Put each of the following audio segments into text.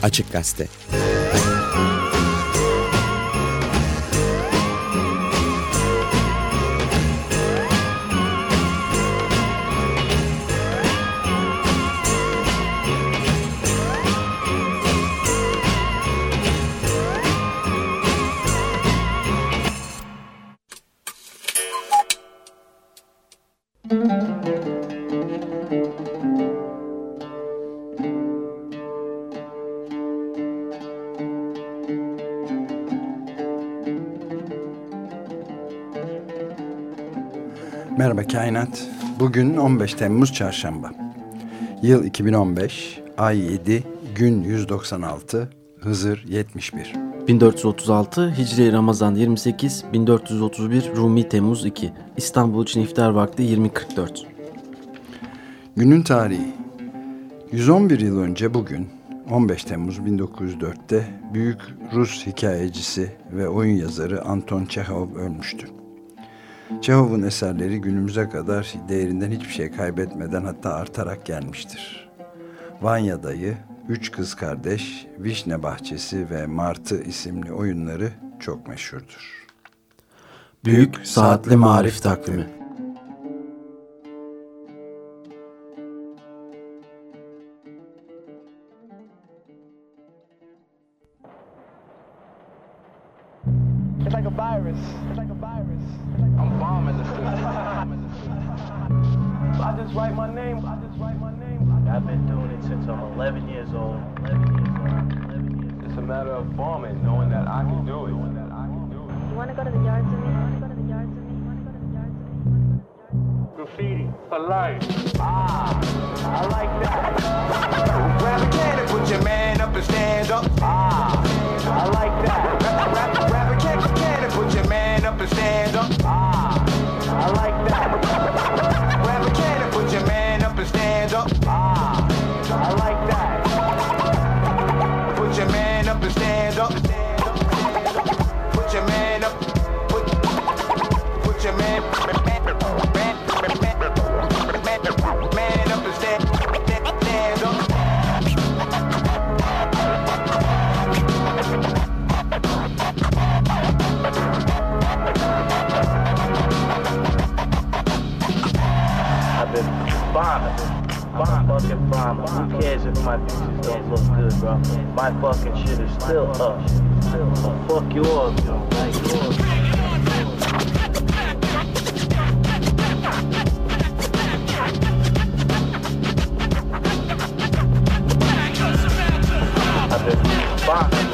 Açık Gazete. Merhaba Kainat. Bugün 15 Temmuz Çarşamba. Yıl 2015, ay 7, gün 196, Hızır 71. 1436 Hicri Ramazan 28, 1431 Rumi Temmuz 2. İstanbul için iftar vakti 20.44. Günün tarihi. 111 yıl önce bugün 15 Temmuz 1904'te büyük Rus hikayecisi ve oyun yazarı Anton Çehov ölmüştü. Çehov'un eserleri günümüze kadar değerinden hiçbir şey kaybetmeden, hatta artarak gelmiştir. Vanya Dayı, Üç Kız Kardeş, Vişne Bahçesi ve Martı isimli oyunları çok meşhurdur. Büyük Saatli Marif Takvimi. It's like a virus. It's like a virus. I'm bombing the system. I just write my name. I just write my name. I've been doing it since I'm 11 years old. 11 years old. It's a matter of bombing, knowing that I can do it. You want to go to the yards with me? You want to go to the yards with me? You want to go to the yards with me? Graffiti for life. I like that. Grab a can and put your man up and stand up. I like that. Grab a can and put your man up and stand up. I like that. Grab a can and put your man up and stand up. I like that. Put your man up and stand up. Put your man up. Put your man up and stand up. I've been bombing. I'm a fucking bomber. Who cares if my pictures don't look good, bro? My fucking shit is still up. Fuck yours, bro. Like yours. I've been bombing.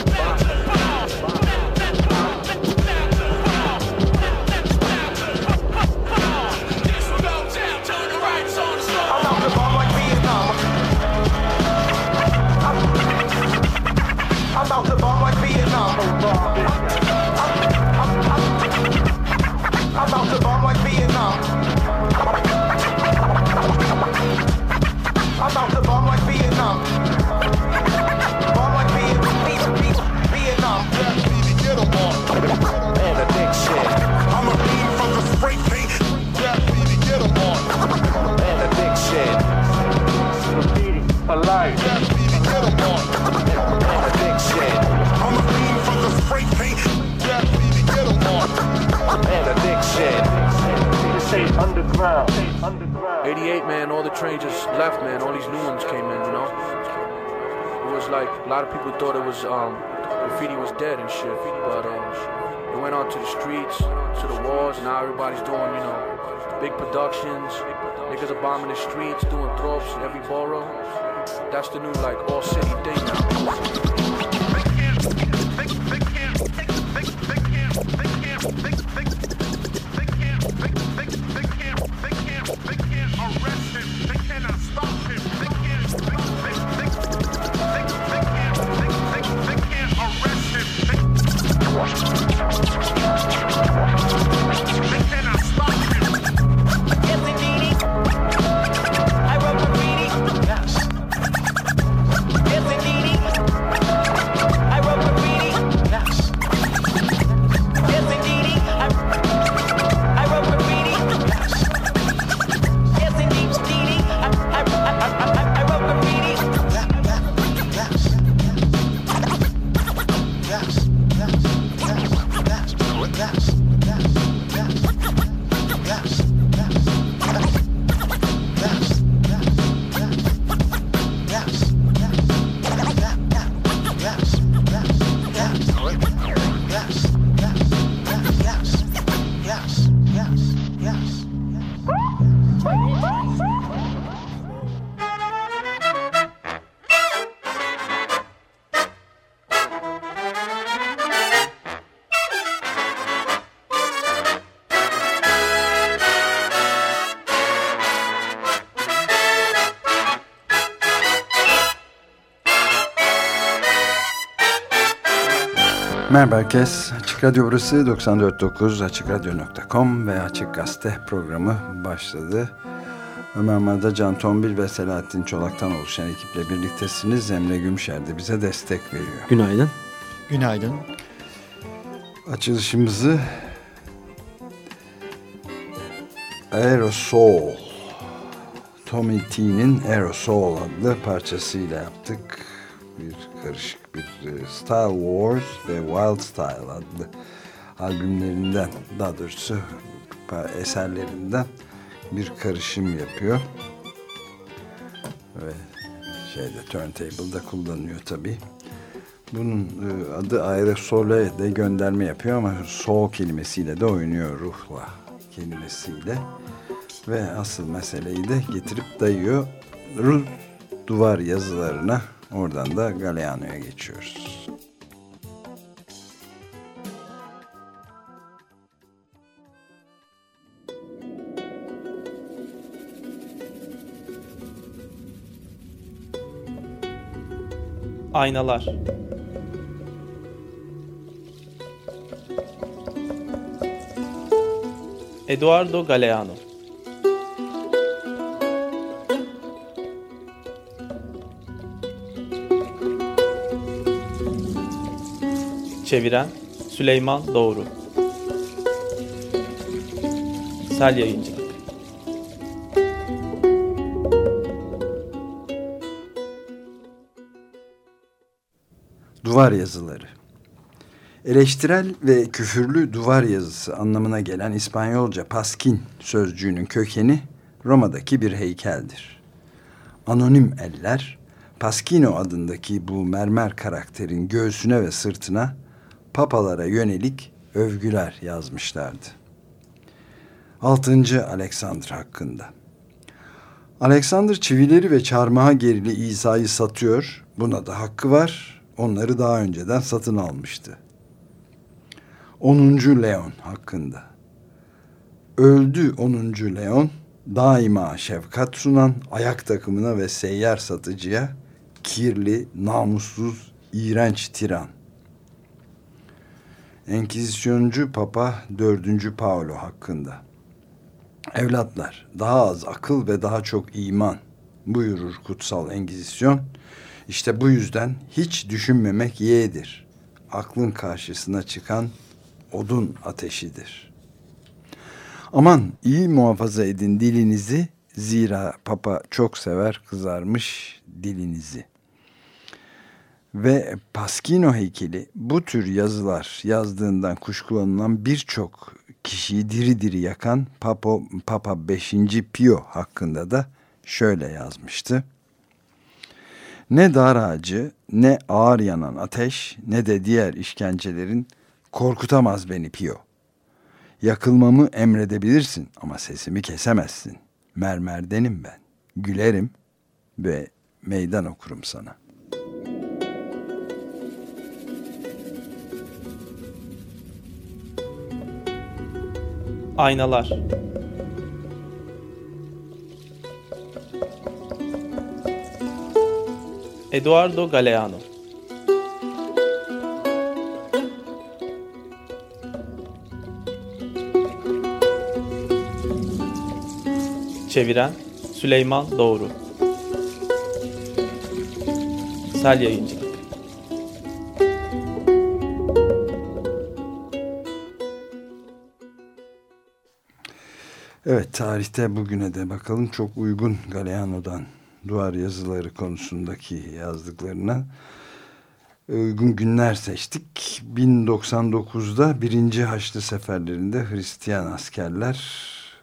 Underground. 88, man, all the trains just left, man. All these new ones came in, you know. It was like, a lot of people thought it was, graffiti was dead and shit. But, it went out to the streets, to the walls, and now everybody's doing, you know, big productions. Niggas are bombing the streets, doing tropes in every borough. That's the new, like, all city thing now. I wrote graffiti. Merhaba herkes. Açık Radyo burası 94.9 AçıkRadyo.com ve Açık Gazete programı başladı. Ömer Madra, Can Tombil ve Selahattin Çolak'tan oluşan ekiple birliktesiniz. Emre Gümşer de bize destek veriyor. Günaydın. Günaydın. Açılışımızı Aerosol, Tommy T's Aerosol adlı parçasıyla yaptık. Bir karışık bir Style Wars ve Wild Style adlı albümlerinden, daha doğrusu eserlerinden bir karışım yapıyor. Ve turntable'da kullanıyor tabii. Bunun adı Aerosol'e de gönderme yapıyor ama soul kelimesiyle de oynuyor, ruhla kelimesiyle. Ve asıl meseleyi de getirip dayıyor Rus duvar yazılarına. Oradan da Galeano'ya geçiyoruz. Aynalar. Eduardo Galeano. Çeviren Süleyman Doğru. Sel Yayıncılık. Duvar yazıları. Eleştirel ve küfürlü duvar yazısı anlamına gelen İspanyolca paskin sözcüğünün kökeni Roma'daki bir heykeldir. Anonim eller, Pasquino adındaki bu mermer karakterin göğsüne ve sırtına papalara yönelik övgüler yazmışlardı. 6. Alexander hakkında. Alexander çivileri ve çarmıha gerili İsa'yı satıyor, buna da hakkı var, onları daha önceden satın almıştı. 10. Leon hakkında. Öldü 10. Leon, daima şefkat sunan ayak takımına ve seyyar satıcıya, kirli, namussuz, iğrenç tiran. Enkizisyoncu Papa 4. Paulo hakkında. Evlatlar, daha az akıl ve daha çok iman buyurur kutsal Engizisyon. İşte bu yüzden hiç düşünmemek yeğdir. Aklın karşısına çıkan odun ateşidir. Aman iyi muhafaza edin dilinizi, zira Papa çok sever kızarmış dilinizi. Ve Pasquino heykeli bu tür yazılar yazdığından kuşkulanılan birçok kişiyi diri diri yakan Papa 5. Pio hakkında da şöyle yazmıştı. Ne dar ağacı, ne ağır yanan ateş, ne de diğer işkencelerin korkutamaz beni Pio. Yakılmamı emredebilirsin ama sesimi kesemezsin. Mermerdenim ben, gülerim ve meydan okurum sana. Aynalar. Eduardo Galeano. Çeviren Süleyman Doğru. Sel Yayıncılık. Evet, tarihte bugüne de bakalım. Çok uygun Galeano'dan duvar yazıları konusundaki yazdıklarına uygun günler seçtik. 1099'da 1. Haçlı Seferlerinde Hristiyan askerler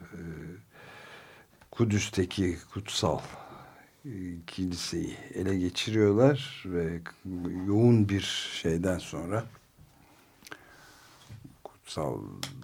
Kudüs'teki kutsal kiliseyi ele geçiriyorlar ve yoğun bir şeyden sonra kutsal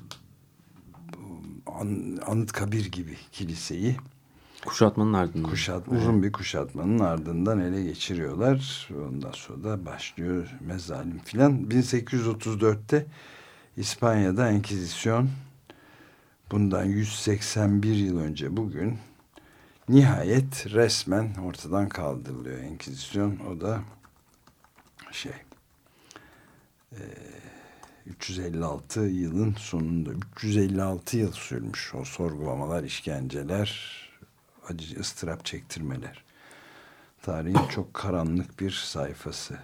Anıtkabir gibi kiliseyi Kuşatmanın ardından. Uzun bir kuşatmanın ardından ele geçiriyorlar. Ondan sonra da başlıyor mezalim filan. 1834'te İspanya'da Enkizisyon, bundan 181 yıl önce bugün nihayet resmen ortadan kaldırılıyor Enkizisyon. O da 356 yılın sonunda 356 yıl sürmüş o sorgulamalar, işkenceler, acı, ıstırap çektirmeler. Tarihin çok karanlık bir sayfası.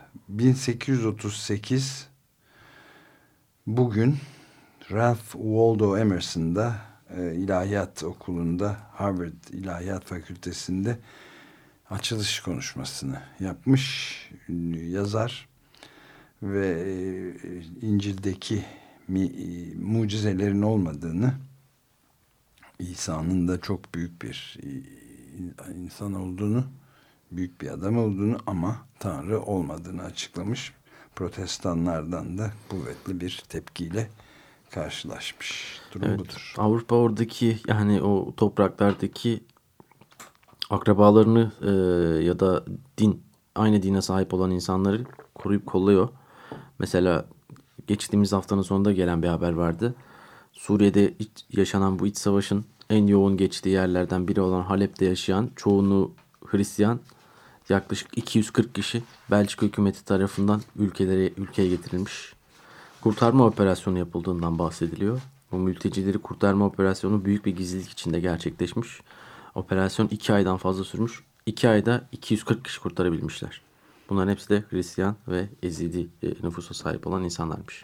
1838 bugün Ralph Waldo Emerson'da İlahiyat Okulu'nda, Harvard İlahiyat Fakültesi'nde açılış konuşmasını yapmış yazar ve İncil'deki mucizelerin olmadığını, İsa'nın da çok büyük bir insan olduğunu, büyük bir adam olduğunu ama Tanrı olmadığını açıklamış. Protestanlardan da kuvvetli bir tepkiyle karşılaşmış. Durum Evet, budur. Avrupa oradaki, yani o topraklardaki akrabalarını ya da aynı dine sahip olan insanları koruyup kolluyor. Mesela geçtiğimiz haftanın sonunda gelen bir haber vardı. Suriye'de yaşanan bu iç savaşın en yoğun geçtiği yerlerden biri olan Halep'te yaşayan çoğunluğu Hristiyan yaklaşık 240 kişi Belçika hükümeti tarafından ülkeye getirilmiş. Kurtarma operasyonu yapıldığından bahsediliyor. Bu mültecileri kurtarma operasyonu büyük bir gizlilik içinde gerçekleşmiş. Operasyon 2 aydan fazla sürmüş. 2 ayda 240 kişi kurtarabilmişler. Bunların hepsi de Hristiyan ve Ezidi nüfusa sahip olan insanlarmış.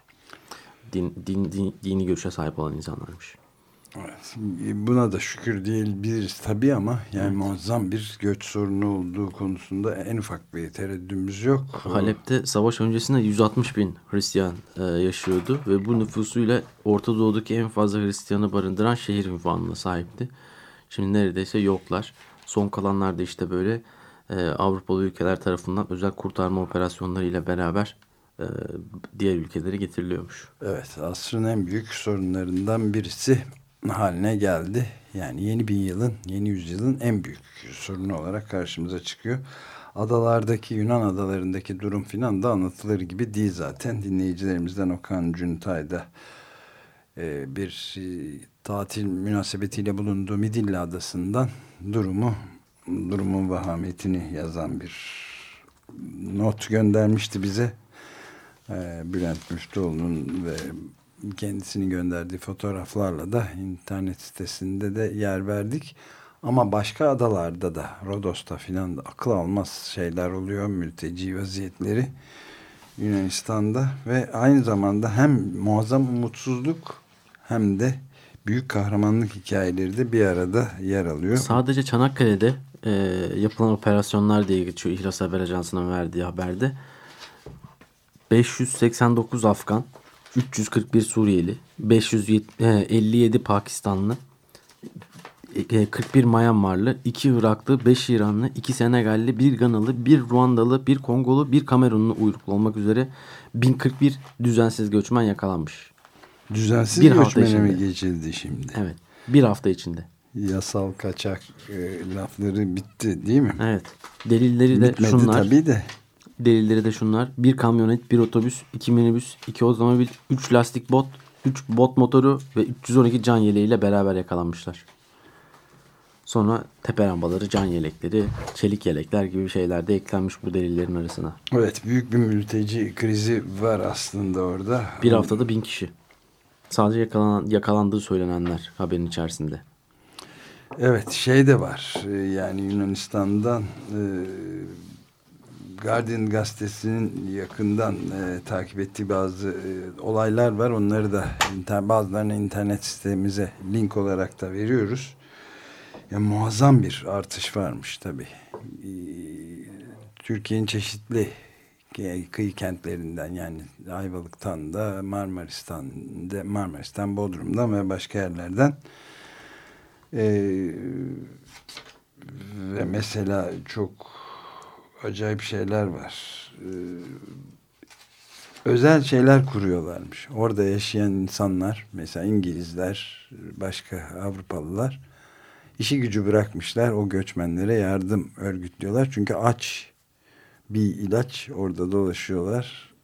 Dini görüşe sahip olan insanlarmış. Evet, buna da şükür diyebiliriz tabii ama yani muazzam bir göç sorunu olduğu konusunda en ufak bir tereddüdümüz yok. Halep'te savaş öncesinde 160 bin Hristiyan yaşıyordu ve bu nüfusuyla Orta Doğu'daki en fazla Hristiyanı barındıran şehir unvanına sahipti. Şimdi neredeyse yoklar. Son kalanlar da işte böyle Avrupalı ülkeler tarafından özel kurtarma operasyonlarıyla beraber diğer ülkelere getiriliyormuş. Evet, asrın en büyük sorunlarından birisi haline geldi. Yani yeni yüzyılın en büyük sorunu olarak karşımıza çıkıyor. Yunan adalarındaki durum filan da anlatılır gibi değil zaten. Dinleyicilerimizden Okan Cuntay da bir tatil münasebetiyle bulunduğu Midilli Adası'ndan durumun vahametini yazan bir not göndermişti bize. Bülent Müftüoğlu'nun ve kendisinin gönderdiği fotoğraflarla da internet sitesinde de yer verdik. Ama başka adalarda da, Rodos'ta filan da akıl almaz şeyler oluyor, mülteci vaziyetleri Yunanistan'da ve aynı zamanda hem muazzam umutsuzluk hem de büyük kahramanlık hikayeleri de bir arada yer alıyor. Sadece Çanakkale'de yapılan operasyonlar diye geçiyor İhlas Haber Ajansı'nın verdiği haberde. 589 Afgan, 341 Suriyeli, 557 Pakistanlı, 41 Myanmarlı, 2 Iraklı, 5 İranlı, 2 Senegalli, 1 Ganalı, 1 Ruandalı, 1 Kongolu, 1 Kamerunlu uyruklu olmak üzere 1041 düzensiz göçmen yakalanmış. Düzensiz bir hafta göçmene içinde mi geçildi şimdi? Evet. Bir hafta içinde. Yasal kaçak lafları bitti değil mi? Evet. Delilleri de Bitmedi şunlar. tabii de. Delilleri de şunlar. 1 kamyonet, 1 otobüs, 2 minibüs, 2 otomobil, 3 lastik bot, 3 bot motoru ve 312 can yeleğiyle beraber yakalanmışlar. Sonra tepe rambaları, can yelekleri, çelik yelekler gibi şeyler de eklenmiş bu delillerin arasına. Evet, büyük bir mülteci krizi var aslında orada. Bir haftada 1000 kişi. Sadece yakalandığı söylenenler haberin içerisinde. Evet, şey de var. Yani Yunanistan'dan Guardian gazetesinin yakından takip ettiği bazı olaylar var. Onları da bazılarını internet sitemize link olarak da veriyoruz. Yani muazzam bir artış varmış tabii. Türkiye'nin çeşitli kıyı kentlerinden, yani Ayvalık'tan da Marmaris'ten, Bodrum'dan ve başka yerlerden ve mesela çok acayip şeyler var. Özel şeyler kuruyorlarmış. Orada yaşayan insanlar, mesela İngilizler, başka Avrupalılar işi gücü bırakmışlar, o göçmenlere yardım örgütlüyorlar. Çünkü aç bir ilaç orada dolaşıyorlar.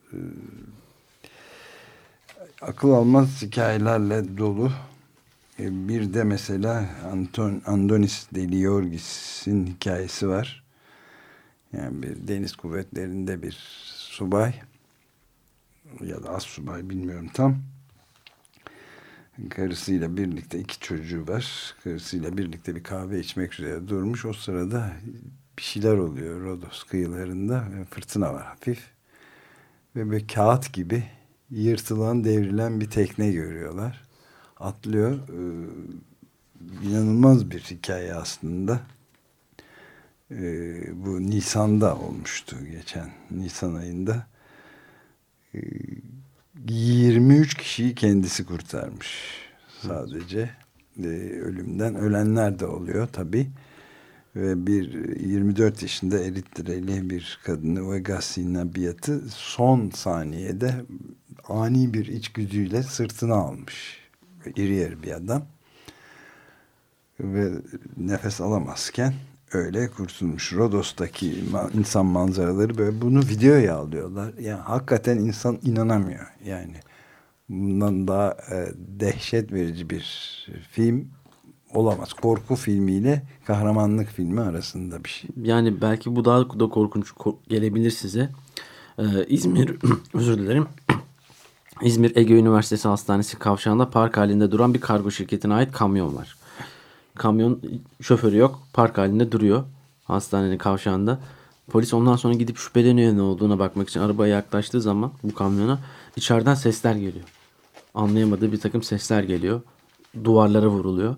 Akıl almaz hikayelerle dolu. Bir de mesela Andonis Deliorgis'in hikayesi var. Yani bir deniz kuvvetlerinde bir subay. ya da astsubay bilmiyorum tam. Karısıyla birlikte, 2 çocuğu var. Karısıyla birlikte bir kahve içmek üzere durmuş. O sırada bir şeyler oluyor Rodos kıyılarında. Fırtına var hafif. Ve bir kağıt gibi yırtılan, devrilen bir tekne görüyorlar. Atlıyor. İnanılmaz bir hikaye aslında. Bu Nisan'da olmuştu, geçen Nisan ayında. 23 kişiyi kendisi kurtarmış sadece. Ölümden. Ölenler de oluyor tabii. Ve bir 24 yaşında Eritreli bir kadını, Oegasi Nabiat'ı son saniyede ani bir içgüdüyle sırtına almış. İri yarı bir adam. Ve nefes alamazken öyle kurtulmuş. Rodos'taki insan manzaraları böyle, bunu videoya alıyorlar. Yani hakikaten insan inanamıyor. Yani bundan daha dehşet verici bir film olamaz. Korku filmiyle kahramanlık filmi arasında bir şey. Yani belki bu daha da korkunç gelebilir size. İzmir, özür dilerim. İzmir Ege Üniversitesi Hastanesi kavşağında park halinde duran bir kargo şirketine ait kamyon var. Kamyon şoförü yok. Park halinde duruyor hastanenin kavşağında. Polis ondan sonra gidip şüpheleniyor ne olduğuna bakmak için arabaya yaklaştığı zaman bu kamyona içeriden sesler geliyor. Anlayamadığı bir takım sesler geliyor. Duvarlara vuruluyor.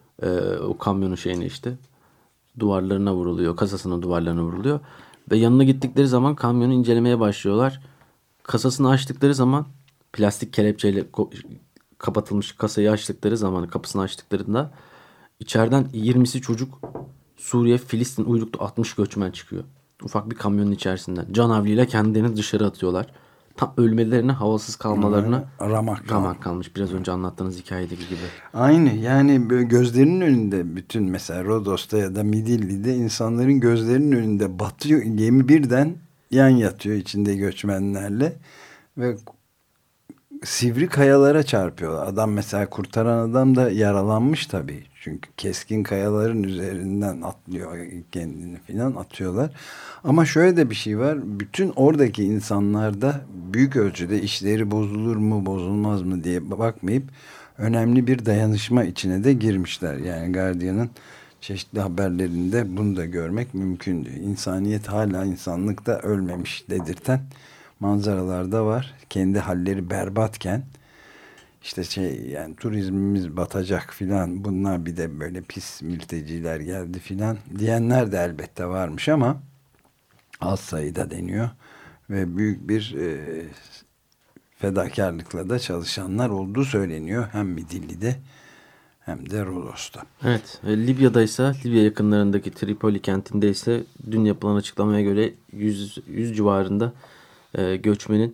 O kamyonun şeyine işte. Duvarlarına vuruluyor. Kasasının duvarlarına vuruluyor. Ve yanına gittikleri zaman kamyonu incelemeye başlıyorlar. Kasasını açtıkları zaman plastik kelepçeyle kapatılmış kasayı açtıkları zaman, kapısını açtıklarında İçeriden 20'si çocuk, Suriye, Filistin uyruklu 60 göçmen çıkıyor. Ufak bir kamyonun içerisinden. Canavliyle kendilerini dışarı atıyorlar. Tam ölmelerine, havasız kalmalarına ramak kalmış. Biraz önce anlattığınız hikayedeki gibi. Aynı, yani gözlerinin önünde bütün, mesela Rodos'ta ya da Midilli'de insanların gözlerinin önünde batıyor. Gemi birden yan yatıyor içinde göçmenlerle ve sivri kayalara çarpıyorlar. Adam, mesela kurtaran adam da yaralanmış tabii. Çünkü keskin kayaların üzerinden atlıyor, kendini falan atıyorlar. Ama şöyle de bir şey var. Bütün oradaki insanlar da büyük ölçüde işleri bozulur mu bozulmaz mı diye bakmayıp önemli bir dayanışma içine de girmişler. Yani Guardian'ın çeşitli haberlerinde bunu da görmek mümkündü. İnsaniyet hala, insanlıkta ölmemiş dedirten manzaralar da var. Kendi halleri berbatken işte yani turizmimiz batacak filan, bunlar bir de böyle pis mülteciler geldi filan diyenler de elbette varmış ama az sayıda deniyor ve büyük bir fedakarlıkla da çalışanlar olduğu söyleniyor hem Midilli'de hem de Rodos'ta. Evet, Libya'da ise, Libya yakınlarındaki Tripoli kentinde ise dün yapılan açıklamaya göre 100 civarında göçmenin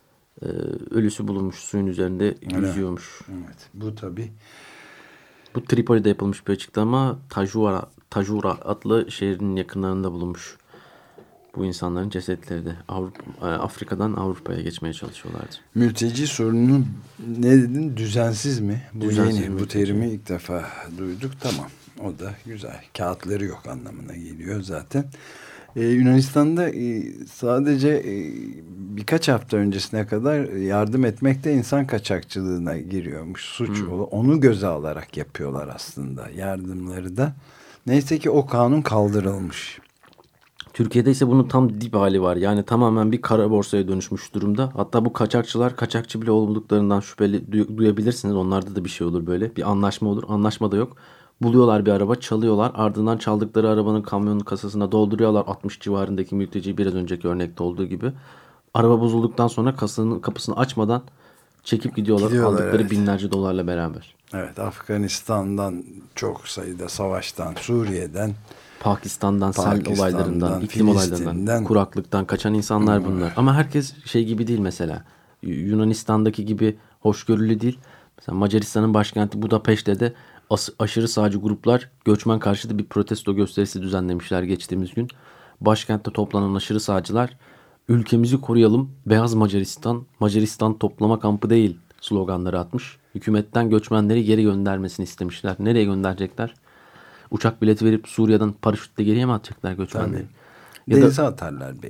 ölüsü bulunmuş, suyun üzerinde yüzüyormuş. Evet, bu tabii. Bu Tripoli'de yapılmış bir açıklama. Tajura adlı şehrin yakınlarında bulunmuş. Bu insanların cesetleri de Afrika'dan Avrupa'ya geçmeye çalışıyorlardı. Mülteci sorununu ne dedin? Düzensiz mi? Düzensiz Bu terimi ilk defa duyduk. Tamam. O da güzel. Kağıtları yok anlamına geliyor zaten. Yunanistan'da sadece birkaç hafta öncesine kadar yardım etmekte insan kaçakçılığına giriyormuş. Suç onu göze alarak yapıyorlar aslında yardımları da. Neyse ki o kanun kaldırılmış. Türkiye'de ise bunun tam dip hali var. Yani tamamen bir kara borsaya dönüşmüş durumda. Hatta bu kaçakçılar kaçakçı bile olduklarından şüpheli duyabilirsiniz. Onlarda da bir şey olur böyle. Bir anlaşma olur. Anlaşma da yok. Buluyorlar bir araba, çalıyorlar. Ardından çaldıkları arabanın kamyonun kasasına dolduruyorlar. 60 civarındaki mülteci, biraz önceki örnekte olduğu gibi. Araba bozulduktan sonra kasanın kapısını açmadan çekip gidiyorlar aldıkları binlerce dolarla beraber. Evet, Afganistan'dan çok sayıda savaştan, Suriye'den, Pakistan'dan, sel olaylarından, iklim olaylarından, kuraklıktan kaçan insanlar bunlar. Ama herkes şey gibi değil mesela. Yunanistan'daki gibi hoşgörülü değil. Mesela Macaristan'ın başkenti Budapeşte de aşırı sağcı gruplar göçmen karşıtı bir protesto gösterisi düzenlemişler geçtiğimiz gün. Başkentte toplanan aşırı sağcılar "Ülkemizi koruyalım, Beyaz Macaristan, Macaristan toplama kampı değil" sloganları atmış. Hükümetten göçmenleri geri göndermesini istemişler. Nereye gönderecekler? Uçak bileti verip Suriye'den paraşütle geriye mi atacaklar göçmenleri? Denize atarlar belki.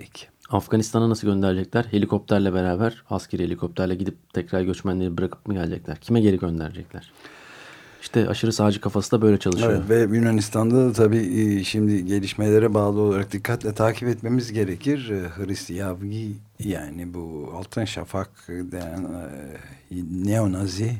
Afganistan'a nasıl gönderecekler? Helikopterle beraber, askeri helikopterle gidip tekrar göçmenleri bırakıp mı gelecekler? Kime geri gönderecekler? İşte aşırı sağcı kafası da böyle çalışıyor. Evet, ve Yunanistan'da da tabii şimdi gelişmelere bağlı olarak dikkatle takip etmemiz gerekir. Hristiyan, yani bu Altın Şafak denen neonazi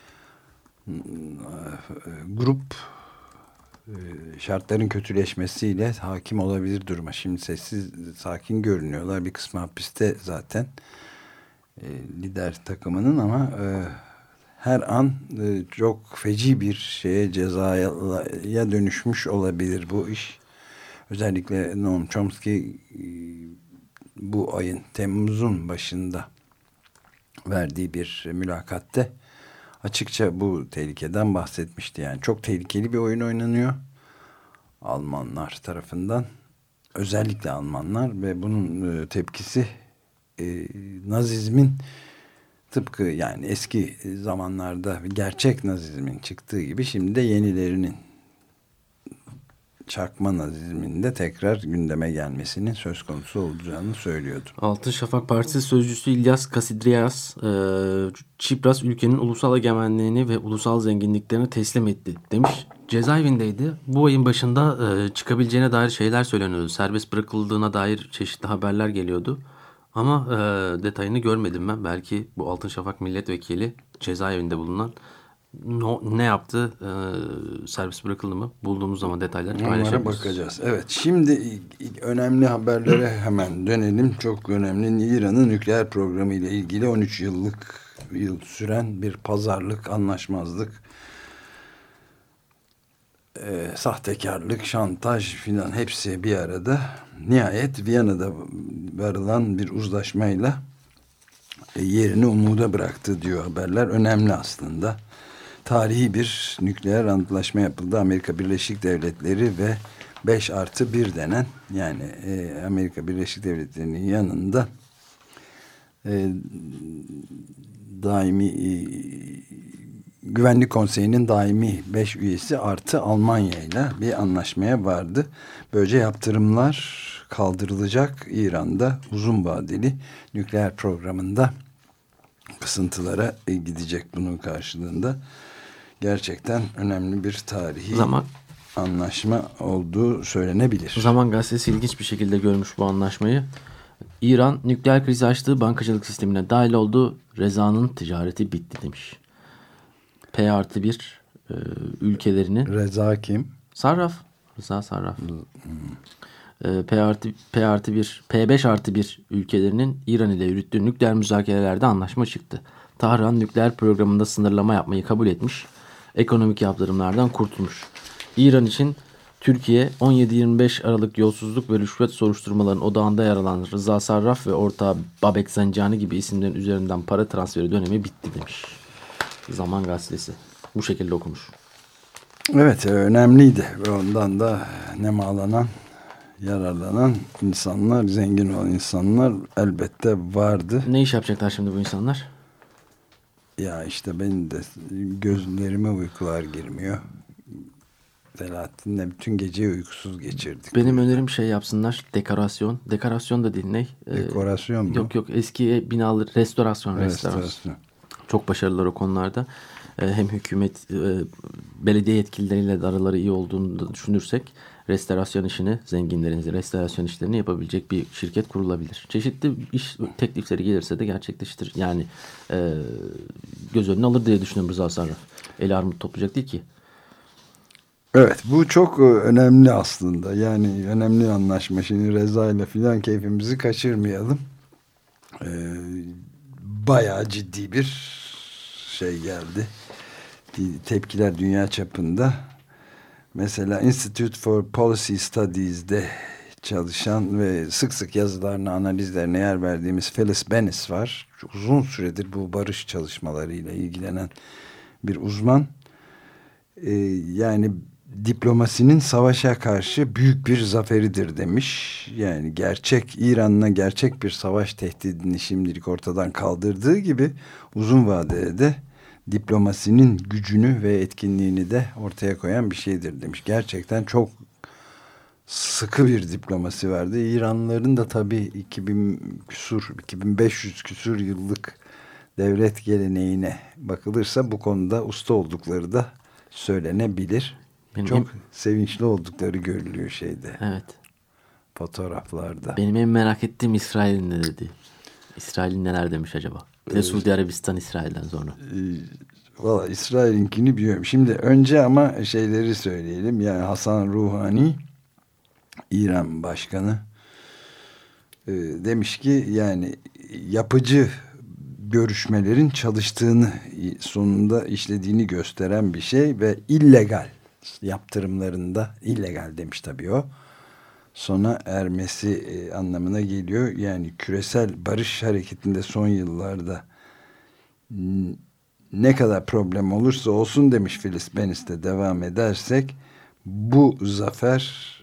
grup şartların kötüleşmesiyle hakim olabilir duruma. Şimdi sessiz, sakin görünüyorlar. Bir kısmı hapiste zaten lider takımının, ama her an çok feci bir şeye, cezaya dönüşmüş olabilir bu iş. Özellikle Noam Chomsky bu ayın, Temmuz'un başında verdiği bir mülakatte açıkça bu tehlikeden bahsetmişti. Yani çok tehlikeli bir oyun oynanıyor Almanlar tarafından. Özellikle Almanlar, ve bunun tepkisi Nazizmin, tıpkı yani eski zamanlarda gerçek Nazizmin çıktığı gibi şimdi de yenilerinin, çakma Nazizmin de tekrar gündeme gelmesinin söz konusu olacağını söylüyordu. Altın Şafak Partisi sözcüsü İlyas Kasidrias, Çipras ülkenin ulusal egemenliğini ve ulusal zenginliklerini teslim etti demiş. Cezaevindeydi. Bu ayın başında çıkabileceğine dair şeyler söyleniyordu. Serbest bırakıldığına dair çeşitli haberler geliyordu. Ama detayını görmedim ben. Belki bu Altın Şafak milletvekili cezaevinde bulunan ne yaptı? Serbest bırakıldı mı? Bulduğumuz zaman detayları paylaşabiliriz. Onlara bakacağız. Evet, şimdi önemli haberlere hemen dönelim. Çok önemli, İran'ın nükleer programı ile ilgili 13 yıl süren bir pazarlık, anlaşmazlık, sahtekarlık, şantaj filan, hepsi bir arada. Nihayet Viyana'da varılan bir uzlaşmayla yerini umuda bıraktı diyor haberler. Önemli aslında. Tarihi bir nükleer antlaşma yapıldı. Amerika Birleşik Devletleri ve 5+1 denen, yani Amerika Birleşik Devletleri'nin yanında daimi Güvenlik Konseyi'nin daimi 5 üyesi artı Almanya ile bir anlaşmaya vardı. Böylece yaptırımlar kaldırılacak. İran'da uzun vadeli nükleer programında kısıntılara gidecek bunun karşılığında. Gerçekten önemli bir tarihi anlaşma olduğu söylenebilir. Zaman Gazetesi ilginç bir şekilde görmüş bu anlaşmayı. İran nükleer krizi açtığı bankacılık sistemine dahil oldu. Reza'nın ticareti bitti demiş. P+1 ülkelerinin... Reza kim? Sarraf. Rıza Sarraf. P5+1 ülkelerinin İran ile yürüttüğü nükleer müzakerelerde anlaşma çıktı. Tahran nükleer programında sınırlama yapmayı kabul etmiş. Ekonomik yaptırımlardan kurtulmuş. İran için Türkiye 17-25 Aralık yolsuzluk ve rüşvet soruşturmalarının odağında yer alan Rıza Sarraf ve ortağı Babek Zencani gibi isimlerin üzerinden para transferi dönemi bitti demiş. Zaman Gazetesi bu şekilde okumuş. Evet, önemliydi ve ondan da nemalanan, yararlanan insanlar, zengin olan insanlar elbette vardı. Ne iş yapacaklar şimdi bu insanlar? Ya işte benim de gözlerime uykular girmiyor. Selahattin'le bütün geceyi uykusuz geçirdik. Benim önerim şey yapsınlar, dekorasyon. Dekorasyon da değil, ne? Dekorasyon mu? Yok eski binaları restorasyon. Çok başarılılar o konularda. Hem hükümet, belediye yetkilileriyle de araları iyi olduğunu da düşünürsek restorasyon işini, zenginlerin restorasyon işlerini yapabilecek bir şirket kurulabilir. Çeşitli iş teklifleri gelirse de gerçekleştirir. Yani göz önüne alır diye düşünüyorum Rıza Sarraf. Eli armut toplayacak değil ki. Evet, bu çok önemli aslında. Yani önemli anlaşma. Şimdi Reza ile filan keyfimizi kaçırmayalım. Bayağı ciddi bir şey geldi. Tepkiler dünya çapında. Mesela Institute for Policy Studies'de çalışan ve sık sık yazılarına, analizlerine yer verdiğimiz Phyllis Bennis var. Çok uzun süredir bu barış çalışmalarıyla ilgilenen bir uzman. Yani diplomasinin savaşa karşı büyük bir zaferidir demiş. Yani İran'la gerçek bir savaş tehdidini şimdilik ortadan kaldırdığı gibi uzun vadede de diplomasinin gücünü ve etkinliğini de ortaya koyan bir şeydir demiş. Gerçekten çok sıkı bir diplomasi vardı. İranlıların da tabii 2500 küsur yıllık devlet geleneğine bakılırsa bu konuda usta oldukları da söylenebilir. Çok sevinçli oldukları görülüyor şeyde. Evet. Fotoğraflarda. Benim en merak ettiğim İsrail'in ne dedi? İsrail'in neler demiş acaba? Bir de Suudi Arabistan İsrail'den sonra. Valla İsrail'inkini biliyorum. Şimdi önce ama şeyleri söyleyelim. Yani Hasan Ruhani, İran Başkanı demiş ki yani yapıcı görüşmelerin çalıştığını, sonunda işlediğini gösteren bir şey ve illegal yaptırımlarında, illegal demiş tabii o, sona ermesi anlamına geliyor. Yani küresel barış hareketinde son yıllarda ne kadar problem olursa olsun demiş Filiz Benis'te devam edersek, bu zafer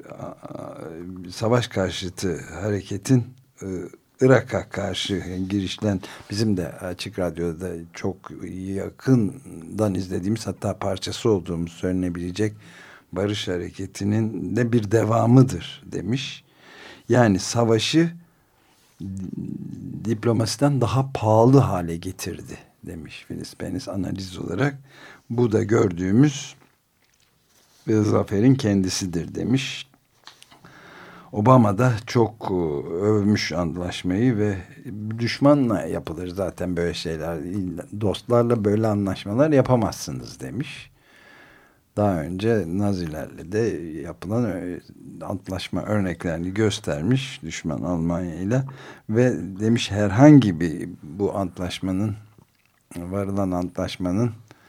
savaş karşıtı hareketin Irak'a karşı girişlen, bizim de Açık Radyo'da çok yakından izlediğimiz, hatta parçası olduğumuz söylenebilecek barış hareketinin de bir devamıdır demiş. Yani savaşı diplomasiden daha pahalı hale getirdi demiş Filiz Benis analiz olarak. Bu da gördüğümüz zaferin kendisidir demiş. Obama da çok övmüş antlaşmayı ve düşmanla yapılır zaten böyle şeyler. Dostlarla böyle anlaşmalar yapamazsınız demiş. Daha önce Nazilerle de yapılan antlaşma örneklerini göstermiş düşman Almanya ile ve demiş herhangi bir bu antlaşmanın, varılan antlaşmanın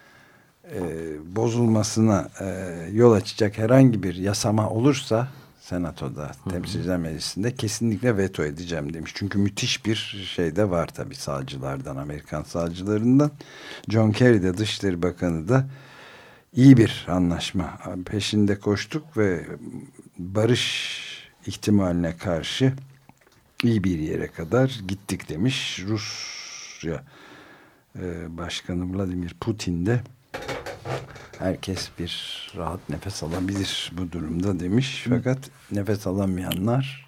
bozulmasına yol açacak herhangi bir yasama olursa Senato'da, Temsilciler Meclisi'nde kesinlikle veto edeceğim demiş. Çünkü müthiş bir şey de var tabii sağcılardan, Amerikan sağcılarından. John Kerry de, Dışişleri Bakanı da iyi bir anlaşma peşinde koştuk ve barış ihtimaline karşı iyi bir yere kadar gittik demiş. Rusya Başkanı Vladimir Putin de herkes bir rahat nefes alabilir bu durumda demiş. Fakat nefes alamayanlar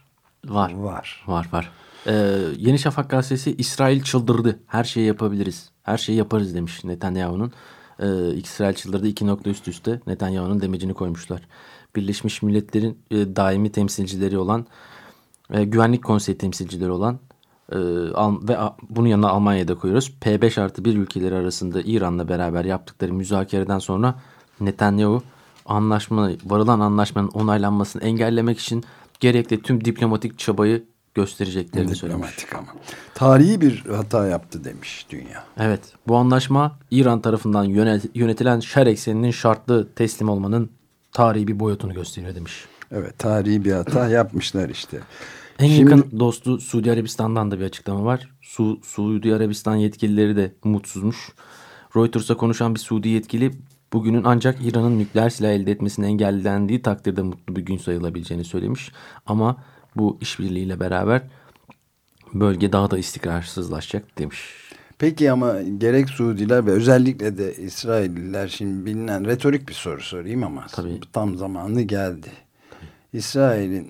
var. Yeni Şafak gazetesi İsrail çıldırdı. Her şeyi yapabiliriz. Her şeyi yaparız demiş Netanyahu'nun. İsrail çıldırdı 2 nokta üst üste Netanyahu'nun demecini koymuşlar. Birleşmiş Milletler'in daimi temsilcileri olan Güvenlik Konseyi temsilcileri olan ve bunun yanına Almanya'da koyuyoruz. P5+1 ülkeleri arasında İran'la beraber yaptıkları müzakereden sonra Netanyahu varılan anlaşmanın onaylanmasını engellemek için gerekli tüm diplomatik çabayı göstereceklerini söylemiş. Ama tarihi bir hata yaptı demiş dünya. Evet, bu anlaşma İran tarafından yönetilen şer ekseninin şartlı teslim olmanın tarihi bir boyutunu gösteriyor demiş. Evet, tarihi bir hata yapmışlar işte. En yakın dostu Suudi Arabistan'dan da bir açıklama var. Suudi Arabistan yetkilileri de umutsuzmuş. Reuters'a konuşan bir Suudi yetkili bugünün ancak İran'ın nükleer silah elde etmesinin engellendiği takdirde mutlu bir gün sayılabileceğini söylemiş. Ama bu işbirliğiyle beraber bölge daha da istikrarsızlaşacak demiş. Peki ama gerek Suudiler ve özellikle de İsrailliler, şimdi bilinen retorik bir soru sorayım ama tabii, tam zamanı geldi. İsrail'in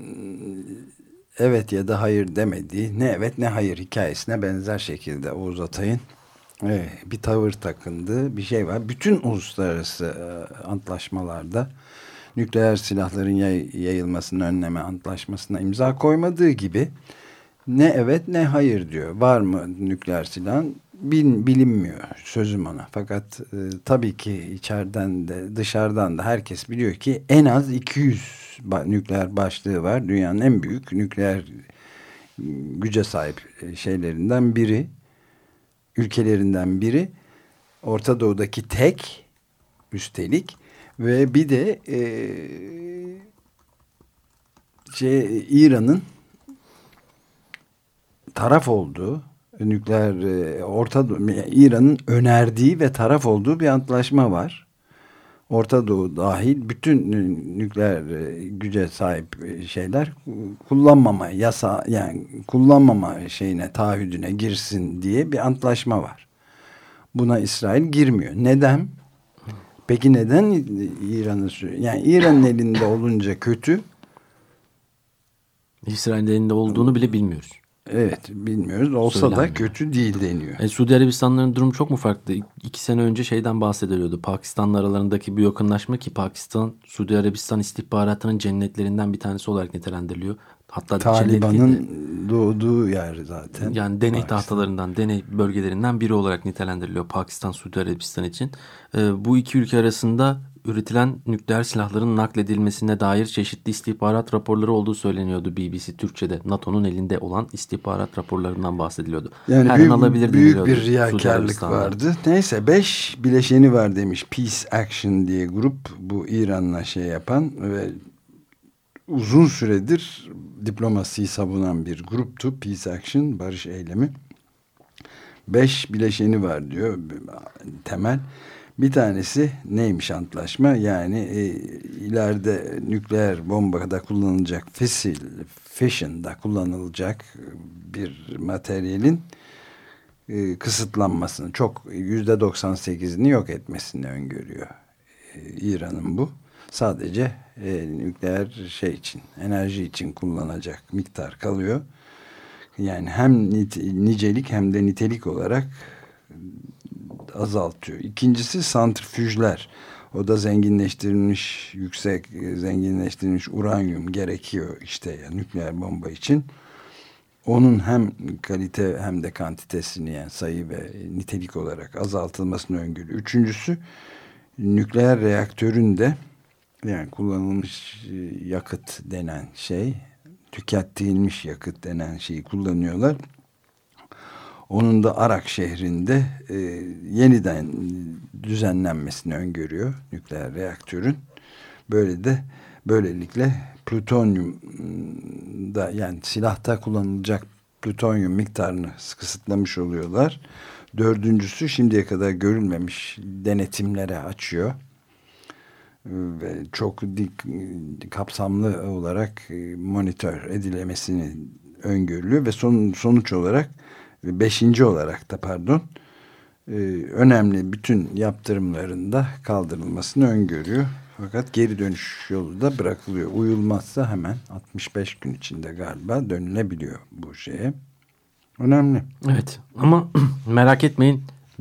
evet ya da hayır demediği, ne evet ne hayır hikayesine benzer şekilde Oğuz Atay'ın bir tavır takındığı bir şey var. Bütün uluslararası antlaşmalarda nükleer silahların yayılmasını önleme antlaşmasına imza koymadığı gibi ne evet ne hayır diyor. Var mı nükleer silahın? Bilinmiyor, sözüm ona. Fakat tabii ki içeriden de dışarıdan da herkes biliyor ki en az 200 nükleer başlığı var. Dünyanın en büyük nükleer güce sahip şeylerinden biri, ülkelerinden biri. Orta Doğu'daki tek, üstelik, ve bir de İran'ın taraf olduğu, nükleer İran'ın önerdiği ve taraf olduğu bir antlaşma var. Orta Doğu dahil bütün nükleer güce sahip şeyler kullanmama yani kullanmama taahhüdüne girsin diye bir antlaşma var. Buna İsrail girmiyor. Neden? Peki neden İran'ın, yani İran'ın elinde olunca kötü, İsrail'in elinde olduğunu bile bilmiyoruz. Evet, bilmiyoruz. Olsa da kötü değil deniyor. Suudi Arabistan'ların durumu çok mu farklı? 2 sene önce şeyden bahsediliyordu. Pakistan'la aralarındaki bir yakınlaşma, ki Pakistan Suudi Arabistan istihbaratının cennetlerinden bir tanesi olarak nitelendiriliyor. Hatta Taliban'ın doğduğu yer zaten. Yani deney tahtalarından, deney bölgelerinden biri olarak nitelendiriliyor Pakistan, Suudi Arabistan için. Bu iki ülke arasında üretilen nükleer silahların nakledilmesine dair çeşitli istihbarat raporları olduğu söyleniyordu BBC Türkçe'de. NATO'nun elinde olan istihbarat raporlarından bahsediliyordu. Yani büyük bir riyakarlık vardı. Neyse, 5 bileşeni var demiş Peace Action diye grup, bu İran'la şey yapan ve uzun süredir diplomasiyi savunan bir gruptu. Peace Action, barış eylemi. 5 bileşeni var diyor temel. Bir tanesi neymiş antlaşma? Yani ileride nükleer bombada kullanılacak, fission'da kullanılacak bir materyalin kısıtlanmasını, çok %98'ini yok etmesini öngörüyor İran'ın bu. Sadece nükleer şey için, enerji için kullanacak miktar kalıyor. Yani hem nicelik hem de nitelik olarak azaltıyor. İkincisi santrifüjler. O da zenginleştirilmiş, yüksek zenginleştirilmiş uranyum gerekiyor işte nükleer bomba için. Onun hem kalite hem de kantitesini, yani sayı ve nitelik olarak azaltılmasını öngörüyor. Üçüncüsü nükleer reaktörün de, yani kullanılmış yakıt denen şey, tüketilmiş yakıt denen şeyi kullanıyorlar. Onun da Arak şehrinde yeniden düzenlenmesini öngörüyor nükleer reaktörün. Böylelikle plütonyum da, yani silahta kullanılacak plütonyum miktarını kısıtlamış oluyorlar. Dördüncüsü, şimdiye kadar görülmemiş denetimlere açıyor. Ve çok kapsamlı olarak monitör edilemesini öngörülüyor ve sonuç olarak, beşinci olarak da önemli bütün yaptırımlarında kaldırılmasını öngörüyor. Fakat geri dönüş yolu da bırakılıyor. Uyulmazsa hemen 65 gün içinde galiba dönülebiliyor bu şeye. Önemli. Evet, ama merak etmeyin,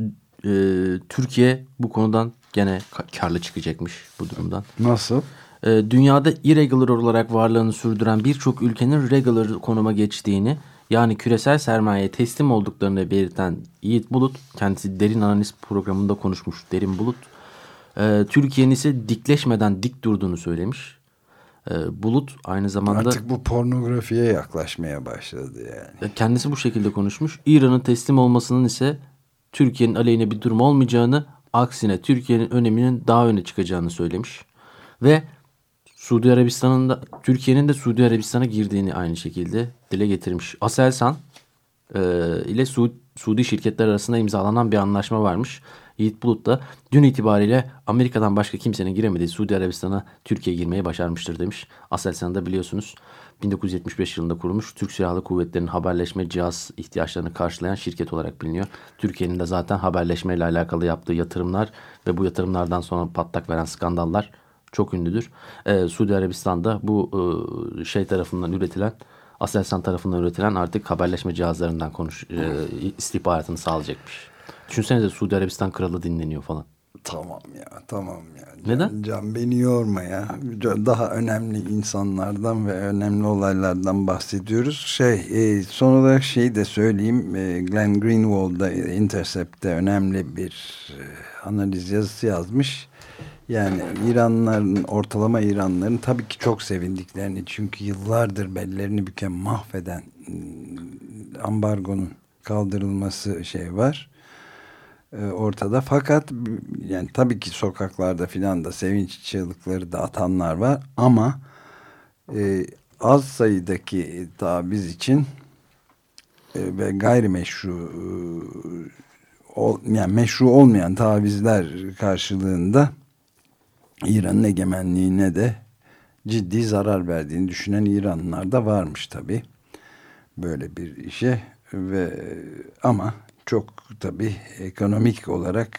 Türkiye bu konudan gene karlı çıkacakmış bu durumdan. Nasıl? Dünyada irregular olarak varlığını sürdüren birçok ülkenin regular konuma geçtiğini, yani küresel sermayeye teslim olduklarını belirten Yiğit Bulut, kendisi Derin Analiz programında konuşmuş Derin Bulut, Türkiye'nin ise dikleşmeden dik durduğunu söylemiş. Bulut aynı zamanda... Artık bu pornografiye yaklaşmaya başladı yani. Kendisi bu şekilde konuşmuş. İran'ın teslim olmasının ise Türkiye'nin aleyhine bir durum olmayacağını, aksine Türkiye'nin öneminin daha öne çıkacağını söylemiş. Ve Suudi Arabistan'ın da, Türkiye'nin de Suudi Arabistan'a girdiğini aynı şekilde dile getirmiş. Aselsan ile Suudi şirketler arasında imzalanan bir anlaşma varmış. Yiğit Bulut da dün itibariyle Amerika'dan başka kimsenin giremediği Suudi Arabistan'a Türkiye girmeyi başarmıştır demiş. Aselsan da biliyorsunuz 1975 yılında kurulmuş, Türk Silahlı Kuvvetleri'nin haberleşme cihaz ihtiyaçlarını karşılayan şirket olarak biliniyor. Türkiye'nin de zaten haberleşmeyle alakalı yaptığı yatırımlar ve bu yatırımlardan sonra patlak veren skandallar çok ünlüdür. Suudi Arabistan'da bu tarafından üretilen, Aselsan tarafından üretilen artık haberleşme cihazlarından istihbaratını sağlayacakmış. Düşünsenize, Suudi Arabistan kralı dinleniyor falan. Tamam ya. Neden? Can beni yorma ya. Daha önemli insanlardan ve önemli olaylardan bahsediyoruz. Son olarak şeyi de söyleyeyim. Glenn Greenwald'da Intercept'te önemli bir analiz yazısı yazmış. Yani ortalama İranlıların tabii ki çok sevindiklerini, çünkü yıllardır bellerini büken, mahveden ambargonun kaldırılması var ortada. Fakat yani tabii ki sokaklarda filan da sevinç çığlıkları da atanlar var ama az sayıdaki taviz için ve gayrimeşru yani meşru olmayan tavizler karşılığında İran'ın egemenliğine de ciddi zarar verdiğini düşünen İranlılar da varmış tabii böyle bir işe ama çok tabii ekonomik olarak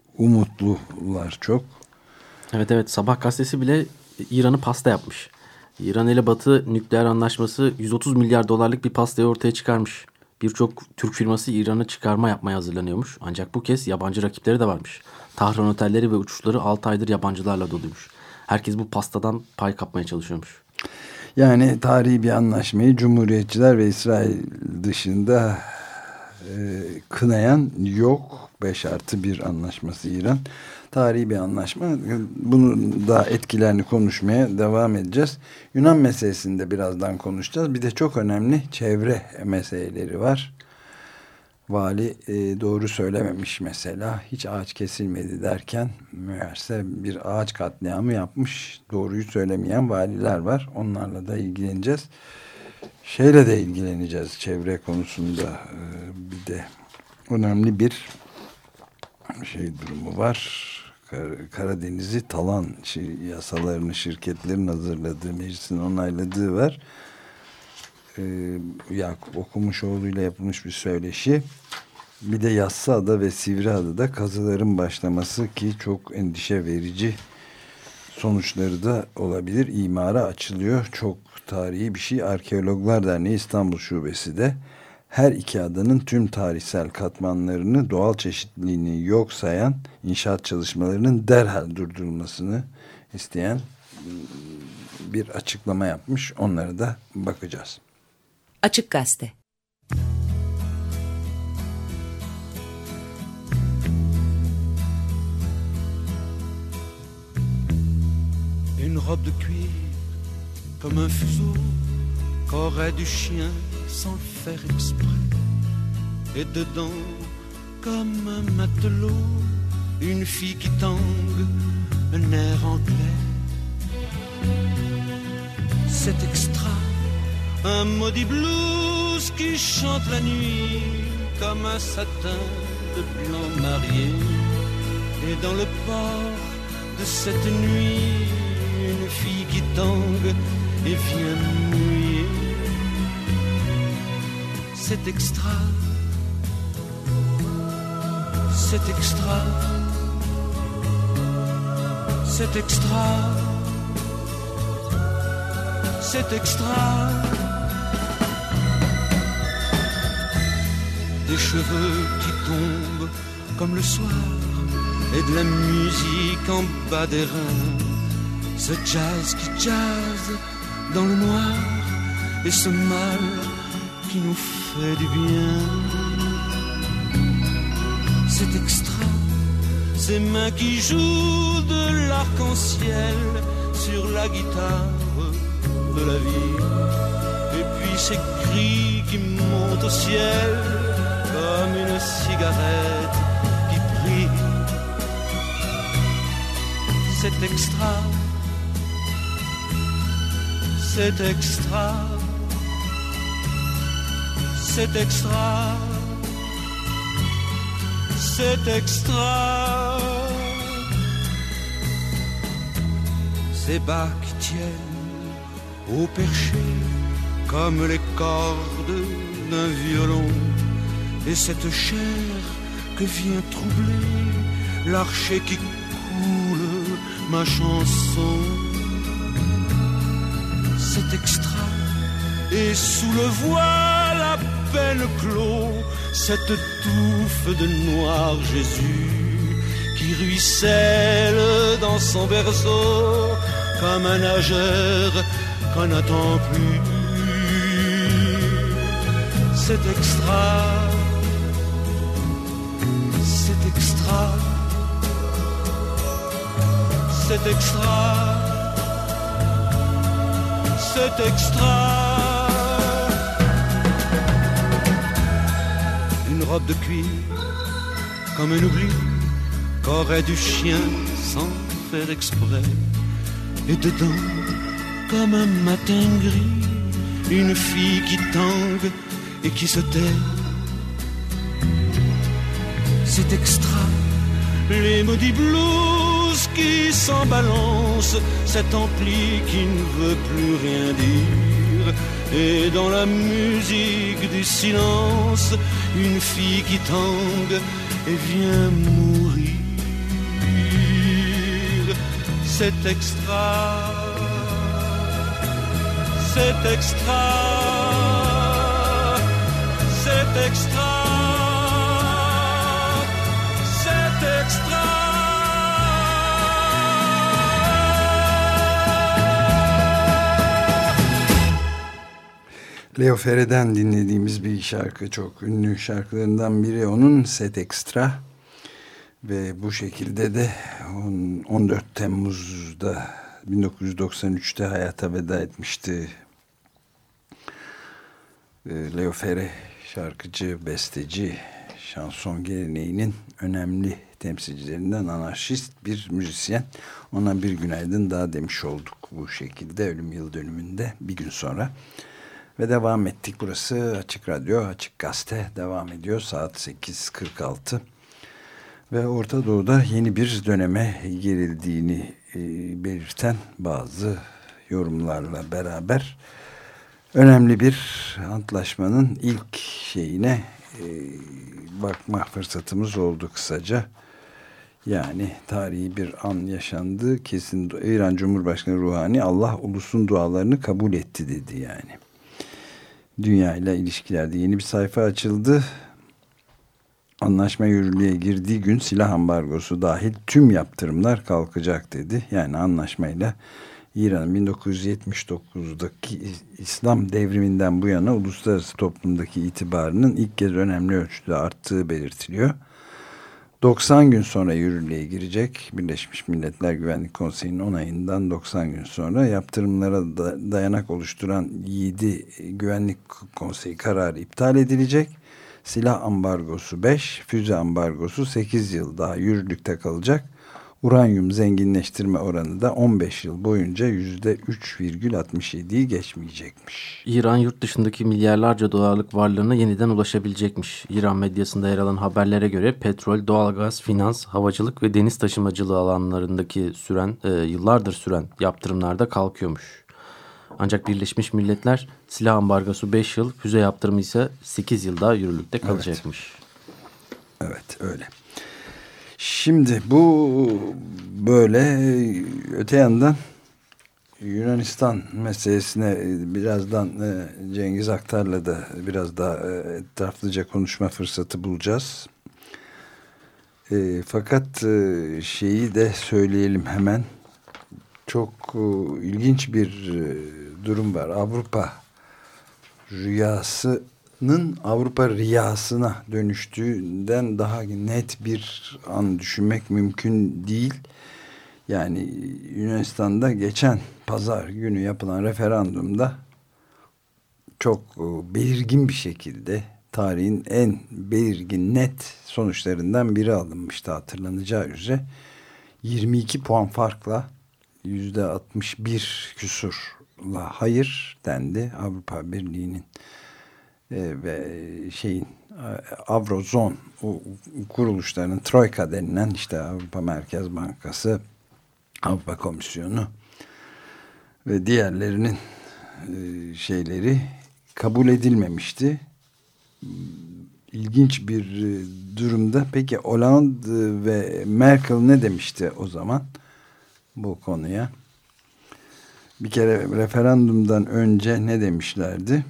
umutlular çok. Evet, Sabah gazetesi bile İran'ı pasta yapmış. İran ile Batı nükleer anlaşması 130 milyar dolarlık bir pastayı ortaya çıkarmış. Birçok Türk firması İran'a çıkarma yapmaya hazırlanıyormuş. Ancak bu kez yabancı rakipleri de varmış. Tahran otelleri ve uçuşları 6 aydır yabancılarla doluymuş. Herkes bu pastadan pay kapmaya çalışıyormuş. Yani tarihi bir anlaşmayı Cumhuriyetçiler ve İsrail dışında kınayan yok. 5+1 anlaşması İran. Tarihi bir anlaşma. Bunu da etkilerini konuşmaya devam edeceğiz. Yunan meselesini de birazdan konuşacağız. Bir de çok önemli çevre meseleleri var. Vali doğru söylememiş mesela. Hiç ağaç kesilmedi derken meğerse bir ağaç katliamı yapmış. Doğruyu söylemeyen valiler var. Onlarla da ilgileneceğiz. Şeyle de ilgileneceğiz çevre konusunda. Bir de önemli bir durumu var. Karadeniz'i talan yasalarını şirketlerin hazırladığı, meclisin onayladığı var. Yakup Okumuşoğlu ile yapılmış bir söyleşi. Bir de Yassıada ve Sivriada'da kazıların başlaması ki çok endişe verici sonuçları da olabilir. İmara açılıyor. Çok tarihi bir şey. Arkeologlar Derneği İstanbul Şubesi de her iki adanın tüm tarihsel katmanlarını, doğal çeşitliliğini yok sayan inşaat çalışmalarının derhal durdurulmasını isteyen bir açıklama yapmış. Onlara da bakacağız. Açık Gazete. Une robe de cuir comme un fuseau qu'aurait du chien sans le faire exprès. Et dedans, comme un matelot, une fille qui tangue, un air anglais. C'est extra, un maudit blues qui chante la nuit comme un satin de blanc marié. Et dans le port de cette nuit, une fille qui tangue et vient mouiller. C'est extra, c'est extra, c'est extra, c'est extra. Des cheveux qui tombent comme le soir et de la musique en bas des reins. Ce jazz qui jazz dans le noir et ce mal qui nous fait du bien. C'est extra, ces mains qui jouent de l'arc-en-ciel sur la guitare de la vie. Et puis ces cris qui montent au ciel comme une cigarette qui brille. C'est extra, c'est extra, c'est extra, c'est extra. Ces bas qui tiennent au perché comme les cordes d'un violon. Et cette chair que vient troubler l'archer qui coule ma chanson. C'est extra, et sous le voile à peine clos, cette touffe de noir Jésus qui ruisselle dans son berceau comme un nageur qu'on n'attend plus. C'est extra, c'est extra, c'est extra. C'est extra. Une robe de cuir comme un oubli qu'aurait du chien sans faire exprès. Et dedans, comme un matin gris, une fille qui tangue et qui se tait. C'est extra. Les maudits blues qui s'en balancent, cet ampli qui ne veut plus rien dire. Et dans la musique du silence, une fille qui tangue et vient mourir. C'est extra, c'est extra, c'est extra, c'est extra. Leo Ferre'den dinlediğimiz bir şarkı, çok ünlü şarkılarından biri onun, Set Extra. Ve bu şekilde de 14 Temmuz'da 1993'te hayata veda etmişti Leo Ferre, şarkıcı, besteci, şanson geleneğinin önemli temsilcilerinden, anarşist bir müzisyen. Ona bir günaydın daha demiş olduk bu şekilde ölüm yıl dönümünde bir gün sonra. Ve devam ettik. Burası Açık Radyo, Açık Gazete devam ediyor. Saat 8.46. Ve Orta Doğu'da yeni bir döneme girildiğini belirten bazı yorumlarla beraber önemli bir antlaşmanın ilk şeyine bakma fırsatımız oldu kısaca. Yani tarihi bir an yaşandı. Kesin İran Cumhurbaşkanı Ruhani Allah ulusun dualarını kabul etti dedi yani. Dünya ile ilişkilerde yeni bir sayfa açıldı. Anlaşma yürürlüğe girdiği gün silah ambargosu dahil tüm yaptırımlar kalkacak dedi. Yani anlaşmayla İran'ın 1979'daki İslam devriminden bu yana uluslararası toplumdaki itibarının ilk kez önemli ölçüde arttığı belirtiliyor. 90 gün sonra yürürlüğe girecek. Birleşmiş Milletler Güvenlik Konseyi'nin onayından 90 gün sonra yaptırımlara dayanak oluşturan 7 Güvenlik Konseyi kararı iptal edilecek. Silah ambargosu 5, füze ambargosu 8 yıl daha yürürlükte kalacak. Uranyum zenginleştirme oranı da 15 yıl boyunca %3,67'yi geçmeyecekmiş. İran yurt dışındaki milyarlarca dolarlık varlığına yeniden ulaşabilecekmiş. İran medyasında yer alan haberlere göre petrol, doğalgaz, finans, havacılık ve deniz taşımacılığı alanlarındaki yıllardır süren yaptırımlar da kalkıyormuş. Ancak Birleşmiş Milletler silah ambargosu 5 yıl, füze yaptırımı ise 8 yıl daha yürürlükte kalacakmış. Evet, öyle. Şimdi bu böyle, öte yandan Yunanistan meselesine birazdan Cengiz Aktar'la da biraz daha etraflıca konuşma fırsatı bulacağız. Fakat şeyi de söyleyelim hemen. Çok ilginç bir durum var. Avrupa rüyasının Avrupa riyasına dönüştüğünden daha net bir an düşünmek mümkün değil. Yani Yunanistan'da geçen pazar günü yapılan referandumda çok belirgin bir şekilde tarihin en belirgin net sonuçlarından biri alınmıştı, hatırlanacağı üzere. 22 puan farkla %61 küsurla hayır dendi. Avrupa Birliği'nin ve Avrozon kuruluşlarının, Troika denilen, işte Avrupa Merkez Bankası, Avrupa Komisyonu ve diğerlerinin şeyleri kabul edilmemişti. İlginç bir durumda. Peki Hollande ve Merkel ne demişti o zaman bu konuya? Bir kere referandumdan önce ne demişlerdi?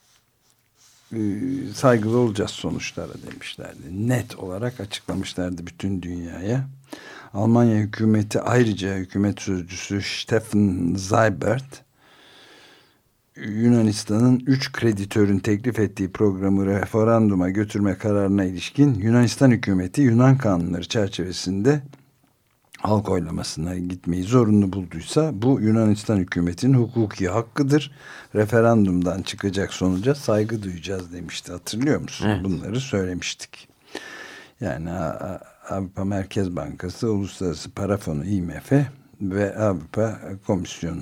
Saygılı olacağız sonuçlara demişlerdi. Net olarak açıklamışlardı bütün dünyaya. Almanya hükümeti, ayrıca hükümet sözcüsü Steffen Seibert, Yunanistan'ın 3 kreditörün teklif ettiği programı referanduma götürme kararına ilişkin Yunanistan hükümeti Yunan kanunları çerçevesinde halk oylamasına gitmeyi zorunlu bulduysa bu Yunanistan hükümetinin hukuki hakkıdır. Referandumdan çıkacak sonuca saygı duyacağız demişti. Hatırlıyor musun? Evet. Bunları söylemiştik. Yani Avrupa Merkez Bankası, Uluslararası Para Fonu IMF ve Avrupa Komisyonu.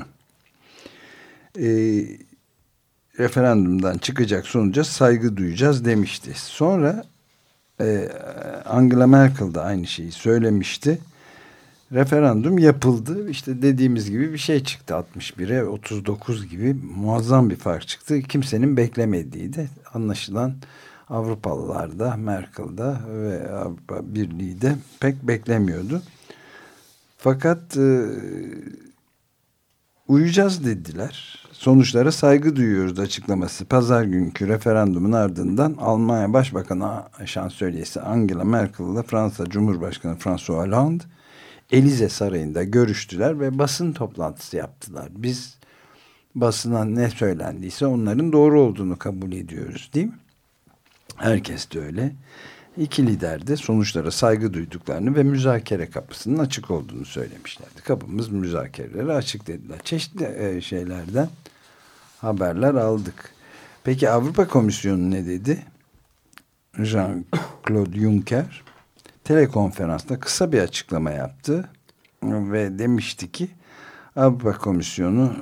Referandumdan çıkacak sonuca saygı duyacağız demişti. Sonra Angela Merkel de aynı şeyi söylemişti. Referandum yapıldı. İşte dediğimiz gibi bir şey çıktı. 61'e 39 gibi muazzam bir fark çıktı. Kimsenin beklemediği de anlaşılan Avrupalılar da, Merkel da ve Avrupa Birliği de pek beklemiyordu. Fakat uyacağız dediler. Sonuçlara saygı duyuyoruz açıklaması. Pazar günkü referandumun ardından Almanya Başbakanı Şansölyesi Angela Merkel ile Fransa Cumhurbaşkanı François Hollande Elize Sarayı'nda görüştüler ve basın toplantısı yaptılar. Biz basına ne söylendiyse onların doğru olduğunu kabul ediyoruz, değil mi? Herkes de öyle. İki lider de sonuçlara saygı duyduklarını ve müzakere kapısının açık olduğunu söylemişlerdi. Kapımız müzakerelere açık dediler. Çeşitli şeylerden haberler aldık. Peki Avrupa Komisyonu ne dedi? Jean-Claude Juncker telekonferansta kısa bir açıklama yaptı ve demişti ki Avrupa Komisyonu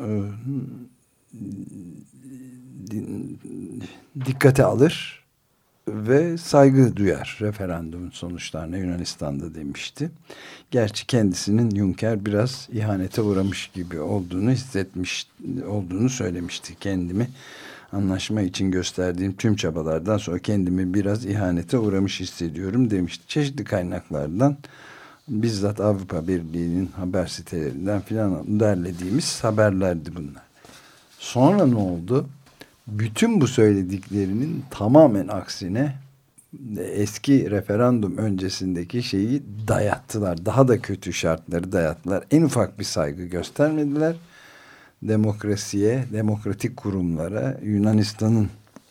dikkate alır ve saygı duyar referandumun sonuçlarına Yunanistan'da demişti. Gerçi kendisinin Juncker biraz ihanete uğramış gibi olduğunu söylemişti. Kendimi anlaşma için gösterdiğim tüm çabalardan sonra kendimi biraz ihanete uğramış hissediyorum demişti. Çeşitli kaynaklardan bizzat Avrupa Birliği'nin haber sitelerinden filan derlediğimiz haberlerdi bunlar. Sonra ne oldu? Bütün bu söylediklerinin tamamen aksine eski referandum öncesindeki şeyi dayattılar. Daha da kötü şartları dayattılar. En ufak bir saygı göstermediler. Demokrasiye, demokratik kurumlara, Yunanistan'ın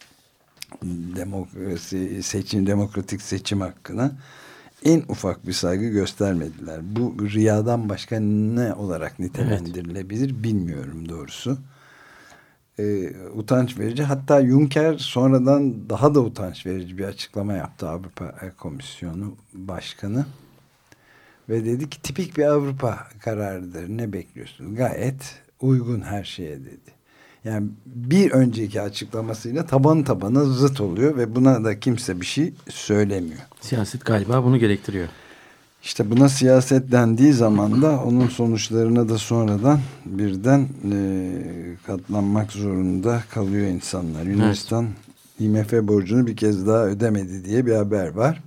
demokratik seçim hakkına en ufak bir saygı göstermediler. Bu riyadan başka ne olarak nitelendirilebilir bilmiyorum doğrusu. Utanç verici. Hatta Juncker sonradan daha da utanç verici bir açıklama yaptı Avrupa Komisyonu Başkanı. Ve dedi ki tipik bir Avrupa kararıdır. Ne bekliyorsunuz? Gayet uygun her şeye dedi. Yani bir önceki açıklamasıyla taban tabana zıt oluyor ve buna da kimse bir şey söylemiyor. Siyaset galiba bunu gerektiriyor. İşte buna siyaset dendiği zaman da onun sonuçlarına da sonradan birden katlanmak zorunda kalıyor insanlar. Yunanistan IMF borcunu bir kez daha ödemedi diye bir haber var.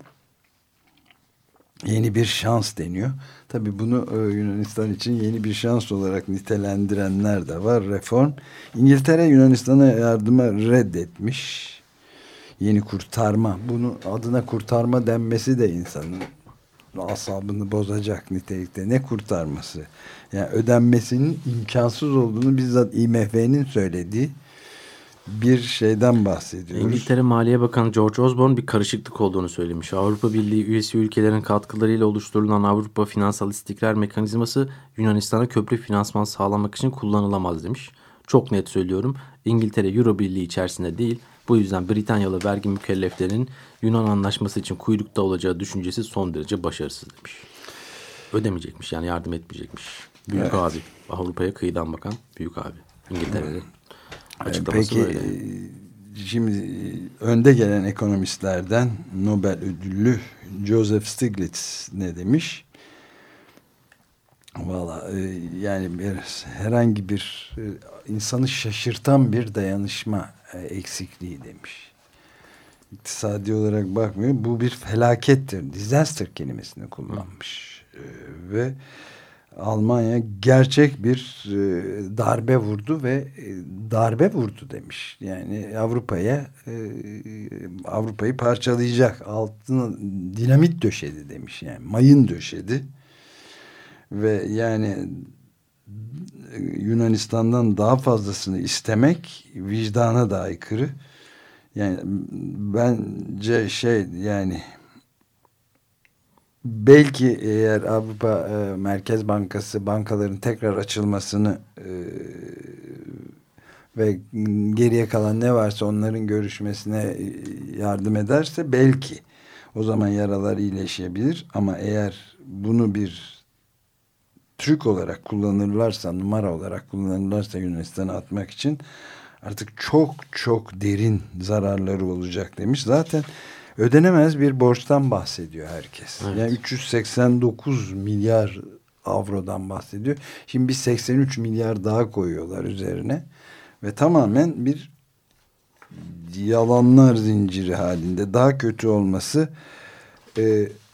Yeni bir şans deniyor. Tabii bunu Yunanistan için yeni bir şans olarak nitelendirenler de var. Reform. İngiltere Yunanistan'a yardımı reddetmiş. Yeni kurtarma. Bunun adına kurtarma denmesi de insanın asabını bozacak nitelikte. Ne kurtarması? Yani ödenmesinin imkansız olduğunu bizzat IMF'nin söylediği bir şeyden bahsediyoruz. İngiltere Maliye Bakanı George Osborne bir karışıklık olduğunu söylemiş. Avrupa Birliği üyesi ülkelerin katkılarıyla oluşturulan Avrupa Finansal İstikrar Mekanizması Yunanistan'a köprü finansman sağlamak için kullanılamaz demiş. Çok net söylüyorum. İngiltere Euro Birliği içerisinde değil. Bu yüzden Britanyalı vergi mükelleflerinin Yunan anlaşması için kuyrukta olacağı düşüncesi son derece başarısız demiş. Ödemeyecekmiş, yani yardım etmeyecekmiş. Büyük abi. Avrupa'ya kıyıdan bakan büyük abi. İngiltere'nin açıklaması peki, öyle. Şimdi önde gelen ekonomistlerden Nobel ödüllü Joseph Stiglitz ne demiş? Valla yani herhangi bir insanı şaşırtan bir dayanışma eksikliği demiş. İktisadi olarak bakmıyor. Bu bir felakettir. Disaster kelimesini kullanmış. Ve Almanya gerçek bir darbe vurdu ve darbe vurdu demiş. Yani Avrupa'yı parçalayacak, altına dinamit döşedi demiş. Yani mayın döşedi. Ve yani Yunanistan'dan daha fazlasını istemek vicdana da aykırı. Yani bence yani belki eğer Avrupa Merkez Bankası bankaların tekrar açılmasını ve geriye kalan ne varsa onların görüşmesine yardım ederse belki o zaman yaralar iyileşebilir. Ama eğer bunu bir trük olarak kullanırlarsa, numara olarak kullanırlarsa Yunanistan'a atmak için artık çok çok derin zararları olacak demiş. Zaten ödenemez bir borçtan bahsediyor herkes. Evet. Yani 389 milyar avrodan bahsediyor. Şimdi bir 83 milyar daha koyuyorlar üzerine. Ve tamamen bir yalanlar zinciri halinde. Daha kötü olması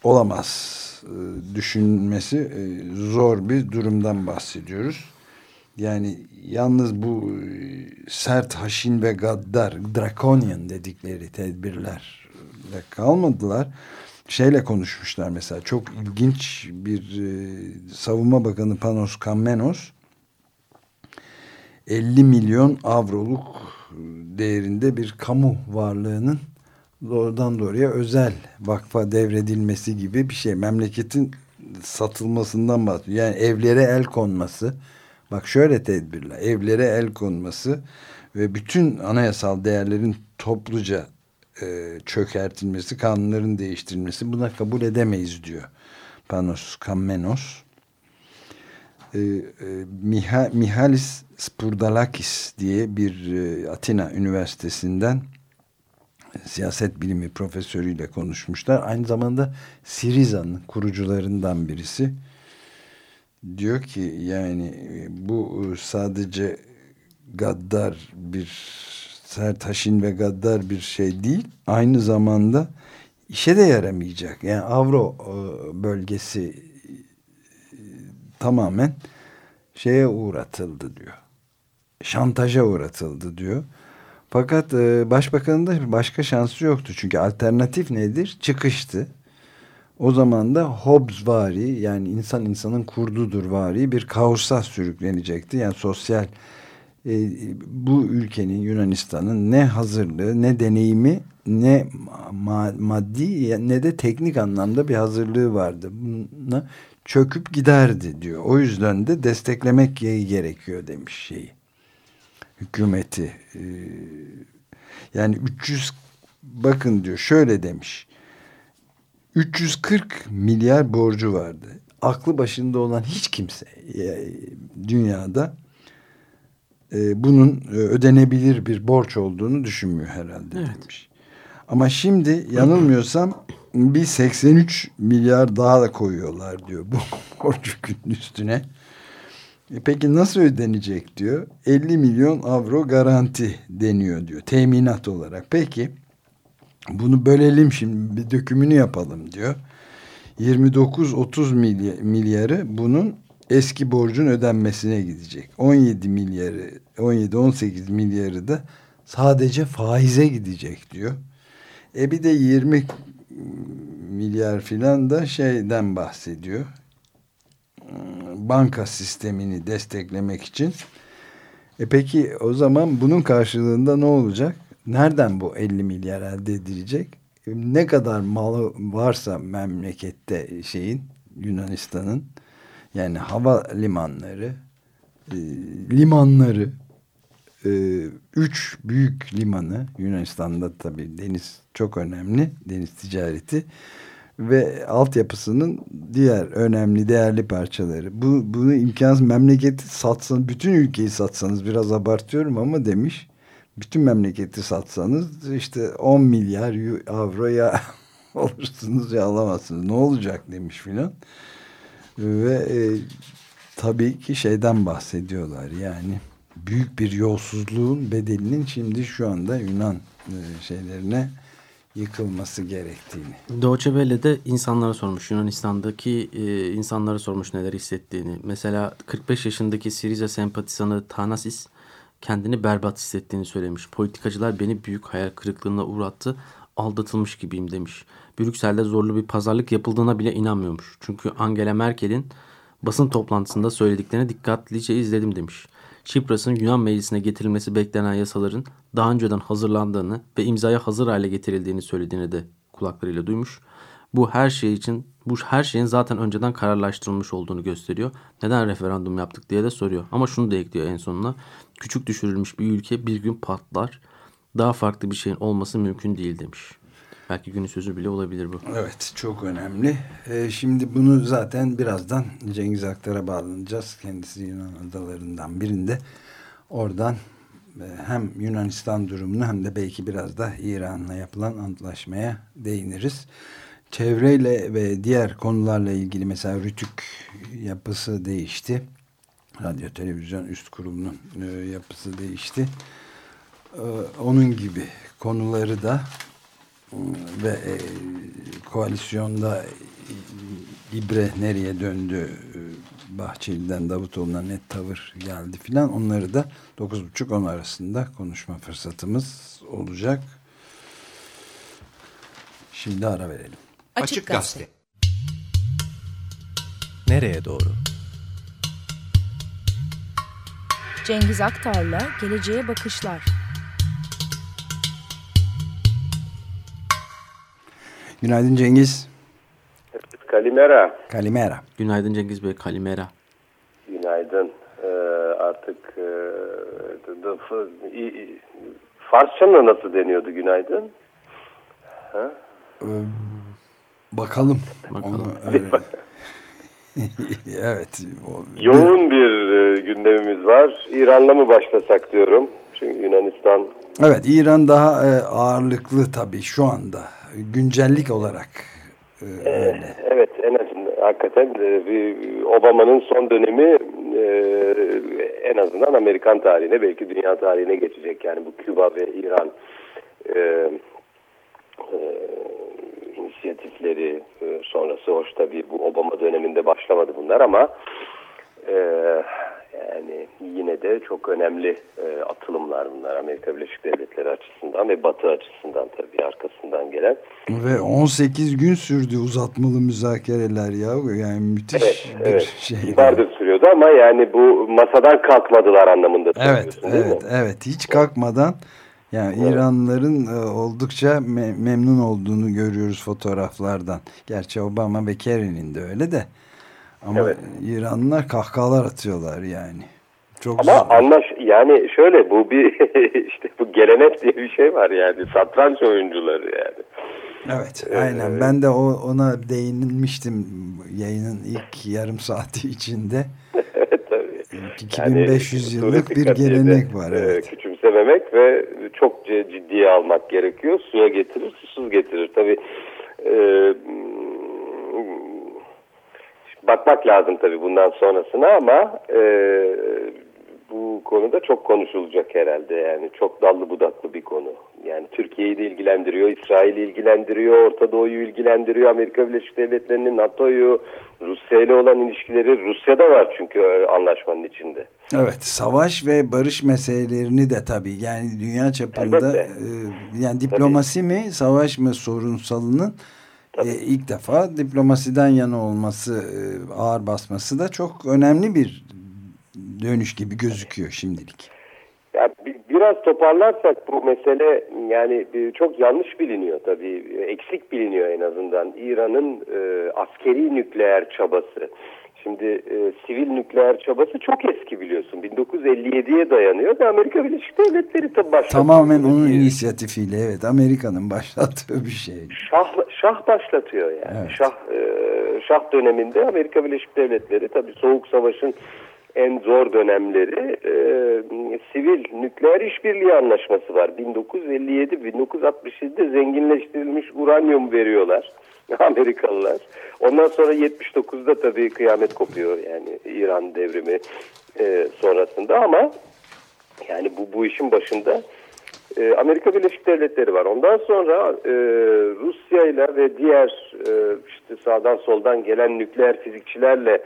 olamaz. Düşünmesi zor bir durumdan bahsediyoruz. Yani yalnız bu sert, haşin ve gaddar, draconian dedikleri tedbirlerle kalmadılar. Şeyle konuşmuşlar mesela, çok ilginç bir savunma bakanı Panos Kammenos 50 milyon avroluk değerinde bir kamu varlığının doğrudan doğruya özel vakfa devredilmesi gibi bir şey. Memleketin satılmasından bahsediyor. Yani evlere el konması. Bak şöyle tedbirler. Evlere el konması ve bütün anayasal değerlerin topluca çökertilmesi, kanunların değiştirilmesi, buna kabul edemeyiz diyor Panos Kammenos. Mihalis Spurdalakis diye bir Atina Üniversitesi'nden siyaset bilimi profesörüyle konuşmuşlar. Aynı zamanda Siriza'nın kurucularından birisi. Diyor ki yani bu sadece gaddar bir, sert, haşin ve gaddar bir şey değil. Aynı zamanda işe de yaramayacak. Yani Avro bölgesi tamamen şeye uğratıldı diyor. Şantaja uğratıldı diyor. Fakat başbakanın da başka şansı yoktu. Çünkü alternatif nedir? Çıkıştı. O zaman da Hobbesvari, yani insan insanın kurdudur vari bir kaosa sürüklenecekti. Yani sosyal bu ülkenin, Yunanistan'ın ne hazırlığı, ne deneyimi, ne maddi ne de teknik anlamda bir hazırlığı vardı. Buna çöküp giderdi diyor. O yüzden de desteklemek gerekiyor demiş şeyi. Hükümeti. Yani 300, bakın diyor, şöyle demiş. 340 milyar borcu vardı. Aklı başında olan hiç kimse dünyada bunun ödenebilir bir borç olduğunu düşünmüyor herhalde demiş. Ama şimdi yanılmıyorsam bir 83 milyar daha da koyuyorlar diyor bu borç yükünün üstüne. Peki nasıl ödenecek diyor. 50 milyon avro garanti deniyor diyor. Teminat olarak. Peki bunu bölelim şimdi, bir dökümünü yapalım diyor. 29-30 milyarı bunun eski borcun ödenmesine gidecek. 17-18 milyarı da sadece faize gidecek diyor. Bir de 20 milyar filan da şeyden bahsediyor. Banka sistemini desteklemek için. Peki o zaman bunun karşılığında ne olacak? Nereden bu 50 milyar elde edilecek? Ne kadar malı varsa memlekette Yunanistan'ın, yani hava limanları, limanları, 3 büyük limanı, Yunanistan'da tabii deniz çok önemli, deniz ticareti ve altyapısının diğer önemli, değerli parçaları. Bunu imkansız, memleketi satsanız, bütün ülkeyi satsanız, biraz abartıyorum ama demiş, bütün memleketi satsanız işte 10 milyar avro ya alırsınız ya alamazsınız. Ne olacak demiş filan. Ve tabii ki şeyden bahsediyorlar, yani büyük bir yolsuzluğun bedelinin şimdi şu anda Yunan şeylerine yıkılması gerektiğini. Deutsche Welle'de insanlara sormuş. Yunanistan'daki insanlara sormuş neler hissettiğini. Mesela 45 yaşındaki Syriza sempatizanı Thanasis kendini berbat hissettiğini söylemiş. Politikacılar beni büyük hayal kırıklığına uğrattı. Aldatılmış gibiyim demiş. Brüksel'de zorlu bir pazarlık yapıldığına bile inanmıyormuş. Çünkü Angela Merkel'in basın toplantısında söylediklerini dikkatlice izledim demiş. Çipras'ın Yunan meclisine getirilmesi beklenen yasaların daha önceden hazırlandığını ve imzaya hazır hale getirildiğini söylediğini de kulaklarıyla duymuş. Bu her şeyin zaten önceden kararlaştırılmış olduğunu gösteriyor. Neden referandum yaptık diye de soruyor. Ama şunu da ekliyor en sonuna. Küçük düşürülmüş bir ülke bir gün patlar. Daha farklı bir şeyin olması mümkün değil demiş. Belki günün sözü bile olabilir bu. Evet, çok önemli. Şimdi bunu zaten birazdan Cengiz Aktar'a bağlanacağız. Kendisi Yunan adalarından birinde. Oradan hem Yunanistan durumunu hem de belki biraz da İran'la yapılan antlaşmaya değiniriz. Çevreyle ve diğer konularla ilgili mesela Rütük yapısı değişti. Radyo Televizyon Üst Kurulu'nun yapısı değişti. Onun gibi konuları da ve koalisyonda İbre nereye döndü Bahçeli'den Davutoğlu'na net tavır geldi filan. Onları da 9.30-10 arasında konuşma fırsatımız olacak. Şimdi ara verelim. Açık Gazete. Nereye doğru? Cengiz Aktar'la Geleceğe Bakışlar. Günaydın Cengiz. Kalimera. Kalimera. Günaydın Cengiz Bey, kalimera. Günaydın. Artık Farsça'da nasıl deniyordu günaydın? Ha? Bakalım. Bakalım. Evet. Yoğun bir gündemimiz var. İran'la mı başlasak diyorum. Çünkü Yunanistan... Evet, İran daha ağırlıklı tabii şu anda. Güncellik olarak öyle. Evet, en azından hakikaten Obama'nın son dönemi en azından Amerikan tarihine, belki dünya tarihine geçecek. Yani bu Küba ve İran inisiyatifleri sonrası, hoş tabii bu Obama döneminde başlamadı bunlar ama yani yine de çok önemli atılımlar bunlar Amerika Birleşik Devletleri açısından ve Batı açısından tabii arkasından gelen. Ve 18 gün sürdü uzatmalı müzakereler ya. Yani müthiş bir şey. Yıllardır sürüyordu ama yani bu masadan kalkmadılar anlamında. Evet. Hiç kalkmadan yani İranlıların oldukça memnun olduğunu görüyoruz fotoğraflardan. Gerçi Obama ve Kerry'nin de öyle de. Ama İranlılar kahkahalar atıyorlar yani. Çok ama yani şöyle bu bir işte bu gelenek diye bir şey var yani, satranç oyuncuları yani. Evet, aynen. Ben de ona değinmiştim yayının ilk yarım saati içinde. Tabii. 2500 yıllık bir gelenek var. Evet. Küçümsememek ve çok ciddiye almak gerekiyor. Suya getirir, susuz getirir. Tabii bakmak lazım tabii bundan sonrasına ama bu konuda çok konuşulacak herhalde. Yani çok dallı budaklı bir konu. Yani Türkiye'yi de ilgilendiriyor, İsrail'i ilgilendiriyor, Orta Doğu'yu ilgilendiriyor, Amerika Birleşik Devletleri'nin, NATO'yu, Rusya ile olan ilişkileri. Rusya'da var çünkü anlaşmanın içinde. Evet, savaş ve barış meselelerini de tabii yani dünya çapında yani diplomasi mi, savaş mı sorunsalının ilk defa diplomasiden yana olması, ağır basması da çok önemli bir dönüş gibi gözüküyor şimdilik. Ya biraz toparlarsak bu mesele yani çok yanlış biliniyor tabii, eksik biliniyor en azından. İran'ın askeri nükleer çabası. Şimdi sivil nükleer çabası çok eski biliyorsun. 1957'ye dayanıyor ve Amerika Birleşik Devletleri tabii başlatıyor. Tamamen onun inisiyatifiyle, evet, Amerika'nın başlattığı bir şey. Şah başlatıyor yani. Evet. Şah döneminde Amerika Birleşik Devletleri tabii Soğuk Savaş'ın en zor dönemleri sivil nükleer işbirliği anlaşması var. 1957-1967'de zenginleştirilmiş uranyum veriyorlar Amerikalılar. Ondan sonra 79'da tabii kıyamet kopuyor yani İran devrimi sonrasında ama yani bu işin başında Amerika Birleşik Devletleri var. Ondan sonra Rusya ile ve diğer işte sağdan soldan gelen nükleer fizikçilerle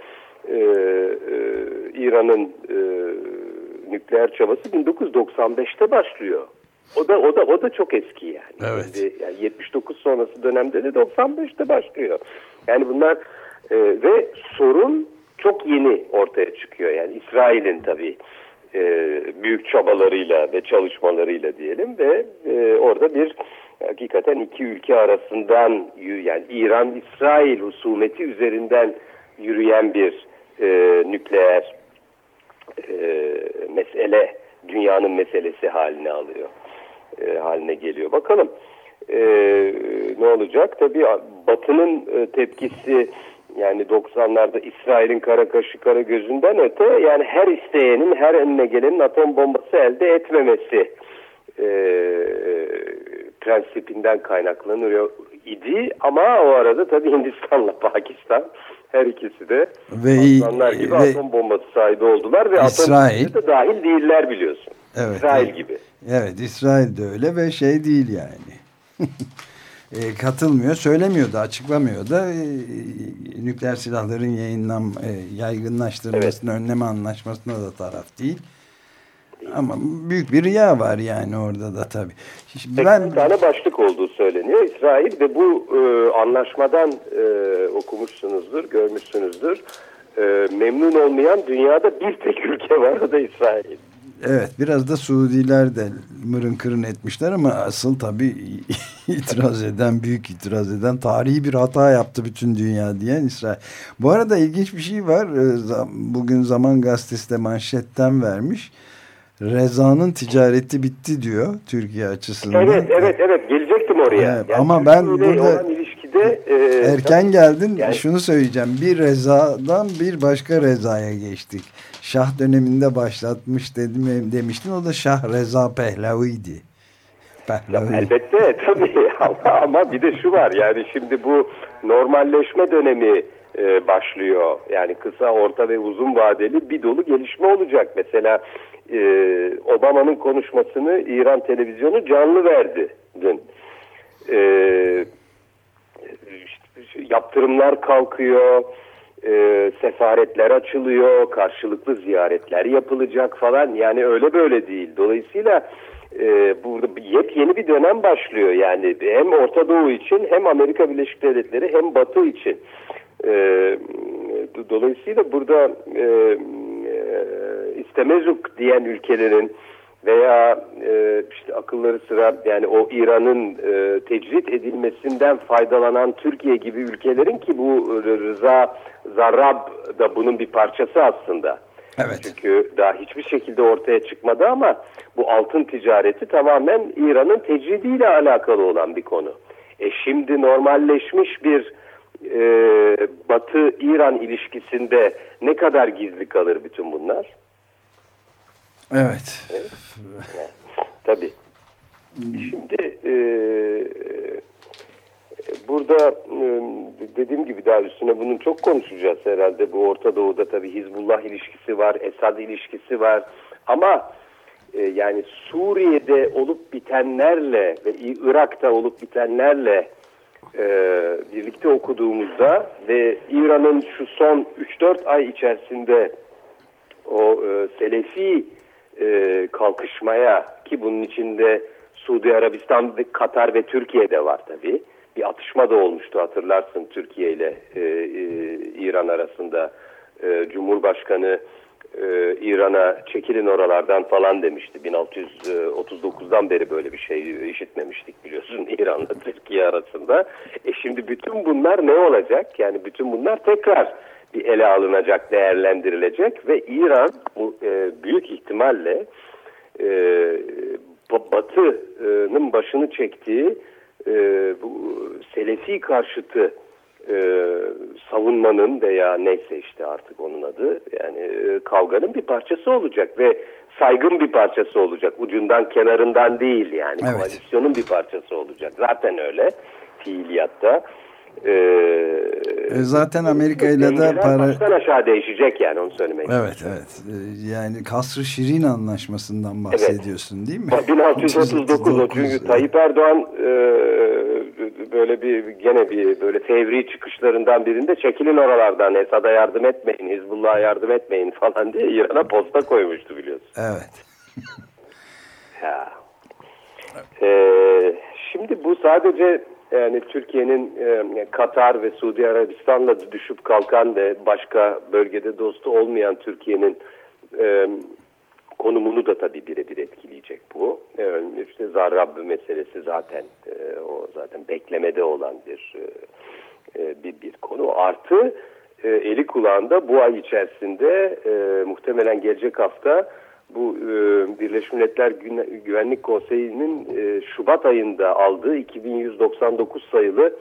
İran'ın nükleer çabası 1995'te başlıyor. O da çok eski yani. Evet. Yani 79 sonrası dönemde de 95'te başlıyor. Yani bunlar ve sorun çok yeni ortaya çıkıyor. Yani İsrail'in tabii büyük çabalarıyla ve çalışmalarıyla diyelim ve orada bir hakikaten iki ülke arasından yani İran-İsrail husumeti üzerinden yürüyen bir nükleer mesele dünyanın meselesi haline geliyor. Bakalım ne olacak? Tabii Batı'nın tepkisi yani 90'larda İsrail'in kara kaşı kara gözünden öte yani her isteyenin her önüne gelenin atom bombası elde etmemesi prensipinden kaynaklanıyor idi ama o arada tabii Hindistan'la Pakistan her ikisi de aslanlar gibi atom bombası sahibi oldular ve İsrail, atom bombası da dahil değiller biliyorsun. Evet, İsrail gibi. Evet, İsrail de öyle ve şey değil yani. katılmıyor, söylemiyor da, açıklamıyor da nükleer silahların yaygınlaştırılmasını önleme anlaşmasına da taraf değil. Ama büyük bir riya var yani orada da tabii. Bir tane başlık olduğu söyleniyor İsrail ve bu anlaşmadan okumuşsunuzdur, görmüşsünüzdür. Memnun olmayan dünyada bir tek ülke var, o da İsrail. Evet, biraz da Suudiler de mırın kırın etmişler ama asıl tabii büyük itiraz eden, tarihi bir hata yaptı bütün dünya diyen İsrail. Bu arada ilginç bir şey var. Bugün Zaman Gazetesi de manşetten vermiş. Reza'nın ticareti bitti diyor Türkiye açısından. Evet gelecektim oraya. Evet, yani ama ben burada ilişkide, erken geldin. Yani, şunu söyleyeceğim. Bir Reza'dan bir başka Reza'ya geçtik. Şah döneminde başlatmış demiştin. O da Şah Reza Pehlavi'ydi. Elbette tabii ama bir de şu var. Yani şimdi bu normalleşme dönemi başlıyor. Yani kısa, orta ve uzun vadeli bir dolu gelişme olacak. Mesela Obama'nın konuşmasını İran televizyonu canlı verdi dün. Yaptırımlar kalkıyor, sefaretler açılıyor, karşılıklı ziyaretler yapılacak falan. Yani öyle böyle değil. Dolayısıyla burada yepyeni bir dönem başlıyor. Yani hem Orta Doğu için, hem Amerika Birleşik Devletleri, hem Batı için. Dolayısıyla burada istemezuk diyen ülkelerin veya işte akılları sıra yani o İran'ın tecrit edilmesinden faydalanan Türkiye gibi ülkelerin, ki bu Rıza Zarrab da bunun bir parçası aslında. Evet. Çünkü daha hiçbir şekilde ortaya çıkmadı ama bu altın ticareti tamamen İran'ın tecridiyle alakalı olan bir konu. Şimdi normalleşmiş bir Batı-İran ilişkisinde ne kadar gizli kalır bütün bunlar? Evet. Tabii. Şimdi burada dediğim gibi daha üstüne bunun çok konuşacağız herhalde. Bu Orta Doğu'da tabii Hizbullah ilişkisi var, Esad ilişkisi var. Ama yani Suriye'de olup bitenlerle ve Irak'ta olup bitenlerle birlikte okuduğumuzda ve İran'ın şu son 3-4 ay içerisinde o Selefi kalkışmaya, ki bunun içinde Suudi Arabistan, Katar ve Türkiye de var tabii. Bir atışma da olmuştu, hatırlarsın, Türkiye ile İran arasında. Cumhurbaşkanı İran'a çekilin oralardan falan demişti. 1639'dan beri böyle bir şey işitmemiştik, biliyorsun, İran'la Türkiye arasında. Şimdi bütün bunlar ne olacak? Yani bütün bunlar tekrar bir ele alınacak, değerlendirilecek ve İran büyük ihtimalle Batı'nın başını çektiği bu Selefi karşıtı savunmanın veya neyse işte artık onun adı, yani kavganın bir parçası olacak ve saygın bir parçası olacak. Ucundan kenarından değil yani. Evet. Koalisyonun bir parçası olacak. Zaten öyle fiiliyatta. Zaten Amerika ile de baştan aşağı değişecek yani, onu söylemek. Evet. Yani Kasr-ı Şirin anlaşmasından bahsediyorsun, değil mi? 1639 o, çünkü Tayyip Erdoğan böyle gene bir böyle fevri çıkışlarından birinde çekilin oralardan, Esad'a yardım etmeyin, Hizbullah'a yardım etmeyin falan diye İran'a posta koymuştu, biliyorsun. Evet. Ya. Şimdi bu sadece yani Türkiye'nin Katar ve Suudi Arabistan'la düşüp kalkan ve başka bölgede dostu olmayan Türkiye'nin konumunu da tabii birebir etkileyecek bu. İşte Zarrab meselesi zaten o zaten beklemede olan bir konu. Artı eli kulağında bu ay içerisinde muhtemelen gelecek hafta bu Birleşmiş Milletler Güvenlik Konseyi'nin Şubat ayında aldığı 2199 sayılı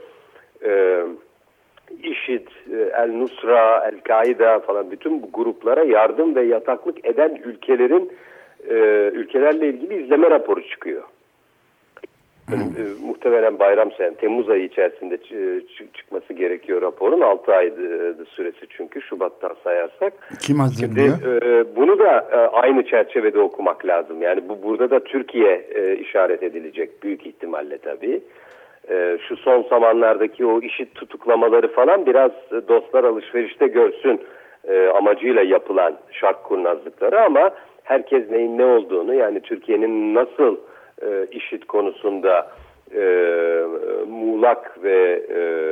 IŞİD, El-Nusra, El-Kaide falan bütün bu gruplara yardım ve yataklık eden ülkelerle ilgili izleme raporu çıkıyor. Muhtemelen Temmuz ayı içerisinde çıkması gerekiyor raporun. 6 ay süresi çünkü, Şubat'tan sayarsak. Kim hazırlıyor? Bunu da aynı çerçevede okumak lazım. Yani burada da Türkiye işaret edilecek büyük ihtimalle tabii. şu son zamanlardaki o IŞİD tutuklamaları falan biraz dostlar alışverişte görsün amacıyla yapılan şark kurnazlıkları, ama herkes neyin ne olduğunu, yani Türkiye'nin nasıl IŞİD konusunda muğlak ve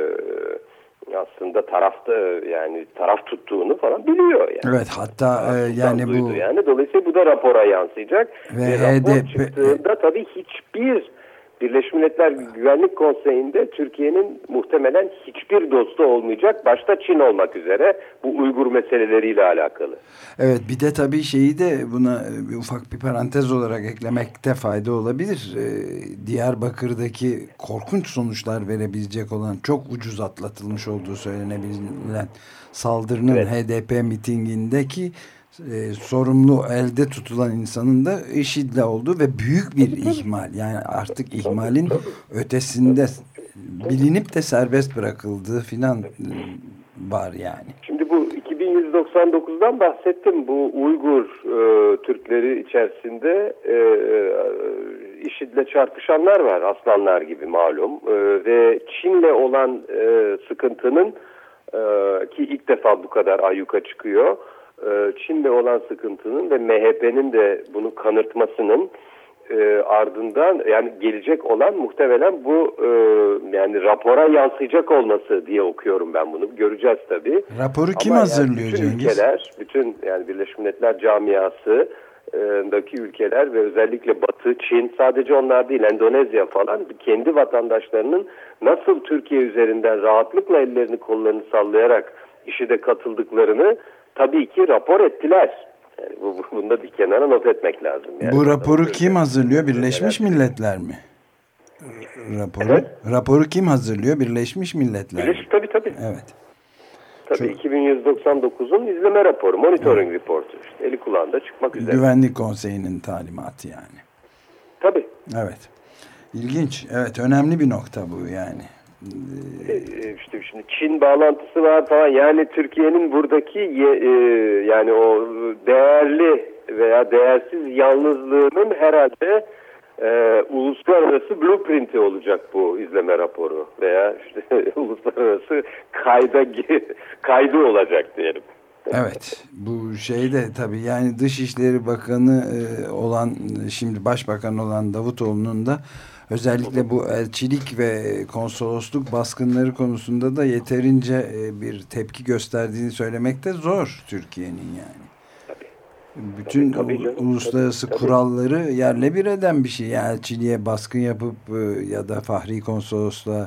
aslında taraf tuttuğunu falan biliyor yani. Evet, hatta yani bu yani dolayısıyla bu da rapora yansıyacak ve rapor çıktığında tabii hiçbir Birleşmiş Milletler Güvenlik Konseyi'nde Türkiye'nin muhtemelen hiçbir dostu olmayacak, başta Çin olmak üzere, bu Uygur meseleleriyle alakalı. Evet, bir de tabii şeyi de buna bir ufak bir parantez olarak eklemekte fayda olabilir. Diyarbakır'daki korkunç sonuçlar verebilecek olan, çok ucuz atlatılmış olduğu söylenebilen saldırının, evet, HDP mitingindeki sorumlu elde tutulan insanın da IŞİD'le olduğu ve büyük bir ihmal, yani artık ihmalin ötesinde bilinip de serbest bırakıldığı filan var yani. Şimdi bu 2199'dan bahsettim. Bu Uygur Türkleri içerisinde IŞİD'le çarpışanlar var, aslanlar gibi malum, ve Çin'le olan sıkıntının ki ilk defa bu kadar ayyuka çıkıyor. Çin'le olan sıkıntının ve MHP'nin de bunu kanırtmasının ardından, yani gelecek olan muhtemelen bu yani rapora yansıyacak olması diye okuyorum ben bunu. Göreceğiz tabii. Raporu kim hazırlıyor bütün Cengiz? Ülkeler, bütün yani Birleşmiş Milletler camiasındaki ülkeler ve özellikle Batı, Çin, sadece onlar değil, Endonezya falan, kendi vatandaşlarının nasıl Türkiye üzerinden rahatlıkla ellerini kollarını sallayarak IŞİD'e katıldıklarını tabii ki rapor ettiler. Yani bunu da bir kenara not etmek lazım. Yani bu raporu kim hazırlıyor? Birleşmiş Milletler mi? Evet. Raporu kim hazırlıyor? Birleşmiş Milletler mi? Tabii. Evet. Tabii 2199'un izleme raporu, monitoring reportu, işte eli kulağında çıkmak üzere. Güvenlik Konseyi'nin talimatı yani. Tabii. Evet. İlginç. Evet, önemli bir nokta bu yani. İşte şimdi Çin bağlantısı var falan, yani Türkiye'nin buradaki yani o değerli veya değersiz yalnızlığının herhalde uluslararası blueprint'i olacak bu izleme raporu veya işte uluslararası kaydı olacak diyelim. Evet, bu şeyde tabii yani Dışişleri Bakanı olan, şimdi Başbakan olan Davutoğlu'nun da özellikle bu elçilik ve konsolosluk baskınları konusunda da yeterince bir tepki gösterdiğini söylemekte zor Türkiye'nin yani. Bütün uluslararası kuralları yerle bir eden bir şey. Yani elçiliğe baskın yapıp ya da fahri konsolosluğa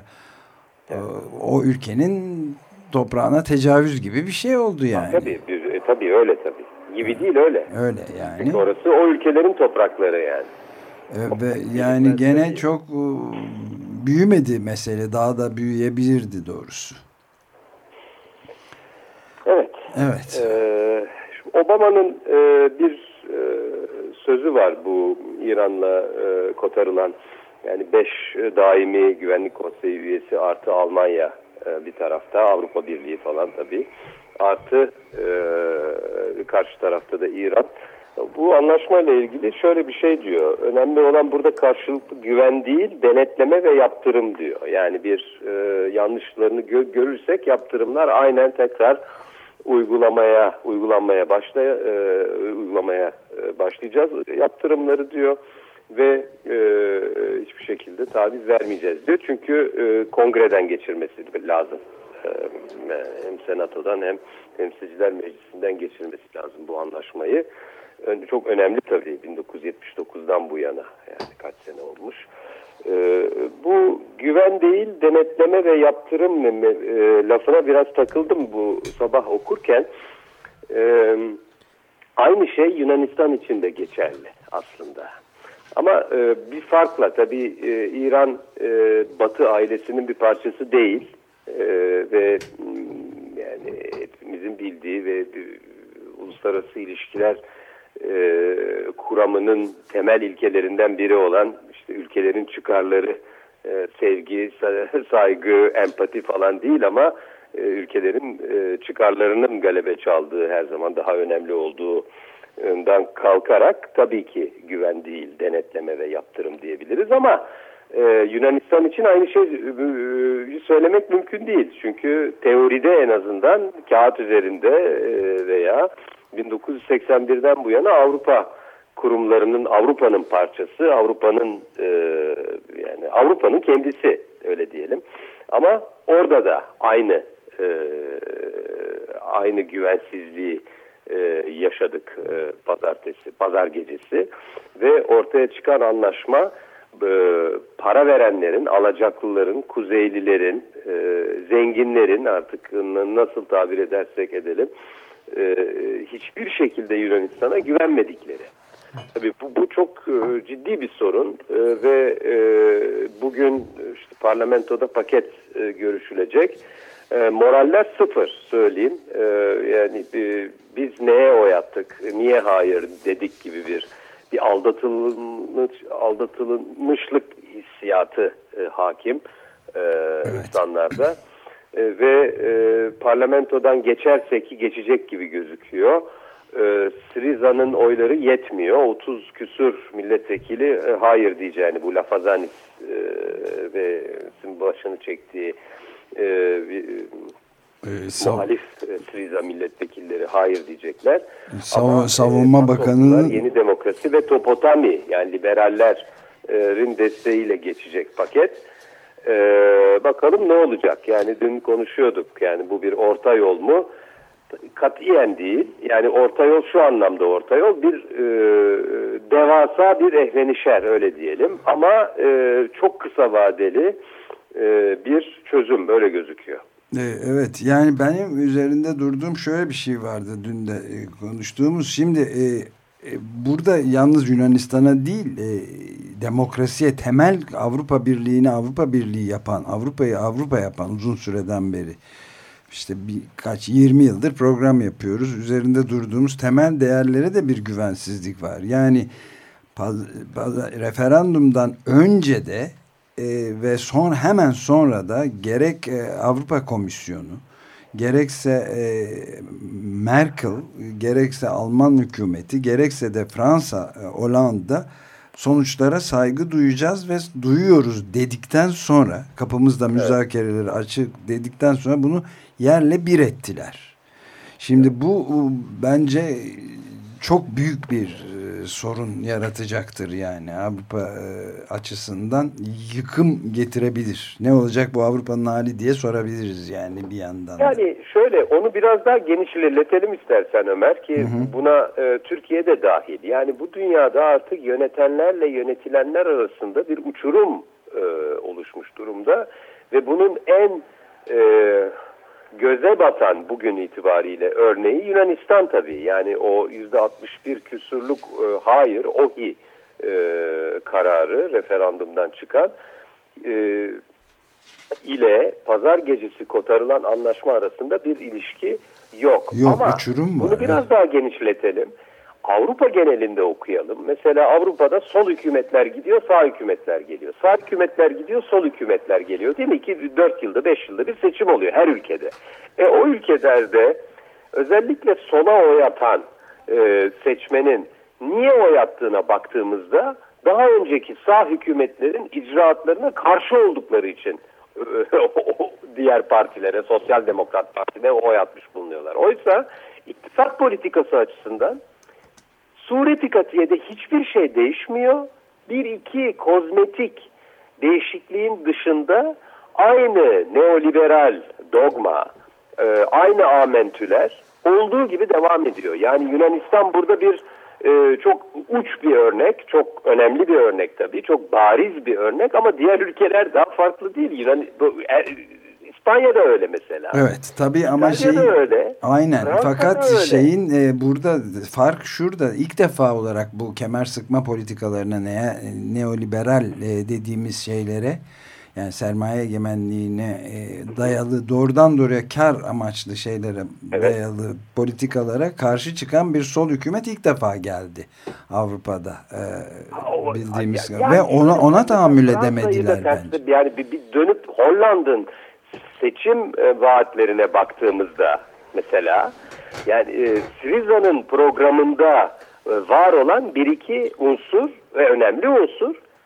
o ülkenin toprağına tecavüz gibi bir şey oldu yani. Tabii öyle tabii. Gibi değil, öyle. Öyle yani. Çünkü orası o ülkelerin toprakları yani. Ve yani gene çok büyümedi mesele. Daha da büyüyebilirdi doğrusu. Evet. Obama'nın bir sözü var bu İran'la kotarılan, yani 5 daimi güvenlik konseyi üyesi artı Almanya bir tarafta, Avrupa Birliği falan tabii, artı karşı tarafta da İran. Bu anlaşmayla ilgili şöyle bir şey diyor. Önemli olan burada karşılıklı güven değil, denetleme ve yaptırım diyor. Yani bir yanlışlarını görürsek yaptırımlar aynen tekrar uygulamaya başlayacağız yaptırımları diyor ve hiçbir şekilde taviz vermeyeceğiz diyor. Çünkü kongreden geçirmesi lazım. Hem senatodan hem temsilciler meclisinden geçirmesi lazım bu anlaşmayı. Çok önemli tabii 1979'dan bu yana, yani kaç sene olmuş. Bu güven değil, denetleme ve yaptırım lafına biraz takıldım bu sabah okurken. Aynı şey Yunanistan için de geçerli aslında. Ama bir farkla tabii İran Batı ailesinin bir parçası değil ve yani hepimizin bildiği ve uluslararası ilişkiler kuramının temel ilkelerinden biri olan işte ülkelerin çıkarları, sevgi, saygı, empati falan değil ama ülkelerin çıkarlarının galebe çaldığı, her zaman daha önemli olduğundan kalkarak tabii ki güven değil, denetleme ve yaptırım diyebiliriz ama Yunanistan için aynı şey söylemek mümkün değil. Çünkü teoride en azından kağıt üzerinde veya 1981'den bu yana Avrupa kurumlarının, Avrupa'nın parçası, Avrupa'nın yani Avrupa'nın kendisi öyle diyelim. Ama orada da aynı güvensizliği yaşadık pazar gecesi ve ortaya çıkan anlaşma para verenlerin, alacaklıların, kuzeylilerin, zenginlerin, artık nasıl tabir edersek edelim, hiçbir şekilde Yunanistan'a güvenmedikleri. Tabii bu çok ciddi bir sorun ve bugün işte parlamentoda paket görüşülecek. Moraller sıfır söyleyeyim. Yani biz neye oy attık, niye hayır dedik gibi bir aldatılmışlık hissiyatı hakim insanlarda. Ve parlamentodan geçerse ki geçecek gibi gözüküyor. Syriza'nın oyları yetmiyor. 30 küsur milletvekili hayır diyeceğini, bu Lafazanis ve başını çektiği muhalif Syriza milletvekilleri hayır diyecekler. Savunma Bakanı'nın Yeni Demokrasi ve Topotami, yani liberallerin desteğiyle geçecek paket. Bakalım ne olacak? Yani dün konuşuyorduk. Yani bu bir orta yol mu? Katiyen değil. Yani orta yol şu anlamda orta yol. Bir devasa bir ehvenişer öyle diyelim. Ama çok kısa vadeli bir çözüm öyle gözüküyor. Evet, yani benim üzerinde durduğum şöyle bir şey vardı dün de konuştuğumuz. Şimdi burada yalnız Yunanistan'a değil, demokrasiye temel Avrupa Birliği yapan, Avrupa'yı Avrupa yapan uzun süreden beri, işte 20 yıldır program yapıyoruz. Üzerinde durduğumuz temel değerlere de bir güvensizlik var. Yani referandumdan önce de ve hemen sonra da gerek Avrupa Komisyonu, gerekse Merkel, gerekse Alman hükümeti, gerekse de Fransa, Hollande'da sonuçlara saygı duyacağız ve duyuyoruz dedikten sonra, kapımızda müzakereleri açık dedikten sonra bunu yerle bir ettiler. Şimdi bu bence çok büyük bir sorun yaratacaktır yani Avrupa açısından, yıkım getirebilir. Ne olacak bu Avrupa'nın hali diye sorabiliriz yani bir yandan. Yani şöyle, onu biraz daha genişletelim istersen Ömer, ki buna Türkiye de dahil. Yani bu dünyada artık yönetenlerle yönetilenler arasında bir uçurum oluşmuş durumda ve bunun en göze batan bugün itibariyle örneği Yunanistan tabii. Yani o %61 küsurluk hayır, ohi kararı referandumdan çıkan ile pazar gecesi kotarılan anlaşma arasında bir ilişki yok. Ama uçurum var. Bunu biraz daha genişletelim. Avrupa genelinde okuyalım. Mesela Avrupa'da sol hükümetler gidiyor, sağ hükümetler geliyor. Sağ hükümetler gidiyor, sol hükümetler geliyor. Değil mi? 4 yılda, 5 yılda bir seçim oluyor her ülkede. O ülkelerde özellikle sola oy atan seçmenin niye oy attığına baktığımızda daha önceki sağ hükümetlerin icraatlarına karşı oldukları için diğer partilere, Sosyal Demokrat Parti'ne oy atmış bulunuyorlar. Oysa iktisat politikası açısından sureti katiyede hiçbir şey değişmiyor. Bir iki kozmetik değişikliğin dışında aynı neoliberal dogma, aynı amentüler olduğu gibi devam ediyor. Yani Yunanistan burada bir çok uç bir örnek, çok önemli bir örnek tabii, çok bariz bir örnek ama diğer ülkeler daha farklı değil. İspanya'da öyle mesela. Evet tabii ama öyle. Aynen. Fransa'da fakat öyle. Burada fark şurada, ilk defa olarak bu kemer sıkma politikalarına, neoliberal dediğimiz şeylere, yani sermaye egemenliğine dayalı, doğrudan doğruya kar amaçlı şeylere dayalı politikalara karşı çıkan bir sol hükümet ilk defa geldi Avrupa'da bildiğimiz gibi. Ve ona tahammül edemediler bence. Yani bir dönüp Hollanda'nın seçim vaatlerine baktığımızda mesela, yani Syriza'nın programında var olan bir iki unsur ve önemli unsur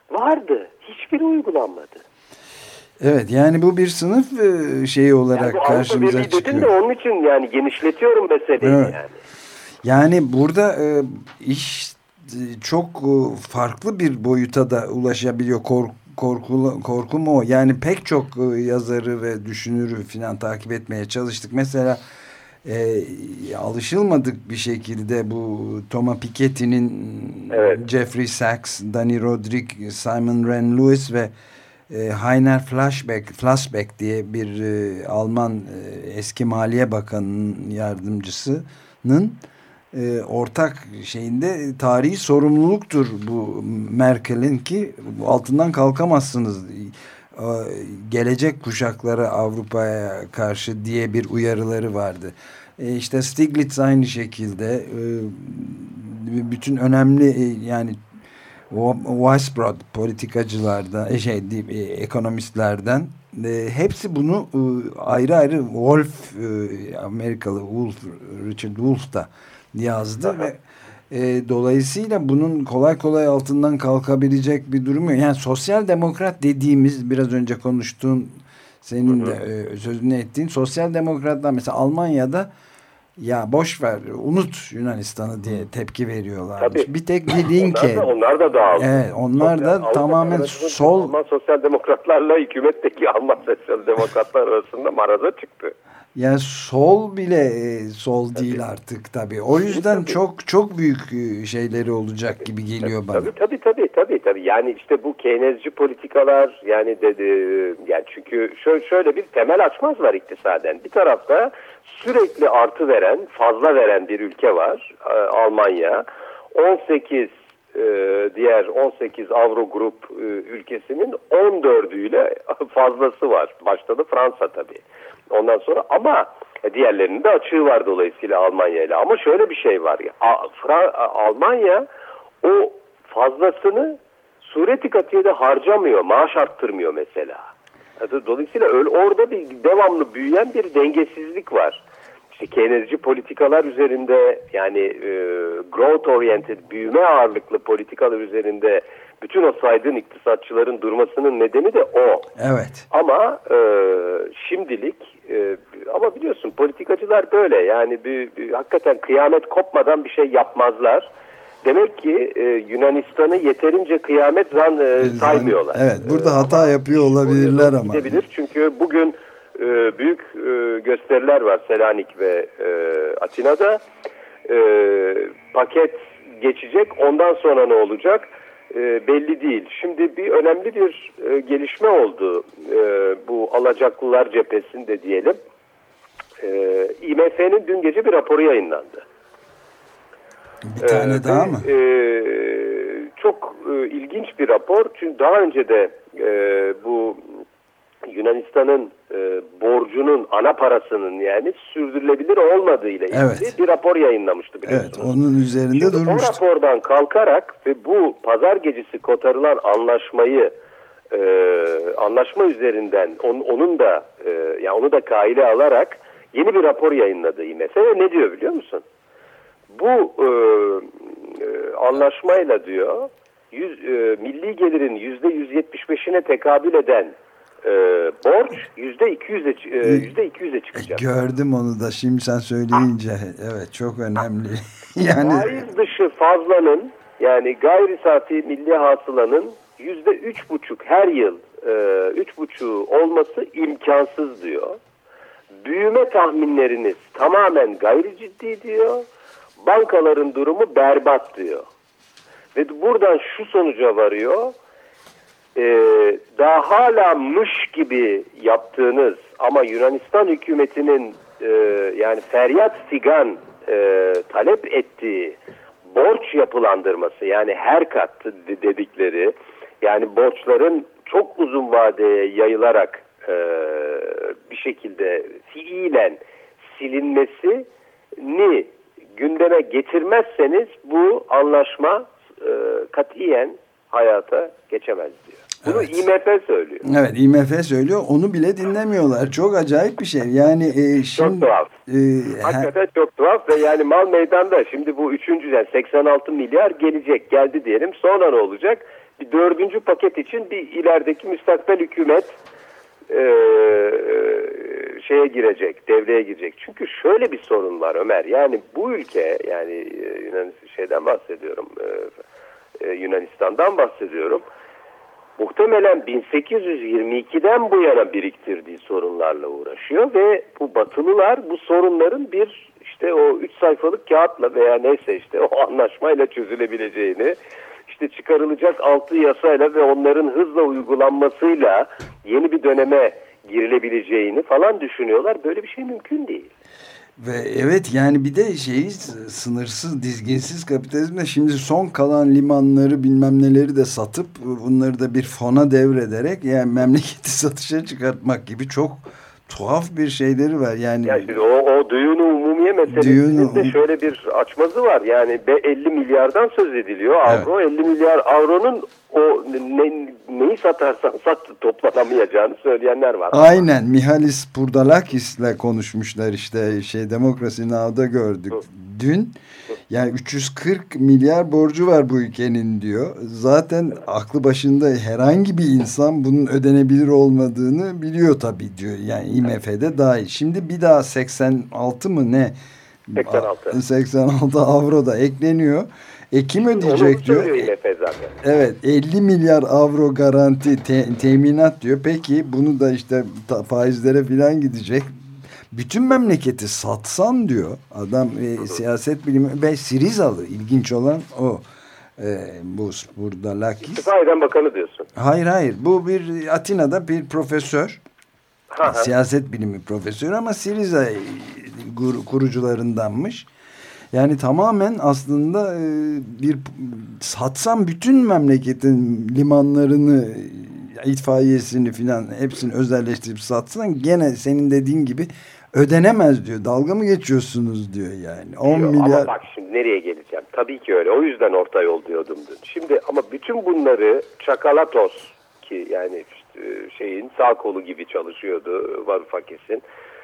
vardı. Hiçbiri uygulanmadı. Evet, yani bu bir sınıf şeyi olarak yani karşımıza çıkıyor. De onun için yani genişletiyorum meseleyi evet. yani. Yani burada iş çok farklı bir boyuta da ulaşabiliyor. Korku mu o? Yani pek çok yazarı ve düşünürü falan takip etmeye çalıştık. Mesela alışılmadık bir şekilde bu Thomas Piketty'nin evet. Jeffrey Sachs, Danny Rodrik, Simon Ren-Lewis ve Heiner Flassbeck diye bir Alman eski Maliye Bakanı'nın yardımcısının ortak şeyinde tarihi sorumluluktur bu Merkel'in ki altından kalkamazsınız gelecek kuşaklara Avrupa'ya karşı diye bir uyarıları vardı. İşte Stiglitz aynı şekilde bütün önemli yani Weisbrod politikacılardan ekonomistlerden hepsi bunu ayrı ayrı Amerikalı Richard Wolff da yazdı ve dolayısıyla bunun kolay kolay altından kalkabilecek bir durum yok. Yani sosyal demokrat dediğimiz biraz önce konuştuğun senin de sözünü ettiğin sosyal demokratlar mesela Almanya'da ya boş ver unut Yunanistan'ı diye tepki veriyorlar. Bir tek Die Linke. Onlar da dağıldı. Evet, onlar da tamamen sol. Alman sosyal demokratlarla hükümetteki Alman sosyal demokratlar arasında maraza çıktı. Yani sol bile sol değil artık tabii. O yüzden çok büyük şeyleri olacak gibi geliyor bana. Tabii. Yani işte bu Keynesci politikalar yani yani çünkü şöyle bir temel açmaz var iktisaden. Bir tarafta sürekli artı veren, fazla veren bir ülke var. Almanya. 18 diğer 18 Avro Grup ülkesinin 14'üyle fazlası var. Başta da Fransa tabii. Ondan sonra ama diğerlerinin de açığı var dolayısıyla Almanya ile. Ama şöyle bir şey var ya. Almanya o fazlasını sureti katiyede harcamıyor. Maaş arttırmıyor mesela. Dolayısıyla orada bir devamlı büyüyen bir dengesizlik var. İşte Keynesci politikalar üzerinde yani growth oriented, büyüme ağırlıklı politikalar üzerinde bütün o saydığın iktisatçıların durmasının nedeni de o. Evet. Ama şimdilik ama biliyorsun politikacılar böyle yani hakikaten kıyamet kopmadan bir şey yapmazlar. Demek ki Yunanistan'ı yeterince kıyamet saymıyorlar. Evet, burada hata yapıyor olabilirler ama. Gidebilir çünkü bugün büyük gösteriler var Selanik ve Atina'da. Paket geçecek, ondan sonra ne olacak belli değil. Şimdi bir önemli bir gelişme oldu bu alacaklılar cephesinde diyelim. IMF'nin dün gece bir raporu yayınlandı. Bir tane daha mı? Çok ilginç bir rapor. Çünkü daha önce de bu Yunanistan'ın borcunun ana parasının yani sürdürülebilir olmadığı ile ilgili bir rapor yayınlamıştı biliyorsunuz. Evet, onun üzerinde durmuştu. O rapordan kalkarak ve bu pazar gecesi kotarılan anlaşma üzerinden onun da yani onu da kaile alarak yeni bir rapor yayınladı IMF ve ne diyor biliyor musun? Bu anlaşmayla diyor milli gelirin %175'ine tekabül eden borç %200'e çıkacak. Gördüm onu da şimdi sen söyleyince. Evet, çok önemli. Yani faiz dışı fazlanın yani gayri safi milli hasılanın %3,5 her yıl 3,5 olması imkansız diyor. Büyüme tahminleriniz tamamen gayri ciddi diyor. Bankaların durumu berbat diyor. Ve buradan şu sonuca varıyor. Daha hala mış gibi yaptığınız ama Yunanistan hükümetinin yani feryat figan talep ettiği borç yapılandırması yani haircut dedikleri yani borçların çok uzun vadeye yayılarak bir şekilde fiilen silinmesini gündeme getirmezseniz bu anlaşma katiyen hayata geçemez diyor. Bunu IMF söylüyor. Evet, IMF söylüyor. Onu bile dinlemiyorlar. Çok acayip bir şey. Yani şimdi çok tuhaf. Hakikaten çok tuhaf ve yani mal meydanda. Şimdi bu üçüncü yani 86 milyar geldi diyelim. Sonra ne olacak? bir dördüncü paket için bir ilerideki müstakbel hükümet şeye girecek, devreye girecek. Çünkü şöyle bir sorun var Ömer. Yani bu ülke, yani Yunanistan'dan bahsediyorum. Muhtemelen 1822'den bu yana biriktirdiği sorunlarla uğraşıyor ve bu Batılılar bu sorunların bir işte o 3 sayfalık kağıtla veya neyse işte o anlaşmayla çözülebileceğini, işte çıkarılacak 6 yasayla ve onların hızla uygulanmasıyla yeni bir döneme girilebileceğini falan düşünüyorlar. Böyle bir şey mümkün değil. Ve evet, yani bir de sınırsız, dizginsiz kapitalizmle şimdi son kalan limanları bilmem neleri de satıp bunları da bir fona devrederek yani memleketi satışa çıkartmak gibi çok tuhaf bir şeyleri var. Yani şimdi o Duyunu Umumiye meselesinin de şöyle bir açmazı var. Yani 50 milyardan söz ediliyor. Avro, evet. 50 milyar avronun o neyi satarsan sat toplanamayacağını söyleyenler var. Aynen. Mihalis Purdalakis'le konuşmuşlar işte Demokrasi Now'da gördük dün. Yani 340 milyar borcu var bu ülkenin diyor. Zaten aklı başında herhangi bir insan bunun ödenebilir olmadığını biliyor tabii diyor. Yani IMF'de dahil. Şimdi bir daha 86 mı ne? 86 avro da ekleniyor. Kim ödeyecek diyor. Evet, 50 milyar avro garanti teminat diyor. Peki bunu da işte faizlere falan gidecek. Bütün memleketi satsan diyor adam, siyaset bilimi ve Sirizalı, ilginç olan o. Bu burada Lakis. İstifa eden bakanı diyorsun. Hayır. Bu bir Atina'da bir profesör. Siyaset bilimi profesörü ama Siriza kurucularındanmış. Yani tamamen aslında bir satsam bütün memleketin limanlarını, itfaiyesini filan hepsini özelleştirip satsan gene senin dediğin gibi ödenemez diyor. Dalga mı geçiyorsunuz diyor yani. 10 milyar. Ama bak şimdi nereye geleceğim. Tabii ki öyle. O yüzden orta yol diyordum dün. Şimdi ama bütün bunları Çakalatos ki yani şeyin sağ kolu gibi çalışıyordu Varoufakis'in.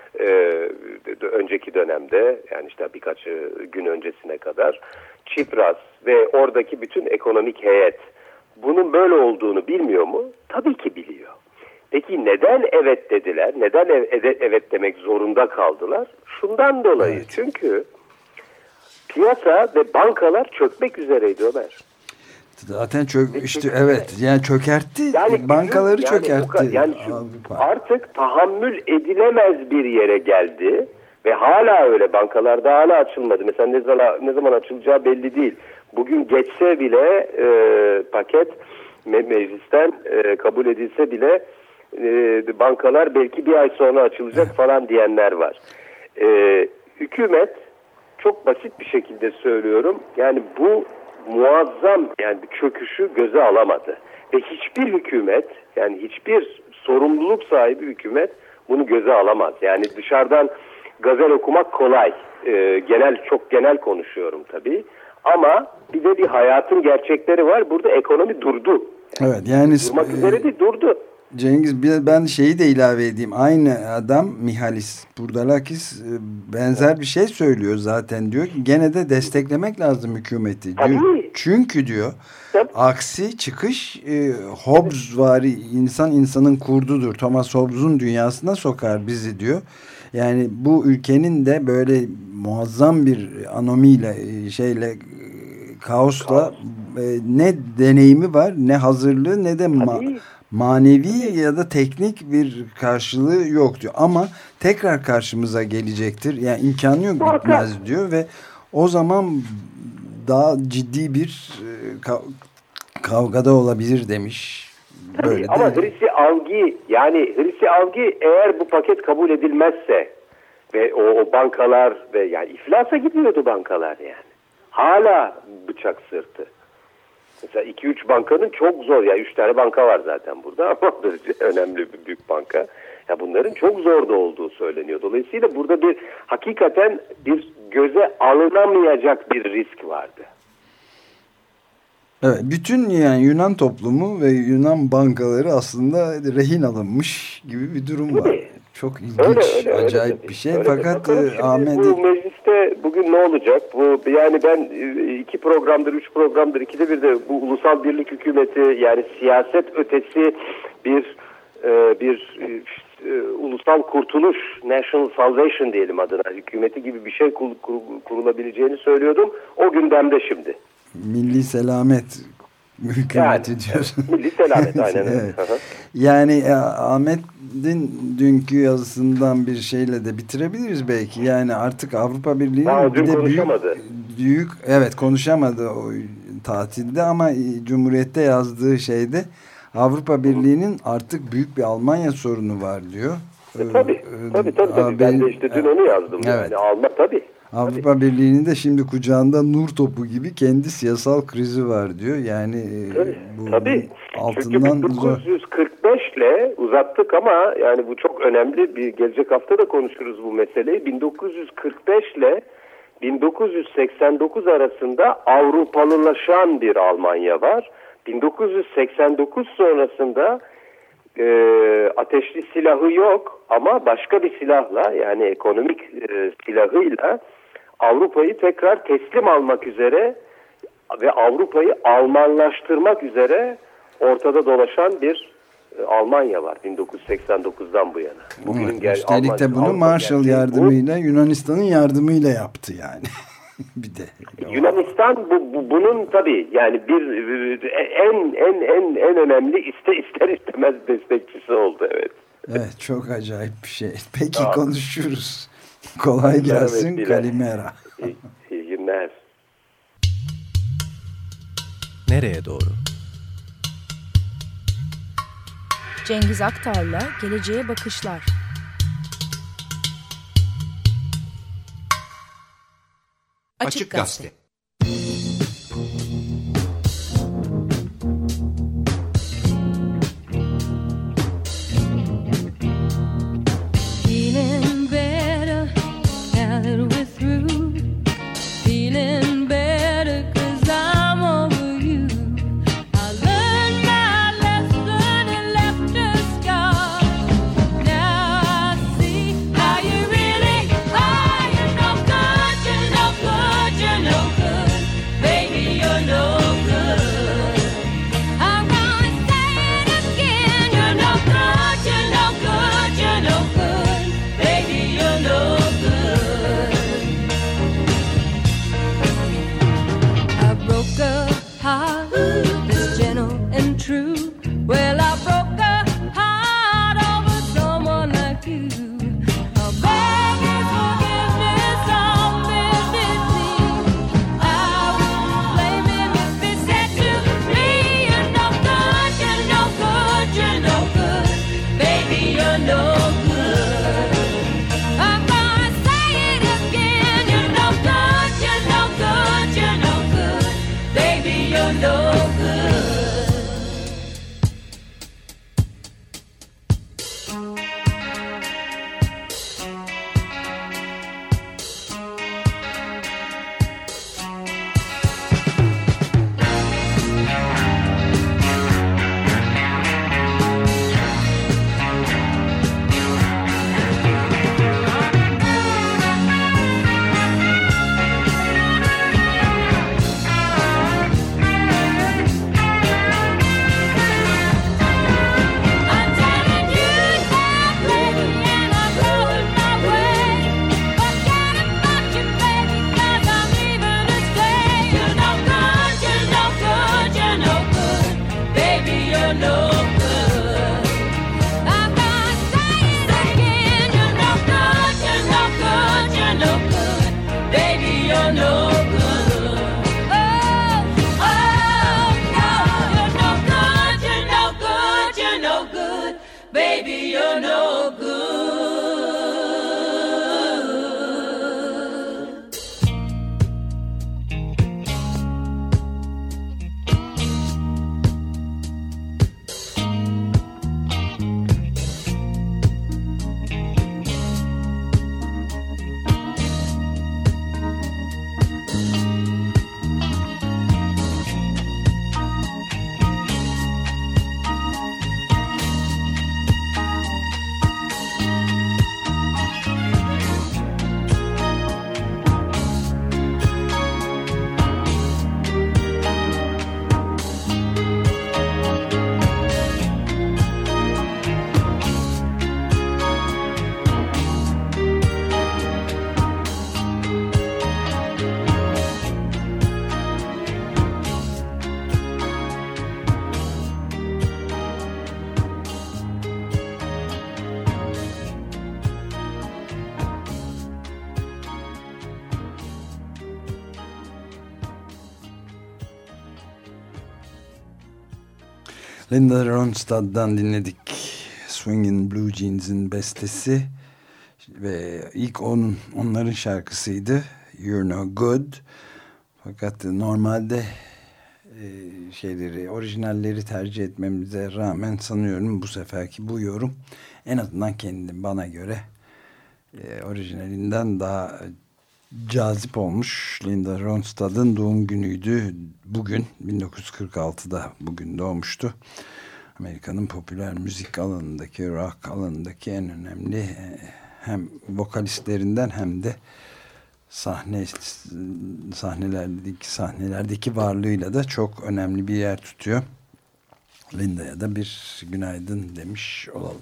Önceki dönemde yani işte birkaç gün öncesine kadar Çipras ve oradaki bütün ekonomik heyet bunun böyle olduğunu bilmiyor mu? Tabii ki biliyor. Peki neden evet dediler? Neden evet demek zorunda kaldılar? Şundan dolayı. Evet. Çünkü piyasa ve bankalar çökmek üzereydi Ömer. Zaten evet yani çökertti. Yani bankaları çökertti. Yani artık tahammül edilemez bir yere geldi ve hala öyle, bankalarda hala açılmadı. Mesela ne zaman açılacağı belli değil. Bugün geçse bile paket meclisten kabul edilse bile bankalar belki bir ay sonra açılacak falan diyenler var. Hükümet çok basit bir şekilde söylüyorum. Yani bu muazzam yani bir çöküşü göze alamadı. Ve hiçbir hükümet yani hiçbir sorumluluk sahibi hükümet bunu göze alamaz. Yani dışarıdan gazel okumak kolay. Çok genel konuşuyorum tabii. Ama bir de bir hayatın gerçekleri var. Burada ekonomi durdu. Evet yani durmak üzere değil, durdu. Cengiz, ben şeyi de ilave edeyim. Aynı adam Mihalis Purdalakis benzer bir şey söylüyor zaten, diyor ki gene de desteklemek lazım hükümeti. Diyor. Çünkü diyor aksi çıkış Hobbesvari insanın kurdudur. Thomas Hobbes'un dünyasına sokar bizi diyor. Yani bu ülkenin de böyle muazzam bir anomiyle kaosla ne deneyimi var, ne hazırlığı, ne de manevi ya da teknik bir karşılığı yok diyor. Ama tekrar karşımıza gelecektir. Yani imkanı yok, bitmez diyor ve o zaman daha ciddi bir kavgada olabilir demiş. Böyle ama Hristi Algi eğer bu paket kabul edilmezse ve o bankalar ve yani iflasa gidiyordu bankalar yani. Hala bıçak sırtı. Mesela 2-3 bankanın çok zor. Ya 3 tane banka var zaten burada ama önemli bir büyük banka. Ya bunların çok zor da olduğu söyleniyor. Dolayısıyla burada hakikaten bir göze alınamayacak bir risk vardı. Evet, bütün yani Yunan toplumu ve Yunan bankaları aslında rehin alınmış gibi bir durum var. Çok ilginç, acayip öyle, bir şey. Öyle. Fakat Ahmet, bu mecliste bugün ne olacak? Bu yani ben 2 programdır, 3 programdır, 2'de bir de bu ulusal birlik hükümeti, yani siyaset ötesi bir ulusal kurtuluş, national salvation diyelim adına, hükümeti gibi bir şey kurulabileceğini söylüyordum. O gündemde şimdi. Milli selamet hükümeti diyorsun. Milli selamet aynen. Evet. Yani Ahmet'in dünkü yazısından bir şeyle de bitirebiliriz belki. Yani artık Avrupa Birliği'nin bir de büyük evet konuşamadı o tatilde, ama Cumhuriyet'te yazdığı şeyde Avrupa Birliği'nin artık büyük bir Almanya sorunu var diyor. Tabii. Ben de işte dün onu yazdım. Evet. Yani tabii. Avrupa Birliği'nin de şimdi kucağında nur topu gibi kendi siyasal krizi var diyor. Yani tabii. Altından çünkü 1945 ile uzattık ama yani bu çok önemli. Gelecek hafta da konuşuruz bu meseleyi. 1945 ile 1989 arasında Avrupalılaşan bir Almanya var. 1989 sonrasında ateşli silahı yok ama başka bir silahla, yani ekonomik silahıyla Avrupa'yı tekrar teslim almak üzere ve Avrupa'yı Almanlaştırmak üzere ortada dolaşan bir Almanya var 1989'dan bu yana. Üstelik de bunu Marshall yardımıyla, Yunanistan'ın yardımıyla yaptı yani. Bir de Yunanistan bunun tabii yani en önemli ister istemez destekçisi oldu, evet. Evet, çok acayip bir şey. Peki konuşuruz. Kolay gelsin. Kalimera. İyi günler. Nereye doğru? Cengiz Aktar'la Geleceğe Bakışlar. Açık Gazete. Feeling better now that we're through. Feeling better 'cause I'm over you. I learned my lesson and left a scar. Now I see how you really are. You're no good, you're no good, you're no good. Baby, you're no good. I'm gonna say it again. You're no good, you're no good, you're no good. Baby, you're no good. I broke a heart that's gentle and true. Well, I broke a heart over someone like you. I beg your forgiveness on bended knee. I wouldn't blame him if he said to me, you're no good, you're no good, you're no good. Baby, you're no good. I'm gonna say it again. You're no good, you're no good, you're no good. Baby, you're no good. I'm telling you that, baby, and I'm going my way. Forget about you, baby, 'cause I'm leaving to stay. You're no good, you're no good, you're no good. Baby, you're no good. I'm gonna say it again. You're no good, you're no good, you're no good. Baby, you're no good. Oh, no, you're no good, you're no good, you're no good. Baby, you're no good. Linda Ronstadt'dan dinledik. Swingin' Blue Jeans'in bestesi ve ilk onların şarkısıydı. You're No Good. Fakat normalde orijinalleri tercih etmemize rağmen sanıyorum bu seferki bu yorum en azından bana göre orijinalinden daha cazip olmuş. Linda Ronstadt'ın doğum günüydü. Bugün 1946'da bugün doğmuştu. Amerika'nın popüler müzik alanındaki, rock alanındaki en önemli hem vokalistlerinden hem de sahnelerdeki varlığıyla da çok önemli bir yer tutuyor. Linda'ya da bir günaydın demiş olalım.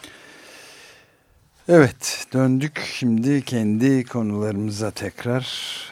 Evet, döndük şimdi kendi konularımıza tekrar.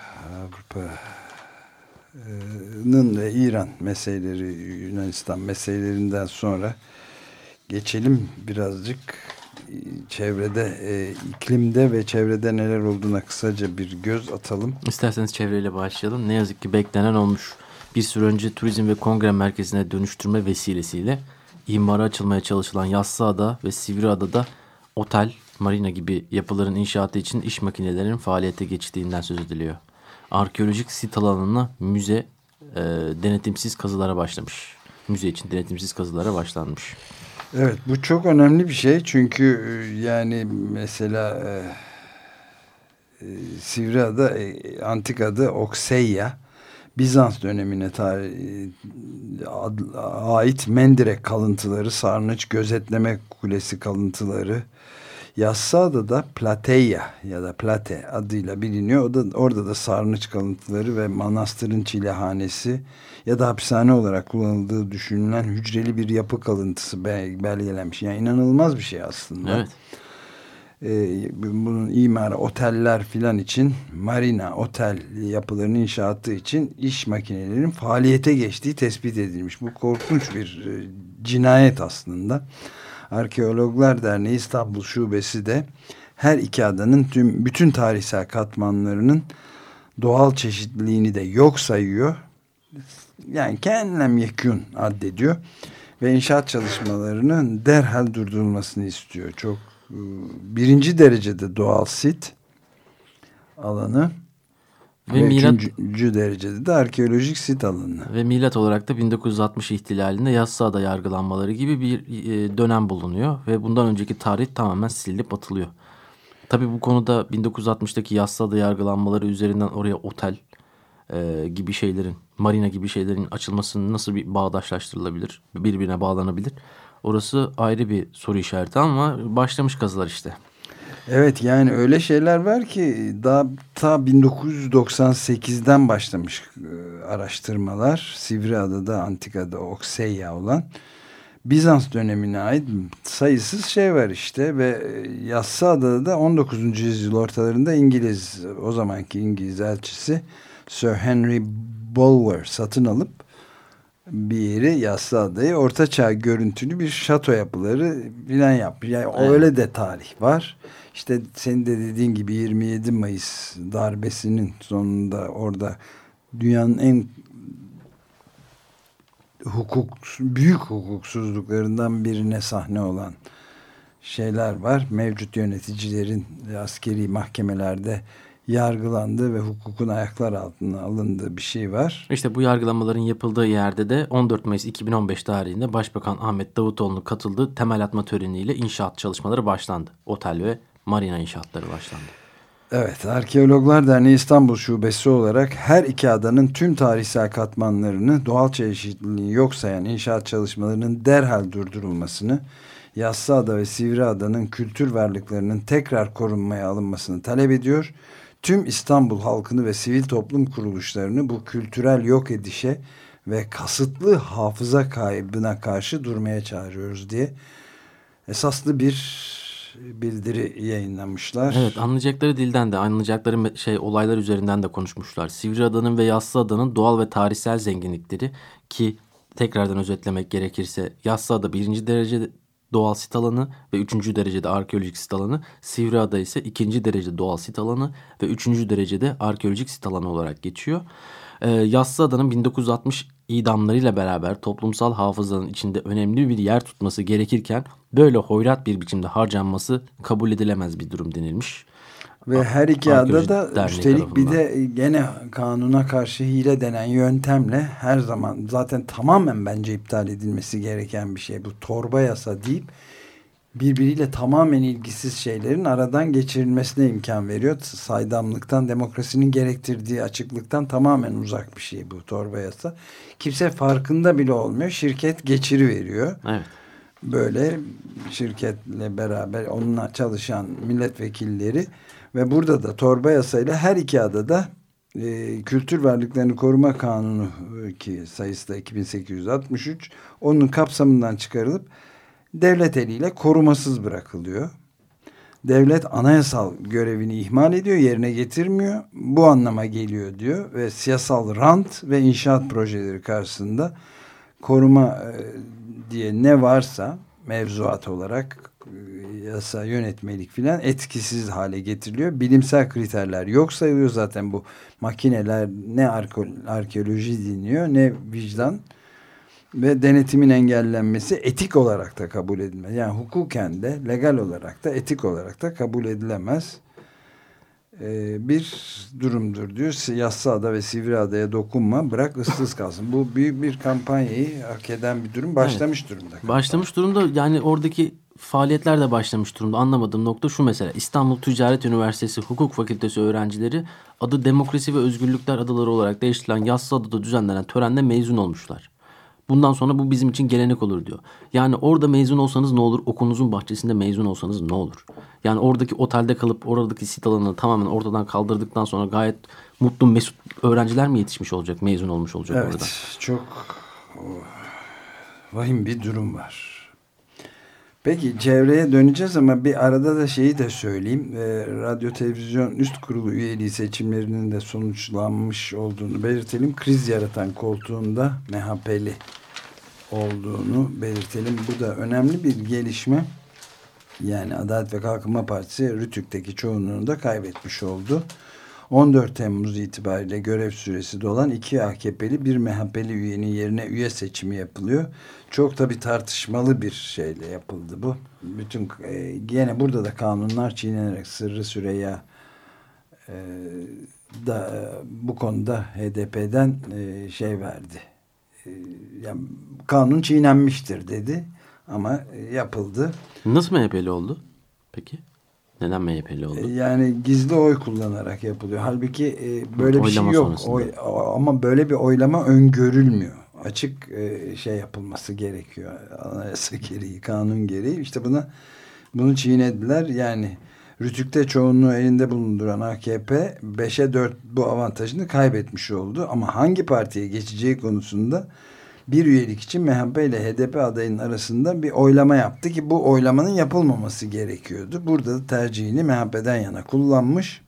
Avrupa'nın ve İran meseleleri, Yunanistan meselelerinden sonra geçelim birazcık çevrede, iklimde ve çevrede neler olduğuna kısaca bir göz atalım. İsterseniz çevreyle başlayalım. Ne yazık ki beklenen olmuş. Bir süre önce turizm ve kongre merkezine dönüştürme vesilesiyle imara açılmaya çalışılan Yassıada ve Sivriada'da otel, marina gibi yapıların inşaatı için iş makinelerinin faaliyete geçtiğinden söz ediliyor. Arkeolojik sit alanına müze denetimsiz kazılara başlamış. Müze için denetimsiz kazılara başlanmış. Evet, bu çok önemli bir şey çünkü yani mesela Sivriada antik adı Oxeia, Bizans dönemine ait mendirek kalıntıları, sarnıç gözetleme kulesi kalıntıları, Yassıada'da Plateia ya da Plate adıyla biliniyor. Orada da sarnıç kalıntıları ve manastırın çilehanesi ya da hapishane olarak kullanıldığı düşünülen hücreli bir yapı kalıntısı belgelenmiş. Yani inanılmaz bir şey aslında. Evet. Bunun imarı oteller filan için, marina, otel yapılarının inşaatı için iş makinelerinin faaliyete geçtiği tespit edilmiş. Bu korkunç bir cinayet aslında. Arkeologlar Derneği İstanbul Şubesi de her iki adanın bütün tarihsel katmanlarının doğal çeşitliliğini de yok sayıyor. Yani kendilem yekûn addediyor ve inşaat çalışmalarının derhal durdurulmasını istiyor. Çok birinci derecede doğal sit alanı ve üçüncü derecede de arkeolojik sit alanı. Ve milat olarak da 1960 ihtilalinde Yassıada yargılanmaları gibi bir dönem bulunuyor ve bundan önceki tarih tamamen silinip atılıyor. Tabii bu konuda 1960'daki Yassıada yargılanmaları üzerinden oraya otel gibi şeylerin, marina gibi şeylerin açılmasının nasıl bir bağdaşlaştırılabilir, birbirine bağlanabilir? Orası ayrı bir soru işareti ama başlamış kazılar işte. Evet, yani öyle şeyler var ki daha ta 1998'den başlamış araştırmalar. Sivriada'da, Antika'da, Oxeia olan Bizans dönemine ait sayısız şey var işte ve Yassıada'da da 19. yüzyıl ortalarında o zamanki İngiliz elçisi Sir Henry Bulwer satın alıp bir yeri, Yassıada'yı ortaçağ görüntülü bir şato yapıları filan yapmış. Yani evet. Öyle de tarih var. İşte senin de dediğin gibi 27 Mayıs darbesinin sonunda orada dünyanın en büyük hukuksuzluklarından birine sahne olan şeyler var. Mevcut yöneticilerin askeri mahkemelerde yargılandığı ve hukukun ayaklar altına alındığı bir şey var. İşte bu yargılamaların yapıldığı yerde de 14 Mayıs 2015 tarihinde Başbakan Ahmet Davutoğlu'nun katıldığı temel atma töreniyle inşaat çalışmaları başlandı. Otel ve marina inşaatları başlandı. Evet, Arkeologlar Derneği İstanbul Şubesi olarak her iki adanın tüm tarihsel katmanlarını doğal çeşitliliği yok sayan inşaat çalışmalarının derhal durdurulmasını, Yassıada ve Sivriada'nın kültür varlıklarının tekrar korunmaya alınmasını talep ediyor. Tüm İstanbul halkını ve sivil toplum kuruluşlarını bu kültürel yok edişe ve kasıtlı hafıza kaybına karşı durmaya çağırıyoruz diye esaslı bir bildiri yayınlamışlar. Evet, anlayacakları dilden de, anlayacakları olaylar üzerinden de konuşmuşlar. Sivriada'nın ve Yassıada'nın doğal ve tarihsel zenginlikleri, ki tekrardan özetlemek gerekirse Yassıada 1. derece doğal sit alanı ve 3. derecede arkeolojik sit alanı, Sivriada ise 2. derece doğal sit alanı ve 3. derecede arkeolojik sit alanı olarak geçiyor. Yassıada'nın 1960 idamlarıyla beraber toplumsal hafızanın içinde önemli bir yer tutması gerekirken böyle hoyrat bir biçimde harcanması kabul edilemez bir durum denilmiş. Ve her iki ada da üstelik bir de gene kanuna karşı hile denen yöntemle her zaman zaten tamamen bence iptal edilmesi gereken bir şey. Bu torba yasa deyip birbiriyle tamamen ilgisiz şeylerin aradan geçirilmesine imkan veriyor. Saydamlıktan, demokrasinin gerektirdiği açıklıktan tamamen uzak bir şey bu torba yasa. Kimse farkında bile olmuyor. Şirket geçiriveriyor. Evet. Böyle şirketle beraber onunla çalışan milletvekilleri ve burada da torba yasayla her iki adada Kültür Varlıklarını Koruma Kanunu ki sayısı da 2863 onun kapsamından çıkarılıp devlet eliyle korumasız bırakılıyor. Devlet anayasal görevini ihmal ediyor, yerine getirmiyor. Bu anlama geliyor diyor ve siyasal rant ve inşaat projeleri karşısında koruma diye ne varsa mevzuat olarak yasa, yönetmelik filan etkisiz hale getiriliyor. Bilimsel kriterler yok sayılıyor zaten bu makineler ne arkeoloji dinliyor ne vicdan ve denetimin engellenmesi etik olarak da kabul edilmez. Yani hukuken de legal olarak da etik olarak da kabul edilemez bir durumdur diyor. Yassıada ve Sivriada'ya dokunma, bırak ıssız kalsın. Bu büyük bir kampanyayı hak eden bir durum. Başlamış durumda. Başlamış durumda. Yani oradaki faaliyetler de başlamış durumda. Anlamadığım nokta şu mesela. İstanbul Ticaret Üniversitesi Hukuk Fakültesi öğrencileri adı Demokrasi ve Özgürlükler adaları olarak değiştirilen Yassıada'da düzenlenen törende mezun olmuşlar. Bundan sonra bu bizim için gelenek olur diyor. Yani orada mezun olsanız ne olur? Okulunuzun bahçesinde mezun olsanız ne olur? Yani oradaki otelde kalıp oradaki sit alanını tamamen ortadan kaldırdıktan sonra gayet mutlu, mesut öğrenciler mi yetişmiş olacak, mezun olmuş olacak orada? Evet, çok vahim bir durum var. Peki çevreye döneceğiz ama bir arada da şeyi de söyleyeyim. Radyo Televizyon Üst Kurulu üyeliği seçimlerinin de sonuçlanmış olduğunu belirtelim. Kriz yaratan koltuğunda MHP'li olduğunu belirtelim. Bu da önemli bir gelişme. Yani Adalet ve Kalkınma Partisi Rütük'teki çoğunluğunu da kaybetmiş oldu. 14 Temmuz itibariyle görev süresi dolan 2 AKP'li bir MHP'li üyenin yerine üye seçimi yapılıyor. Çok tabii tartışmalı bir şeyle yapıldı bu. Bütün yine burada da kanunlar çiğnenerek Sırrı Süreyya da bu konuda HDP'den şey verdi. Yani kanun çiğnenmiştir dedi ama yapıldı. Nasıl MHP'li oldu peki? Neden MHP'li oldu? Yani gizli oy kullanarak yapılıyor. Halbuki böyle bir şey yok. Ama böyle bir oylama öngörülmüyor. Açık şey yapılması gerekiyor. Anayasa gereği, kanun gereği. İşte bunu çiğnediler. Yani Rütük'te çoğunluğu elinde bulunduran AKP 5'e 4 bu avantajını kaybetmiş oldu. Ama hangi partiye geçeceği konusunda bir üyelik için MHP ile HDP adayının arasında bir oylama yaptı ki bu oylamanın yapılmaması gerekiyordu. Burada da tercihini MHP'den yana kullanmış.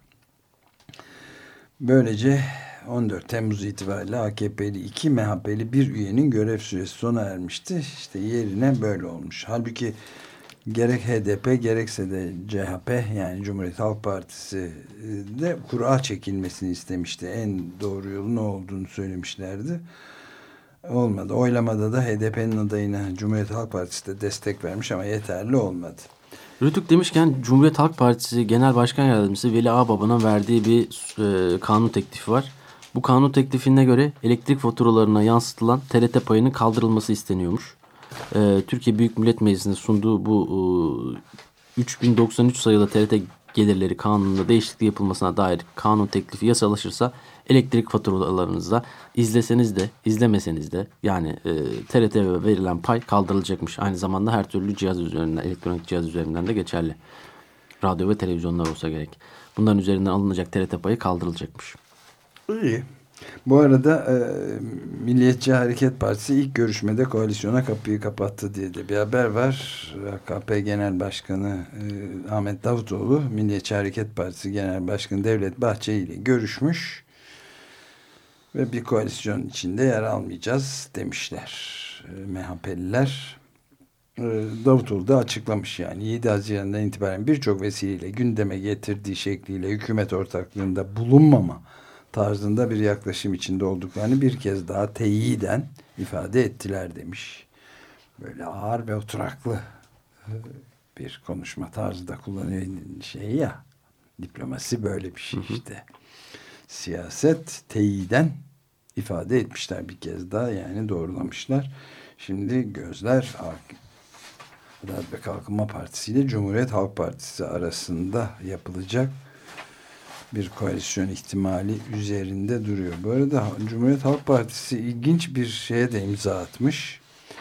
Böylece 14 Temmuz itibariyle AKP'li 2 MHP'li bir üyenin görev süresi sona ermişti. İşte yerine böyle olmuş. Halbuki gerek HDP gerekse de CHP yani Cumhuriyet Halk Partisi de kura çekilmesini istemişti. En doğru yolun ne olduğunu söylemişlerdi. Olmadı. Oylamada da HDP'nin adayına Cumhuriyet Halk Partisi de destek vermiş ama yeterli olmadı. Rütük demişken Cumhuriyet Halk Partisi Genel Başkan Yardımcısı Veli Ağbaba'nın verdiği bir kanun teklifi var. Bu kanun teklifine göre elektrik faturalarına yansıtılan TRT payının kaldırılması isteniyormuş. Türkiye Büyük Millet Meclisi'nin sunduğu bu 3093 sayılı TRT gelirleri kanununda değişiklik yapılmasına dair kanun teklifi yasalaşırsa elektrik faturalarınızda izleseniz de izlemeseniz de yani TRT'ye verilen pay kaldırılacakmış. Aynı zamanda her türlü cihaz üzerinden, elektronik cihaz üzerinden de geçerli. Radyo ve televizyonlar olsa gerek. Bunların üzerinden alınacak TRT payı kaldırılacakmış. İyi. Bu arada Milliyetçi Hareket Partisi ilk görüşmede koalisyona kapıyı kapattı diye de bir haber var. AKP Genel Başkanı Ahmet Davutoğlu, Milliyetçi Hareket Partisi Genel Başkanı Devlet Bahçeli ile görüşmüş ve bir koalisyon içinde yer almayacağız demişler MHP'liler. Davutoğlu da açıklamış yani 7 Haziran'dan itibaren birçok vesileyle gündeme getirdiği şekliyle hükümet ortaklığında bulunmama tarzında bir yaklaşım içinde olduklarını bir kez daha teyiden ifade ettiler demiş. Böyle ağır ve oturaklı bir konuşma tarzı da kullanıyor ya. Diplomasi böyle bir şey işte. Siyaset teyiden ifade etmişler bir kez daha, yani doğrulamışlar. Şimdi gözler Adalet ve Kalkınma Partisi ile Cumhuriyet Halk Partisi arasında yapılacak bir koalisyon ihtimali üzerinde duruyor. Bu arada Cumhuriyet Halk Partisi ilginç bir şeye de imza atmış.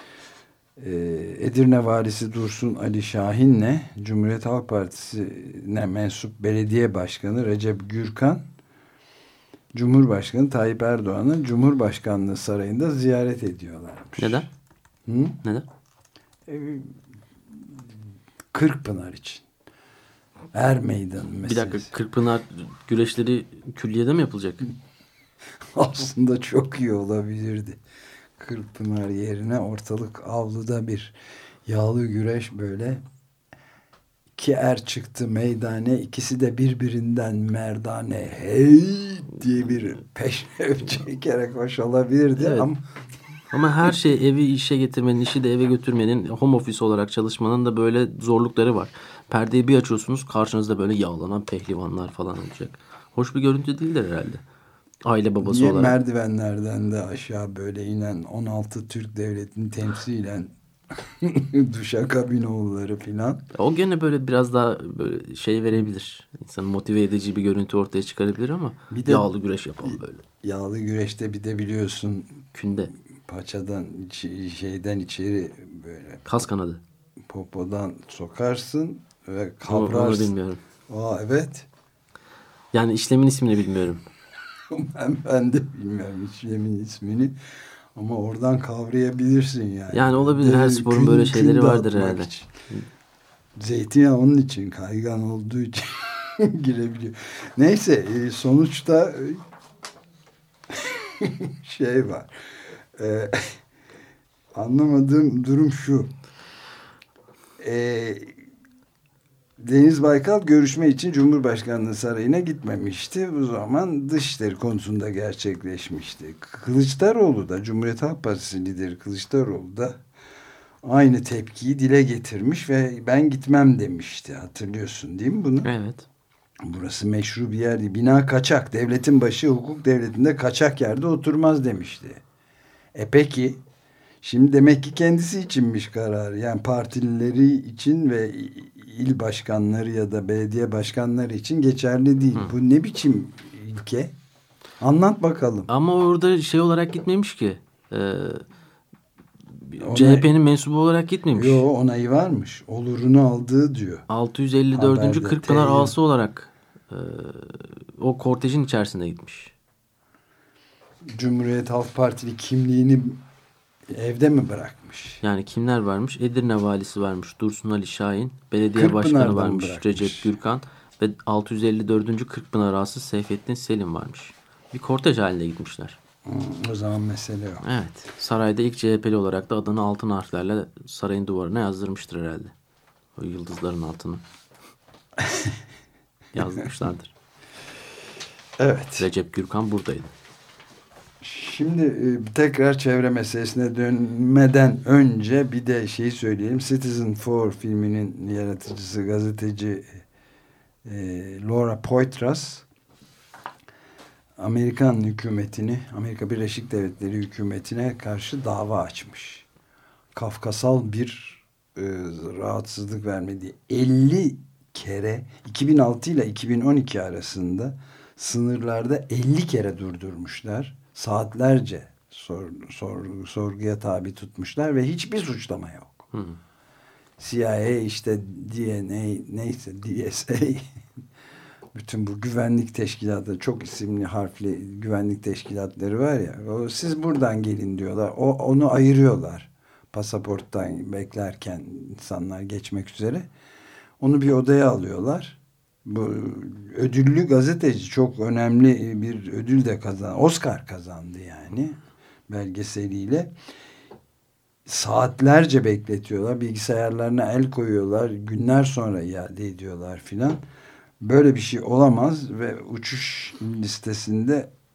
Edirne Valisi Dursun Ali Şahin'le Cumhuriyet Halk Partisi'ne mensup belediye başkanı Recep Gürkan, Cumhurbaşkanı Tayyip Erdoğan'ı Cumhurbaşkanlığı Sarayı'nda ziyaret ediyorlarmış. Neden? Neden? Kırkpınar için. Er Meydanı meselesi. Bir dakika, Kırkpınar güreşleri külliyede mi yapılacak? Aslında çok iyi olabilirdi. Kırkpınar yerine ortalık avluda bir yağlı güreş, böyle 2 er çıktı meydane, ikisi de birbirinden merdane hey diye bir peşrev çekerek hoş olabilirdi. Evet. Ama her şey, evi işe getirmenin, işi de eve götürmenin, home office olarak çalışmanın da böyle zorlukları var. Perdeyi bir açıyorsunuz, karşınızda böyle yağlanan pehlivanlar falan olacak. Hoş bir görüntü değildir herhalde. Aile babası Niye olarak. Merdivenlerden de aşağı böyle inen 16 Türk devletini temsilen Duşakabinoğulları filan. O gene böyle biraz daha böyle şey verebilir. İnsanı motive edici bir görüntü ortaya çıkarabilir ama bir de yağlı güreş yapalım böyle. Yağlı güreşte bir de biliyorsun künde. Paçadan şeyden içeri böyle. Kas kanadı. Popodan sokarsın ve kavrarsın. Onu bilmiyorum. Evet. Yani işlemin ismini bilmiyorum. ben de bilmiyorum işlemin ismini. Ama oradan kavrayabilirsin yani. Yani olabilir. Her sporun böyle şeyleri vardır herhalde. Için. Zeytinyağı onun için, kaygan olduğu için girebiliyor. Neyse, sonuçta şey var. Anlamadığım durum şu. Deniz Baykal görüşme için Cumhurbaşkanlığı Sarayı'na gitmemişti. Bu zaman dışişleri konusunda gerçekleşmişti. Kılıçdaroğlu da, Cumhuriyet Halk Partisi lideri Kılıçdaroğlu da aynı tepkiyi dile getirmiş ve ben gitmem demişti. Hatırlıyorsun değil mi bunu? Evet. Burası meşru bir yer değil. Bina kaçak. Devletin başı hukuk devletinde kaçak yerde oturmaz demişti. Peki şimdi demek ki kendisi içinmiş karar. Yani partilileri için ve il başkanları ya da belediye başkanları için geçerli değil. Bu ne biçim ilke? Anlat bakalım. Ama orada şey olarak gitmemiş ki. CHP'nin mensubu olarak gitmemiş. Yo, onayı varmış. Olurunu aldığı diyor. 654. Haberde, Kırkpınar ağası olarak o kortejin içerisinde gitmiş. Cumhuriyet Halk Partili kimliğini evde mi bırakmış? Yani kimler varmış? Edirne valisi varmış. Dursun Ali Şahin. Belediye başkanı varmış. Recep Gürkan. Ve 654. Kırkpınar ağası Seyfettin Selim varmış. Bir kortej haline gitmişler. O zaman mesele yok. Evet. Sarayda ilk CHP'li olarak da adını altın harflerle sarayın duvarına yazdırmıştır herhalde. O yıldızların altını. Yazmışlardır. Evet. Recep Gürkan buradaydı. Şimdi tekrar çevre meselesine dönmeden önce bir de şeyi söyleyelim. Citizen4 filminin yaratıcısı gazeteci Laura Poitras Amerikan hükümetini, Amerika Birleşik Devletleri hükümetine karşı dava açmış. Kafkasal bir rahatsızlık vermediği 50 kere 2006 ile 2012 arasında sınırlarda 50 kere durdurmuşlar. Saatlerce sorguya tabi tutmuşlar ve hiçbir suçlama yok. CIA işte DNA neyse DSA bütün bu güvenlik teşkilatı çok isimli harfli güvenlik teşkilatları var ya, siz buradan gelin diyorlar. Onu ayırıyorlar. Pasaporttan beklerken insanlar geçmek üzere. Onu bir odaya alıyorlar. Bu ödüllü gazeteci çok önemli bir ödül de kazandı. Oscar kazandı yani belgeseliyle. Saatlerce bekletiyorlar. Bilgisayarlarına el koyuyorlar. Günler sonra iade ediyorlar filan. Böyle bir şey olamaz ve uçuş listesinde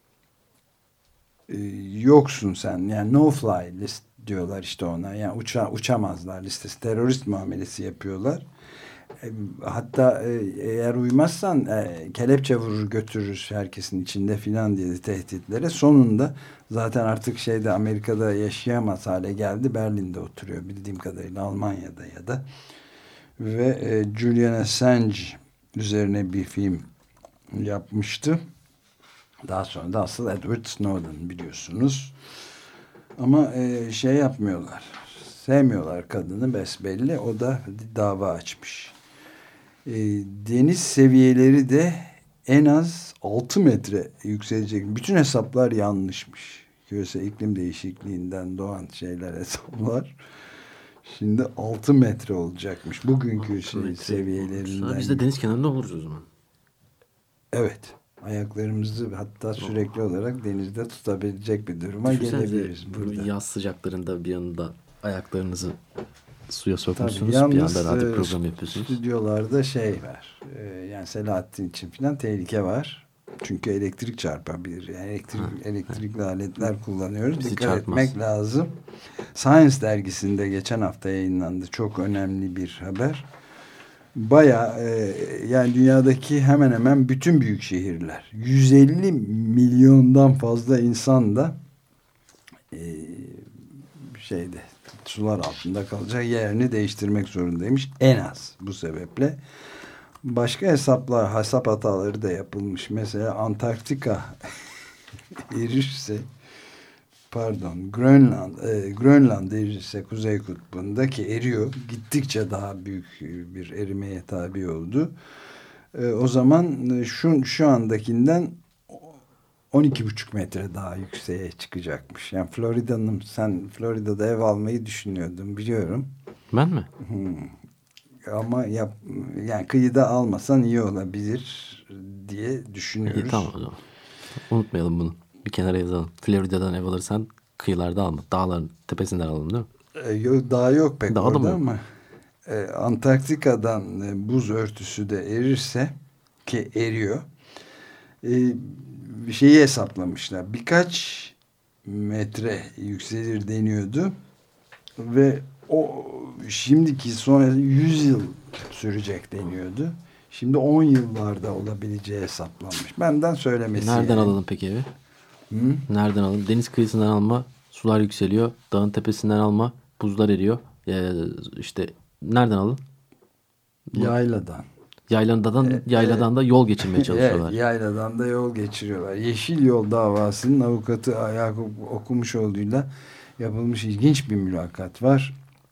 yoksun sen. Yani no fly list diyorlar işte ona. Yani uçamazlar listesi. Terörist muamelesi yapıyorlar. Hatta eğer uymazsan kelepçe vurur götürürüz herkesin içinde filan diye tehditlere. Sonunda zaten artık Amerika'da yaşayamaz hale geldi. Berlin'de oturuyor bildiğim kadarıyla, Almanya'da ya da. Ve Julian Assange üzerine bir film yapmıştı. Daha sonra da asıl Edward Snowden biliyorsunuz. Ama yapmıyorlar. Sevmiyorlar kadını besbelli. O da dava açmış. Deniz seviyeleri de en az 6 metre yükselecek. Bütün hesaplar yanlışmış. Küresel iklim değişikliğinden doğan hesaplar. Şimdi 6 metre olacakmış. Bugünkü seviyelerinden. Biz de deniz kenarında oluruz o zaman. Evet. Ayaklarımızı hatta sürekli olarak denizde tutabilecek bir duruma gelebiliriz. Burada. Yaz sıcaklarında bir yanında ayaklarınızı suya sokmuşsunuz. Bir yanda radyo programı yapıyorsunuz. Stüdyolarda var. Yani Selahattin için falan tehlike var. Çünkü elektrik çarpabilir. Yani elektrikli aletler kullanıyoruz. Bizi dikkat çarpmaz. etmek lazım. Science dergisinde geçen hafta yayınlandı. Çok önemli bir haber. Yani dünyadaki hemen hemen bütün büyük şehirler, 150 milyondan fazla insan da sular altında kalacak, yerini değiştirmek zorundaymış en az bu sebeple. Başka hesap hataları da yapılmış. Mesela Antarktika erirse Grönland erirse Kuzey Kutbu'ndaki eriyor. Gittikçe daha büyük bir erimeye tabi oldu. O zaman şu andakinden 12,5 metre daha yükseğe çıkacakmış. Yani sen Florida'da ev almayı düşünüyordun biliyorum. Ben mi? Ama yani kıyıda almasan iyi olabilir diye düşünüyoruz. İyi, tamam o zaman. Unutmayalım bunu. Bir kenara yazalım. Florida'dan ev alırsan kıyılarda alma. Dağların tepesinden alalım değil mi? Daha yok pek Dağ orada ama Antarktika'dan buz örtüsü de erirse, ki eriyor, bir şeyi hesaplamışlar. Birkaç metre yükselir deniyordu ve o şimdiki sonra 100 yıl sürecek deniyordu. Şimdi 10 yıllarda olabileceği hesaplanmış. Benden söylemesi. Nereden alalım peki evi? Nereden alalım? Deniz kıyısından alma, sular yükseliyor. Dağın tepesinden alma, buzlar eriyor. İşte nereden alalım? Yayladan. Yayladan da yol geçirmeye çalışıyorlar. Yayladan da yol geçiriyorlar. Yeşil Yol davasının avukatı Yakup Okumuşoğlu'yla yapılmış ilginç bir mülakat var.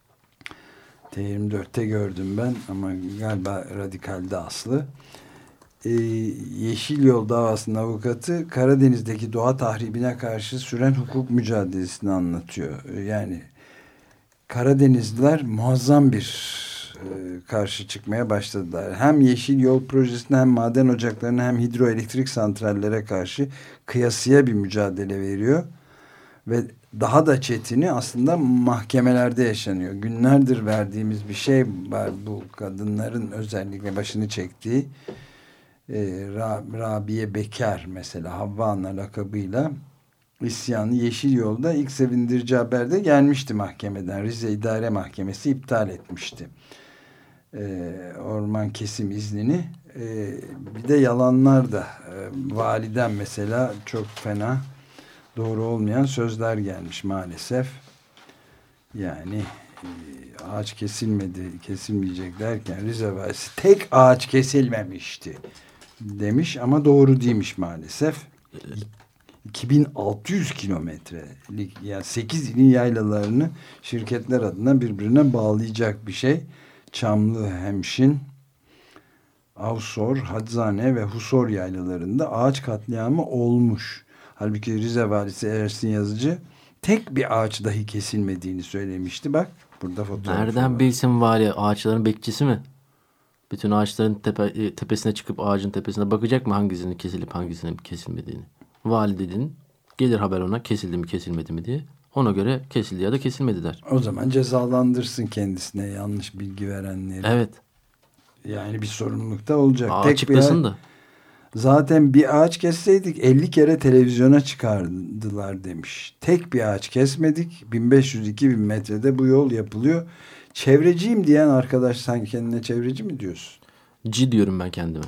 T24'te gördüm ben ama galiba Radikal'de aslı. Yeşil Yol davasının avukatı Karadeniz'deki doğa tahribine karşı süren hukuk mücadelesini anlatıyor. Yani Karadenizliler muazzam bir karşı çıkmaya başladılar. Hem Yeşil Yol projesine, hem maden ocaklarına, hem hidroelektrik santrallere karşı kıyasıya bir mücadele veriyor. Ve daha da çetini aslında mahkemelerde yaşanıyor. Günlerdir verdiğimiz bir şey var, bu kadınların özellikle başını çektiği. Rabia Bekar mesela, Havva Ana lakabıyla isyanı Yeşil Yol'da ilk sevindirici haberde gelmişti mahkemeden. Rize İdare Mahkemesi iptal etmişti orman kesim iznini. Bir de yalanlar da validen mesela çok fena, doğru olmayan sözler gelmiş maalesef. Yani ağaç kesilmeyecek derken Rize valisi tek ağaç kesilmemişti demiş ama doğru değilmiş maalesef. 2600 kilometrelik, yani 8 ilin yaylalarını şirketler adına birbirine bağlayacak bir şey. Çamlıhemşin, Avsor, Hadzane ve Husor yaylalarında ağaç katliamı olmuş. Halbuki Rize valisi Ersin Yazıcı tek bir ağaç dahi kesilmediğini söylemişti. Bak burada fotoğraf. Nereden bilsin vali, ağaçların bekçisi mi? Bütün ağaçların tepesine çıkıp ağacın tepesine bakacak mı hangisinin kesilip hangisinin kesilmediğini? Vali dedin, gelir haber ona kesildi mi kesilmedi mi diye. Ona göre kesildi ya da kesilmedi der. O zaman cezalandırsın kendisine yanlış bilgi verenleri. Evet. Yani bir sorumluluk da olacak. Açıklasın da. Zaten bir ağaç kesseydik 50 kere televizyona çıkardılar demiş. Tek bir ağaç kesmedik. 1500-2000 metrede bu yol yapılıyor. Çevreciyim diyen arkadaş, sen kendine çevreci mi diyorsun? C diyorum ben kendime.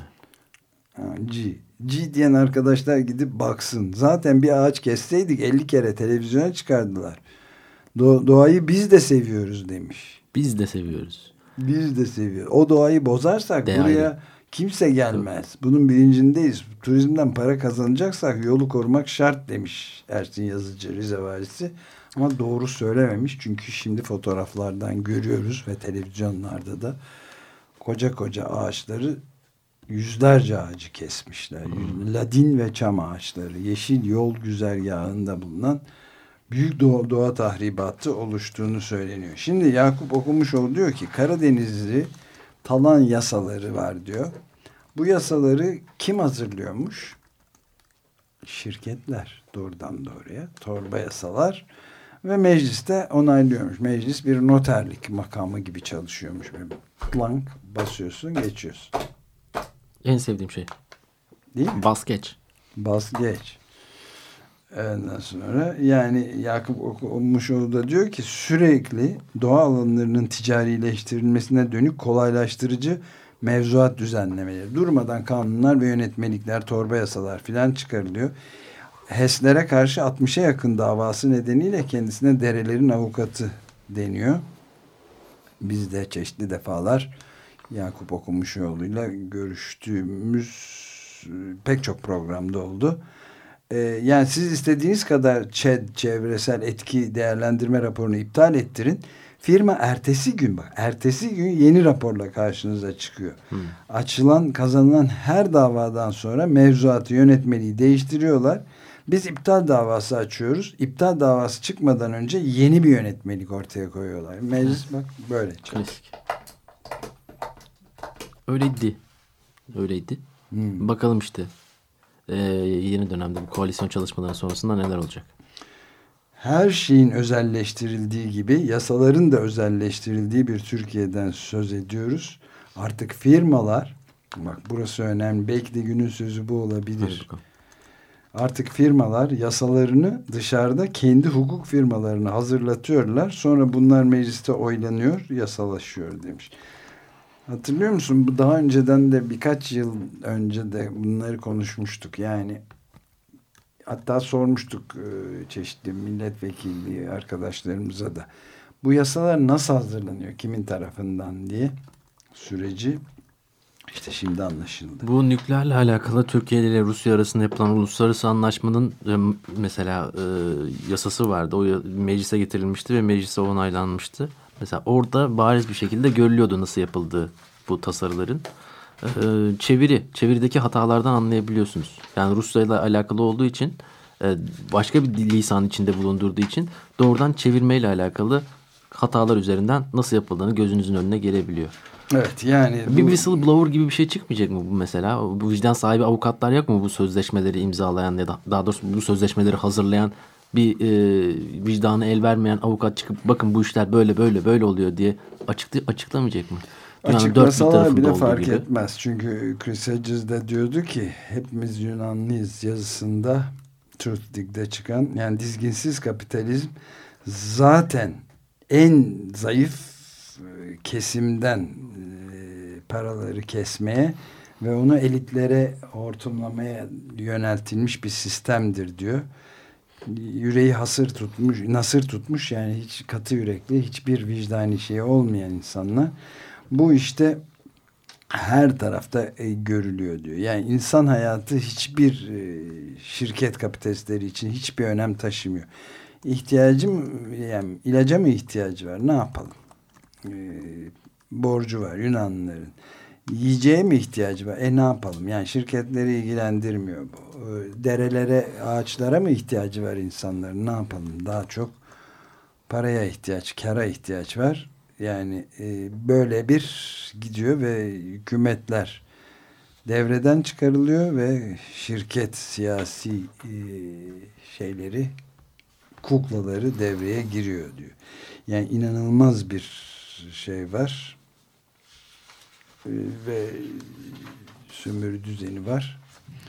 G diyen arkadaşlar gidip baksın. Zaten bir ağaç kesseydik 50 kere televizyona çıkardılar. Doğayı biz de seviyoruz demiş. Biz de seviyoruz. Biz de seviyoruz. O doğayı bozarsak Değerli. buraya kimse gelmez. Bunun bilincindeyiz. Turizmden para kazanacaksak yolu korumak şart demiş Ersin Yazıcı, Rize valisi. Ama doğru söylememiş. Çünkü şimdi fotoğraflardan görüyoruz ve televizyonlarda da koca koca ağaçları, yüzlerce ağacı kesmişler. Ladin ve çam ağaçları, yeşil yol güzergahında bulunan büyük doğa tahribatı oluştuğunu söyleniyor. Şimdi Yakup Okumuşoğlu diyor ki Karadenizli talan yasaları var diyor. Bu yasaları kim hazırlıyormuş? Şirketler, doğrudan doğruya torba yasalar ve mecliste onaylıyormuş. Meclis bir noterlik makamı gibi çalışıyormuş. Böyle plank basıyorsun, geçiyorsun. En sevdiğim şey. Değil mi? Bas geç. Bas geç. Ondan sonra yani Yakup Okumuşoğlu da diyor ki sürekli doğa alanlarının ticarileştirilmesine dönük kolaylaştırıcı mevzuat düzenlemeleri. Durmadan kanunlar ve yönetmelikler, torba yasalar filan çıkarılıyor. HES'lere karşı 60'a yakın davası nedeniyle kendisine derelerin avukatı deniyor. Biz de çeşitli defalar Yakup Okumuşoğlu'yla görüştüğümüz pek çok programda oldu. Yani siz istediğiniz kadar çevresel etki değerlendirme raporunu iptal ettirin. Firma ertesi gün yeni raporla karşınıza çıkıyor. Açılan, kazanılan her davadan sonra mevzuatı, yönetmeliği değiştiriyorlar. Biz iptal davası açıyoruz. İptal davası çıkmadan önce yeni bir yönetmelik ortaya koyuyorlar. Meclis bak böyle. Klasik. Öyleydi. Bakalım işte yeni dönemde bu koalisyon çalışmaları sonrasında neler olacak? Her şeyin özelleştirildiği gibi yasaların da özelleştirildiği bir Türkiye'den söz ediyoruz. Artık firmalar, bak burası önemli, belki de günün sözü bu olabilir. Artık firmalar yasalarını dışarıda kendi hukuk firmalarına hazırlatıyorlar. Sonra bunlar mecliste oylanıyor, yasalaşıyor demiş. Hatırlıyor musun? Bu daha önceden de birkaç yıl önce de bunları konuşmuştuk. Yani hatta sormuştuk çeşitli milletvekili arkadaşlarımıza da. Bu yasalar nasıl hazırlanıyor? Kimin tarafından diye süreci işte şimdi anlaşıldı. Bu nükleerle alakalı Türkiye ile Rusya arasında yapılan uluslararası anlaşmanın mesela yasası vardı. O meclise getirilmişti ve meclise onaylanmıştı. Mesela orada bariz bir şekilde görülüyordu nasıl yapıldığı bu tasarıların. Çevirideki hatalardan anlayabiliyorsunuz. Yani Rusya ile alakalı olduğu için başka bir lisan içinde bulundurduğu için doğrudan çevirmeyle alakalı hatalar üzerinden nasıl yapıldığını gözünüzün önüne gelebiliyor. Evet yani bir whistleblower gibi bir şey çıkmayacak mı bu mesela? Bu vicdan sahibi avukatlar yok mu bu sözleşmeleri imzalayan ya da daha doğrusu bu sözleşmeleri hazırlayan bir vicdanı el vermeyen avukat çıkıp bakın bu işler böyle oluyor diye açıklamayacak mı? Açıklasalar bile fark etmez. Çünkü Chris Hedges de diyordu ki hepimiz Yunanlıyız yazısında Truth Dig'de çıkan yani dizginsiz kapitalizm zaten en zayıf kesimden paraları kesmeye ve onu elitlere hortumlamaya yöneltilmiş bir sistemdir diyor. Yüreği nasır tutmuş yani hiç katı yürekli, hiçbir vicdani şey olmayan insanlar. Bu işte her tarafta görülüyor diyor. Yani insan hayatı hiçbir şirket kapitalistleri için hiçbir önem taşımıyor. Yani ilaca mı ihtiyacı var? Ne yapalım? Borcu var Yunanlıların. Yiyeceğe mi ihtiyacı var? Ne yapalım? Yani şirketleri ilgilendirmiyor bu. Derelere, ağaçlara mı ihtiyacı var insanların? Ne yapalım? Daha çok paraya ihtiyaç, kara ihtiyaç var. Yani böyle bir gidiyor ve hükümetler devreden çıkarılıyor ve şirket siyasi kuklaları devreye giriyor diyor. Yani inanılmaz bir şey var ve sömürü düzeni var.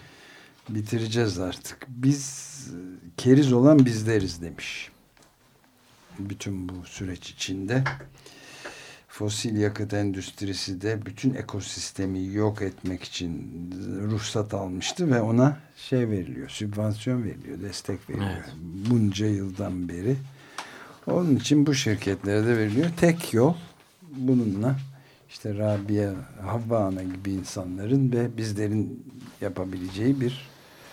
bitireceğiz artık. Biz keriz olan bizleriz demiş. Bütün bu süreç içinde fosil yakıt endüstrisi de bütün ekosistemi yok etmek için ruhsat almıştı ve ona şey veriliyor, sübvansiyon veriliyor, destek veriliyor. Evet. Bunca yıldan beri. Onun için bu şirketlere de veriliyor. Tek yol bununla işte Rabia, Havva Ana gibi insanların ve bizlerin yapabileceği bir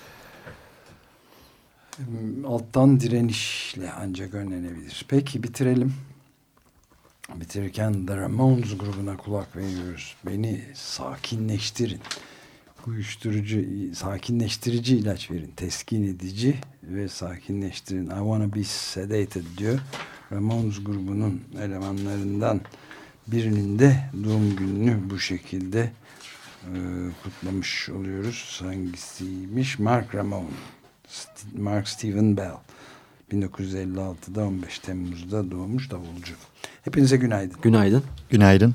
alttan direnişle ancak önlenebilir. Peki bitirelim. Bitirirken The Ramones grubuna kulak veriyoruz. Beni sakinleştirin. Uyuşturucu, sakinleştirici ilaç verin. Teskin edici ve sakinleştirin. I wanna be sedated diyor. Ramones grubunun elemanlarından birinin de doğum gününü bu şekilde kutlamış oluyoruz. Hangisiymiş? Mark Ramone. Mark Steven Bell. 1956'da 15 Temmuz'da doğmuş davulcu. Hepinize günaydın. Günaydın. Günaydın.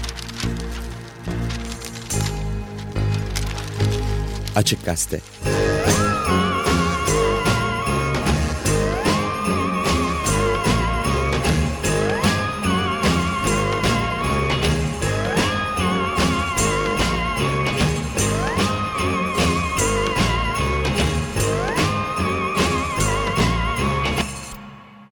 Açık Gazete.